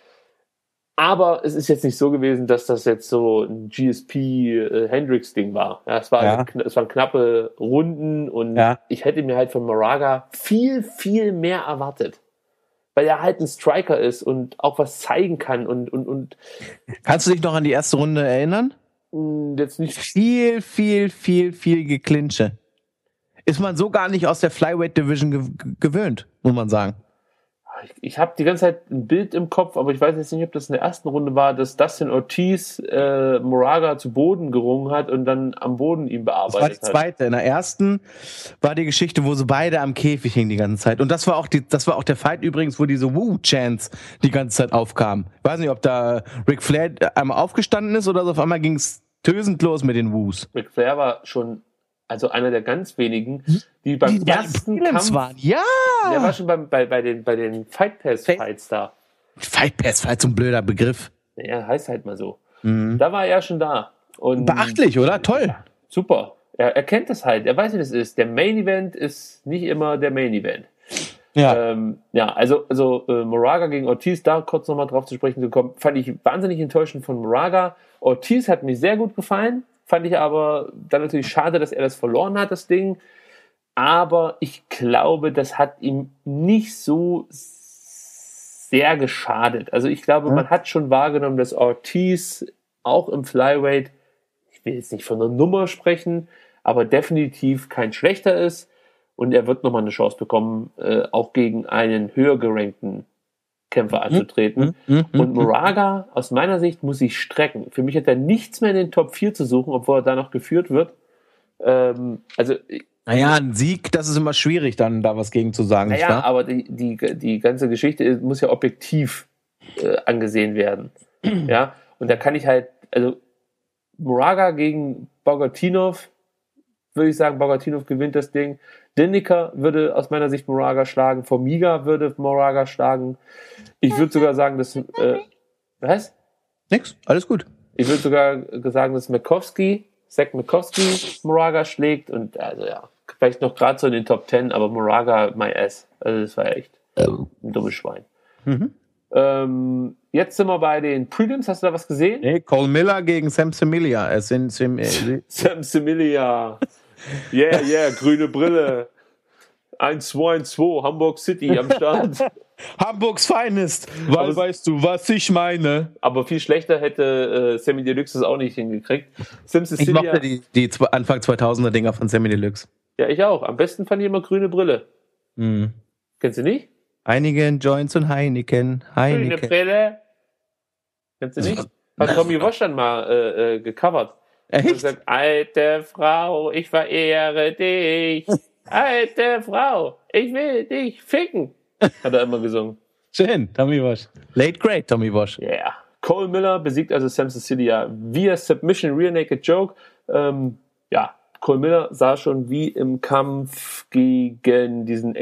Aber es ist jetzt nicht so gewesen, dass das jetzt so ein GSP-Hendricks-Ding war. Ja, es waren knappe Runden und ich hätte mir halt von Moraga viel, viel mehr erwartet. Weil er halt ein Striker ist und auch was zeigen kann und Kannst du dich noch an die erste Runde erinnern? Jetzt nicht. Viel Geklinche. Ist man so gar nicht aus der Flyweight Division gewöhnt, muss man sagen. Ich habe die ganze Zeit ein Bild im Kopf, aber ich weiß jetzt nicht, ob das in der ersten Runde war, dass Dustin Ortiz Moraga zu Boden gerungen hat und dann am Boden ihn bearbeitet hat. Das war die zweite. In der ersten war die Geschichte, wo sie beide am Käfig hingen die ganze Zeit. Und das war auch der Fight übrigens, wo diese Woo-Chants die ganze Zeit aufkamen. Ich weiß nicht, ob da Ric Flair einmal aufgestanden ist oder so, auf einmal ging es tösend los mit den Woos. Ric Flair war schon einer der ganz wenigen, die beim ersten Kampf waren. Ja! Der war schon bei den Fight Pass Fights da. Fight Pass, so ein blöder Begriff. Ja, heißt halt mal so. Da war er schon da. Und beachtlich, oder? Toll. Ja, super. Er kennt das halt. Er weiß, wie das ist. Der Main Event ist nicht immer der Main Event. Ja. Moraga gegen Ortiz, da kurz nochmal drauf zu sprechen zu kommen, fand ich wahnsinnig enttäuschend von Moraga. Ortiz hat mir sehr gut gefallen. Fand ich aber dann natürlich schade, dass er das verloren hat, das Ding. Aber ich glaube, das hat ihm nicht so sehr geschadet. Also ich glaube, man hat schon wahrgenommen, dass Ortiz auch im Flyweight, ich will jetzt nicht von einer Nummer sprechen, aber definitiv kein schlechter ist. Und er wird nochmal eine Chance bekommen, auch gegen einen höher gerankten Kämpfer anzutreten. Und Moraga, aus meiner Sicht, muss sich strecken. Für mich hat er nichts mehr in den Top 4 zu suchen, obwohl er da noch geführt wird. Naja, ein Sieg, das ist immer schwierig, dann da was gegen zu sagen. Naja, aber die ganze Geschichte muss ja objektiv angesehen werden. Ja, und da kann ich halt, also Moraga gegen Bogatinov, würde ich sagen, Bogatinov gewinnt das Ding. Lineker würde aus meiner Sicht Moraga schlagen. Formiga würde Moraga schlagen. Ich würde sogar sagen, dass was? Nix, alles gut. Ich würde sogar sagen, dass Zach Makowski Moraga schlägt und also ja, vielleicht noch gerade so in den Top 10, aber Moraga my ass. Also das war echt ein dummes Schwein. Jetzt sind wir bei den Prelims. Hast du da was gesehen? Nee, Cole Miller gegen Sam Semilia. Sam Semilia. Yeah, grüne Brille. 1-2-1-2, Hamburg City am Start. Hamburgs Finest, weil weißt du, was ich meine. Aber viel schlechter hätte Sammy Deluxe es auch nicht hingekriegt. Ich mochte die Anfang 2000er Dinger von Sammy Deluxe. Ja, ich auch. Am besten fand ich immer grüne Brille. Kennst du nicht? Einigen Joints und Heineken. Grüne Brille. Kennst du nicht? Hat Tommy Walsh dann mal gecovert. Echt? Und gesagt, alte Frau, ich verehre dich. Alte Frau, ich will dich ficken. Hat er immer gesungen. Schön, Tommy Walsh. Late great, Tommy Walsh. Yeah. Cole Miller besiegt also Sam Sicilia via Submission, Rear Naked Choke. Cole Miller sah schon wie im Kampf gegen diesen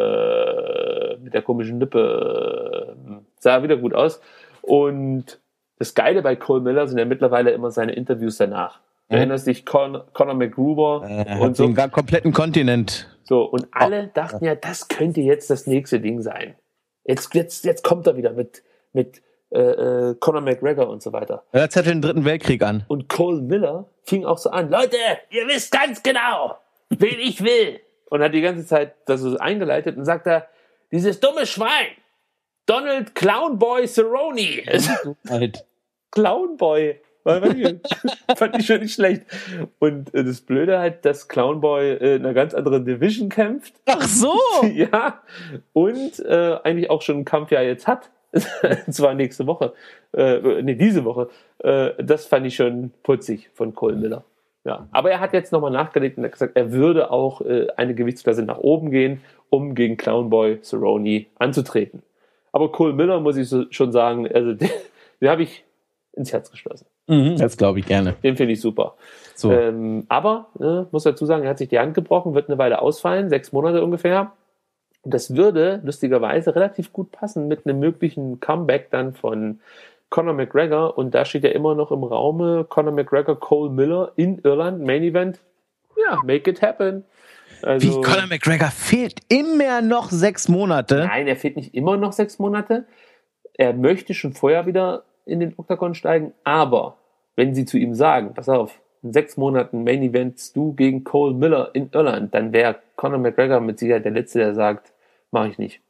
Engländer mit der komischen Lippe, sah wieder gut aus. Und das Geile bei Cole Miller sind ja mittlerweile immer seine Interviews danach. Du erinnerst dich, Conor McGruber und so. Den kompletten Kontinent. So, und alle dachten ja, das könnte jetzt das nächste Ding sein. Jetzt kommt er wieder mit Conor McGregor und so weiter. Er zettelt den 3. Weltkrieg an. Und Cole Miller fing auch so an, Leute, ihr wisst ganz genau, wen ich will. Und hat die ganze Zeit das so eingeleitet und sagt er, dieses dumme Schwein, Donald Clownboy Cerrone. Clownboy. Fand ich schon nicht schlecht. Und das Blöde halt, dass Clownboy in einer ganz anderen Division kämpft. Ach so! Ja. Und eigentlich auch schon einen Kampf ja jetzt hat. Und zwar nächste Woche. Diese Woche. Das fand ich schon putzig von Cole Miller. Ja. Aber er hat jetzt nochmal nachgelegt und hat gesagt, er würde auch eine Gewichtsklasse nach oben gehen, um gegen Clownboy Cerrone anzutreten. Aber Cole Miller, muss ich schon sagen, also den habe ich ins Herz geschlossen. Das glaube ich gerne. Den finde ich super. So. Aber, muss dazu sagen, er hat sich die Hand gebrochen, wird eine Weile ausfallen, 6 Monate ungefähr. Und das würde lustigerweise relativ gut passen mit einem möglichen Comeback dann von Conor McGregor. Und da steht ja immer noch im Raume Conor McGregor, Cole Miller in Irland, Main Event. Ja, make it happen. Also, wie, Conor McGregor fehlt immer noch 6 Monate? Nein, er fehlt nicht immer noch 6 Monate. Er möchte schon vorher wieder in den Octagon steigen, aber wenn sie zu ihm sagen, pass auf, in 6 Monaten Main Events du gegen Cole Miller in Irland, dann wäre Conor McGregor mit Sicherheit der Letzte, der sagt, mache ich nicht.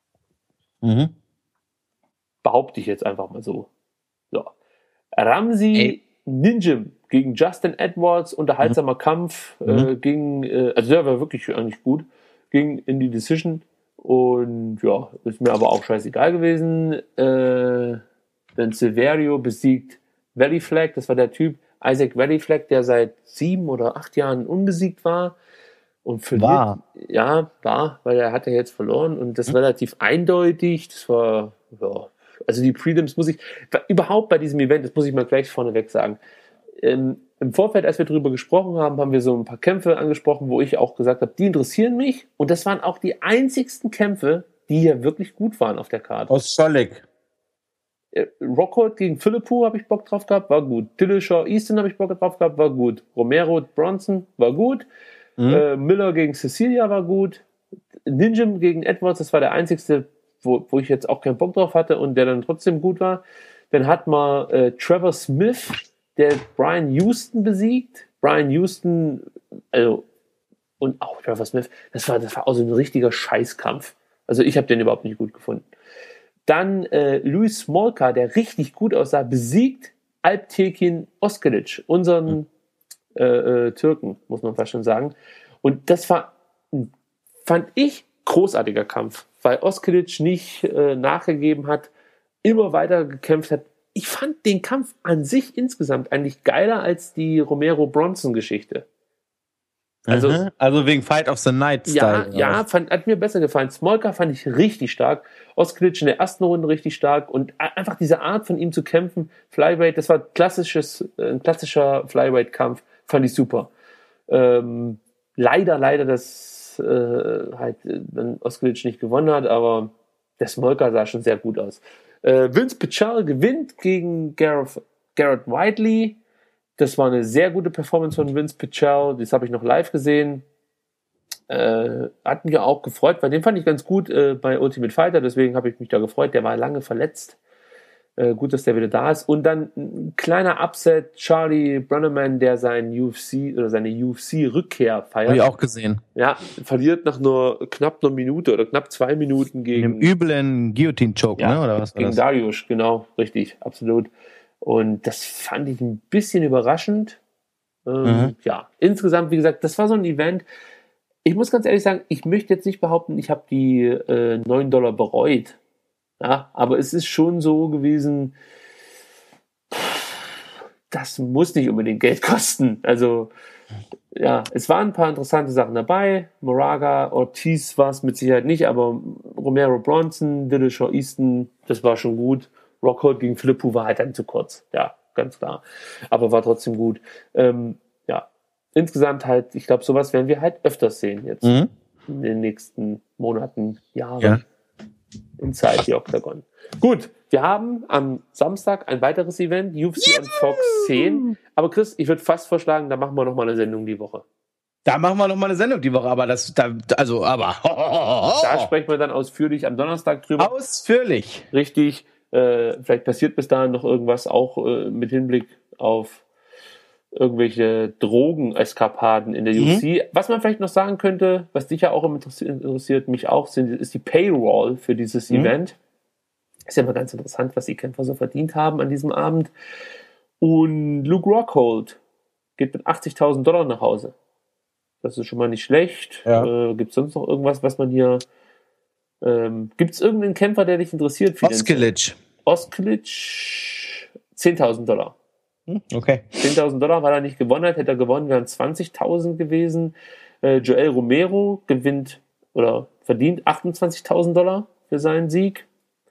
Behaupte ich jetzt einfach mal so. Ramsey Ninjam gegen Justin Edwards, unterhaltsamer Kampf, ging, also der war wirklich eigentlich gut, ging in die Decision und ja, ist mir aber auch scheißegal gewesen. Dann Silverio besiegt Valley Flag, das war der Typ, Isaac Valley Flag, der seit 7 oder 8 Jahren unbesiegt war. Und verliert, weil er hat ja jetzt verloren und das relativ eindeutig. Das war, ja, also die Prelims überhaupt bei diesem Event, das muss ich mal gleich vorneweg sagen. Im Vorfeld, als wir darüber gesprochen haben, haben wir so ein paar Kämpfe angesprochen, wo ich auch gesagt habe, die interessieren mich. Und das waren auch die einzigsten Kämpfe, die hier wirklich gut waren auf der Karte. Aus Schollig. Rockhold gegen Philippou habe ich Bock drauf gehabt, war gut. Dillashaw Easton habe ich Bock drauf gehabt, war gut. Romero Bronson war gut. Miller gegen Cecilia war gut. Ninjam gegen Edwards, das war der einzigste, wo ich jetzt auch keinen Bock drauf hatte und der dann trotzdem gut war. Dann hat man Trevor Smith, der Brian Houston besiegt. Brian Houston, also, und auch Trevor Smith, das war auch so ein richtiger Scheißkampf. Also ich habe den überhaupt nicht gut gefunden. Dann Luis Smolka, der richtig gut aussah, besiegt Alptekin Oskilic, unseren Türken, muss man fast schon sagen. Und das fand ich, großartiger Kampf, weil Oskilic nicht nachgegeben hat, immer weiter gekämpft hat. Ich fand den Kampf an sich insgesamt eigentlich geiler als die Romero-Bronson-Geschichte. Also wegen Fight of the Night-Style. Ja, hat mir besser gefallen. Smolka fand ich richtig stark. Oskilic in der ersten Runde richtig stark. Und einfach diese Art von ihm zu kämpfen, Flyweight, das war ein klassischer Flyweight-Kampf, fand ich super. Leider, dass dann Oskilic nicht gewonnen hat, aber der Smolka sah schon sehr gut aus. Vince Pichel gewinnt gegen Garrett Whiteley. Das war eine sehr gute Performance von Vince Pichel. Das habe ich noch live gesehen. Hat mich auch gefreut, weil den fand ich ganz gut bei Ultimate Fighter. Deswegen habe ich mich da gefreut. Der war lange verletzt. Gut, dass der wieder da ist. Und dann ein kleiner Upset. Charlie Brenneman, der seine UFC-Rückkehr feiert. Habe ich auch gesehen. Ja, verliert nach nur knapp einer Minute oder knapp 2 Minuten gegen... Einem üblen Guillotine-Choke, ne? Oder was war gegen das? Dariush, genau. Richtig, absolut. Und das fand ich ein bisschen überraschend. Ja, insgesamt, wie gesagt, das war so ein Event. Ich muss ganz ehrlich sagen, ich möchte jetzt nicht behaupten, ich habe die $9 bereut. Ja, aber es ist schon so gewesen, das muss nicht unbedingt Geld kosten. Also, ja, es waren ein paar interessante Sachen dabei. Moraga, Ortiz war es mit Sicherheit nicht, aber Romero Bronson, Dillashaw Easton, das war schon gut. Rockhold gegen Philippou war halt dann zu kurz. Ja, ganz klar. Aber war trotzdem gut. Ja, insgesamt halt, ich glaube, sowas werden wir halt öfters sehen jetzt in den nächsten Monaten, Jahren. Ja. Inside the Octagon. Gut, wir haben am Samstag ein weiteres Event, UFC on Fox 10. Aber Chris, ich würde fast vorschlagen, da machen wir nochmal eine Sendung die Woche. Da machen wir nochmal eine Sendung die Woche, aber da sprechen wir dann ausführlich am Donnerstag drüber. Ausführlich. Richtig. Vielleicht passiert bis dahin noch irgendwas, auch mit Hinblick auf irgendwelche Drogeneskapaden in der UFC. Was man vielleicht noch sagen könnte, was dich ja auch interessiert, mich auch, ist die Payroll für dieses Event. Ist ja immer ganz interessant, was die Kämpfer so verdient haben an diesem Abend. Und Luke Rockhold geht mit $80.000 nach Hause. Das ist schon mal nicht schlecht. Ja. Gibt es sonst noch irgendwas, was man hier... gibt es irgendeinen Kämpfer, der dich interessiert? Oskilic, $10.000. Okay. $10.000, weil er nicht gewonnen hat. Hätte er gewonnen, wären 20.000 gewesen. Joel Romero gewinnt oder verdient $28.000 für seinen Sieg.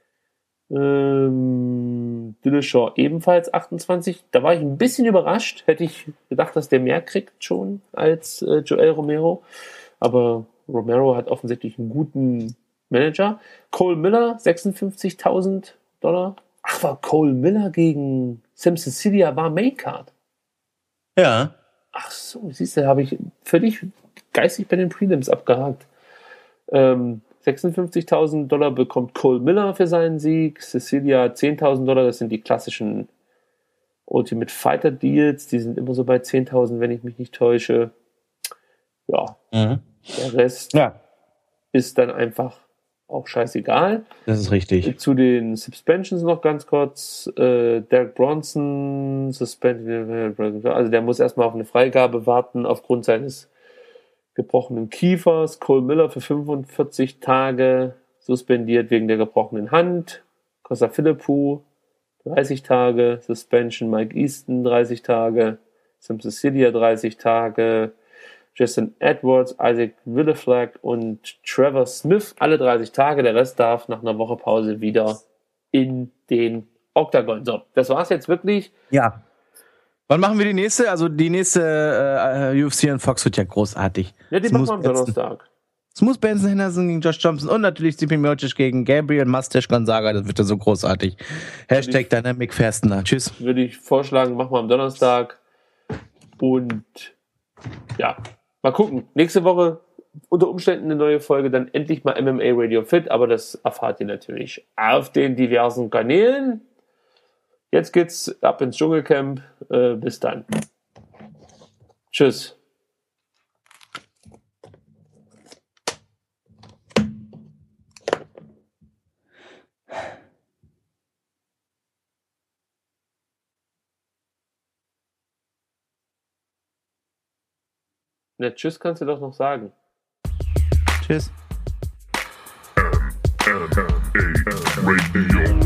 Dillashaw ebenfalls 28. Da war ich ein bisschen überrascht. Hätte ich gedacht, dass der mehr kriegt schon als Joel Romero. Aber Romero hat offensichtlich einen guten Manager. Cole Miller, $56.000. Ach, war Cole Miller gegen Sam Cecilia war Maincard. Ja. Ach so, siehst du, habe ich völlig geistig bei den Prelims abgehakt. $56.000 bekommt Cole Miller für seinen Sieg. Cecilia $10.000, das sind die klassischen Ultimate Fighter Deals. Die sind immer so bei 10.000, wenn ich mich nicht täusche. Ja, Der Rest ist dann einfach auch scheißegal. Das ist richtig. Zu den Suspensions noch ganz kurz. Derek Bronson, Suspended, also der muss erstmal auf eine Freigabe warten aufgrund seines gebrochenen Kiefers. Cole Miller für 45 Tage suspendiert wegen der gebrochenen Hand. Costa Philippou 30 Tage. Suspension Mike Easton 30 Tage. Sam Cecilia 30 Tage. Justin Edwards, Isaac Willeflag und Trevor Smith alle 30 Tage. Der Rest darf nach einer Woche Pause wieder in den Octagon. So, das war's jetzt wirklich. Ja. Wann machen wir die nächste? Also die nächste UFC on Fox wird ja großartig. Ja, die machen wir am Donnerstag. Smooth Benson Henderson gegen Josh Thompson und natürlich Stipe Miocic gegen Gabriel Mustache Gonzaga. Das wird ja so großartig. Hashtag Dynamic Fastener. Tschüss. Würde ich vorschlagen, machen wir am Donnerstag. Und ja, mal gucken. Nächste Woche unter Umständen eine neue Folge, dann endlich mal MMA Radio Fit, aber das erfahrt ihr natürlich auf den diversen Kanälen. Jetzt geht's ab ins Dschungelcamp. Bis dann. Tschüss. Na, tschüss kannst du doch noch sagen. Tschüss. Radio.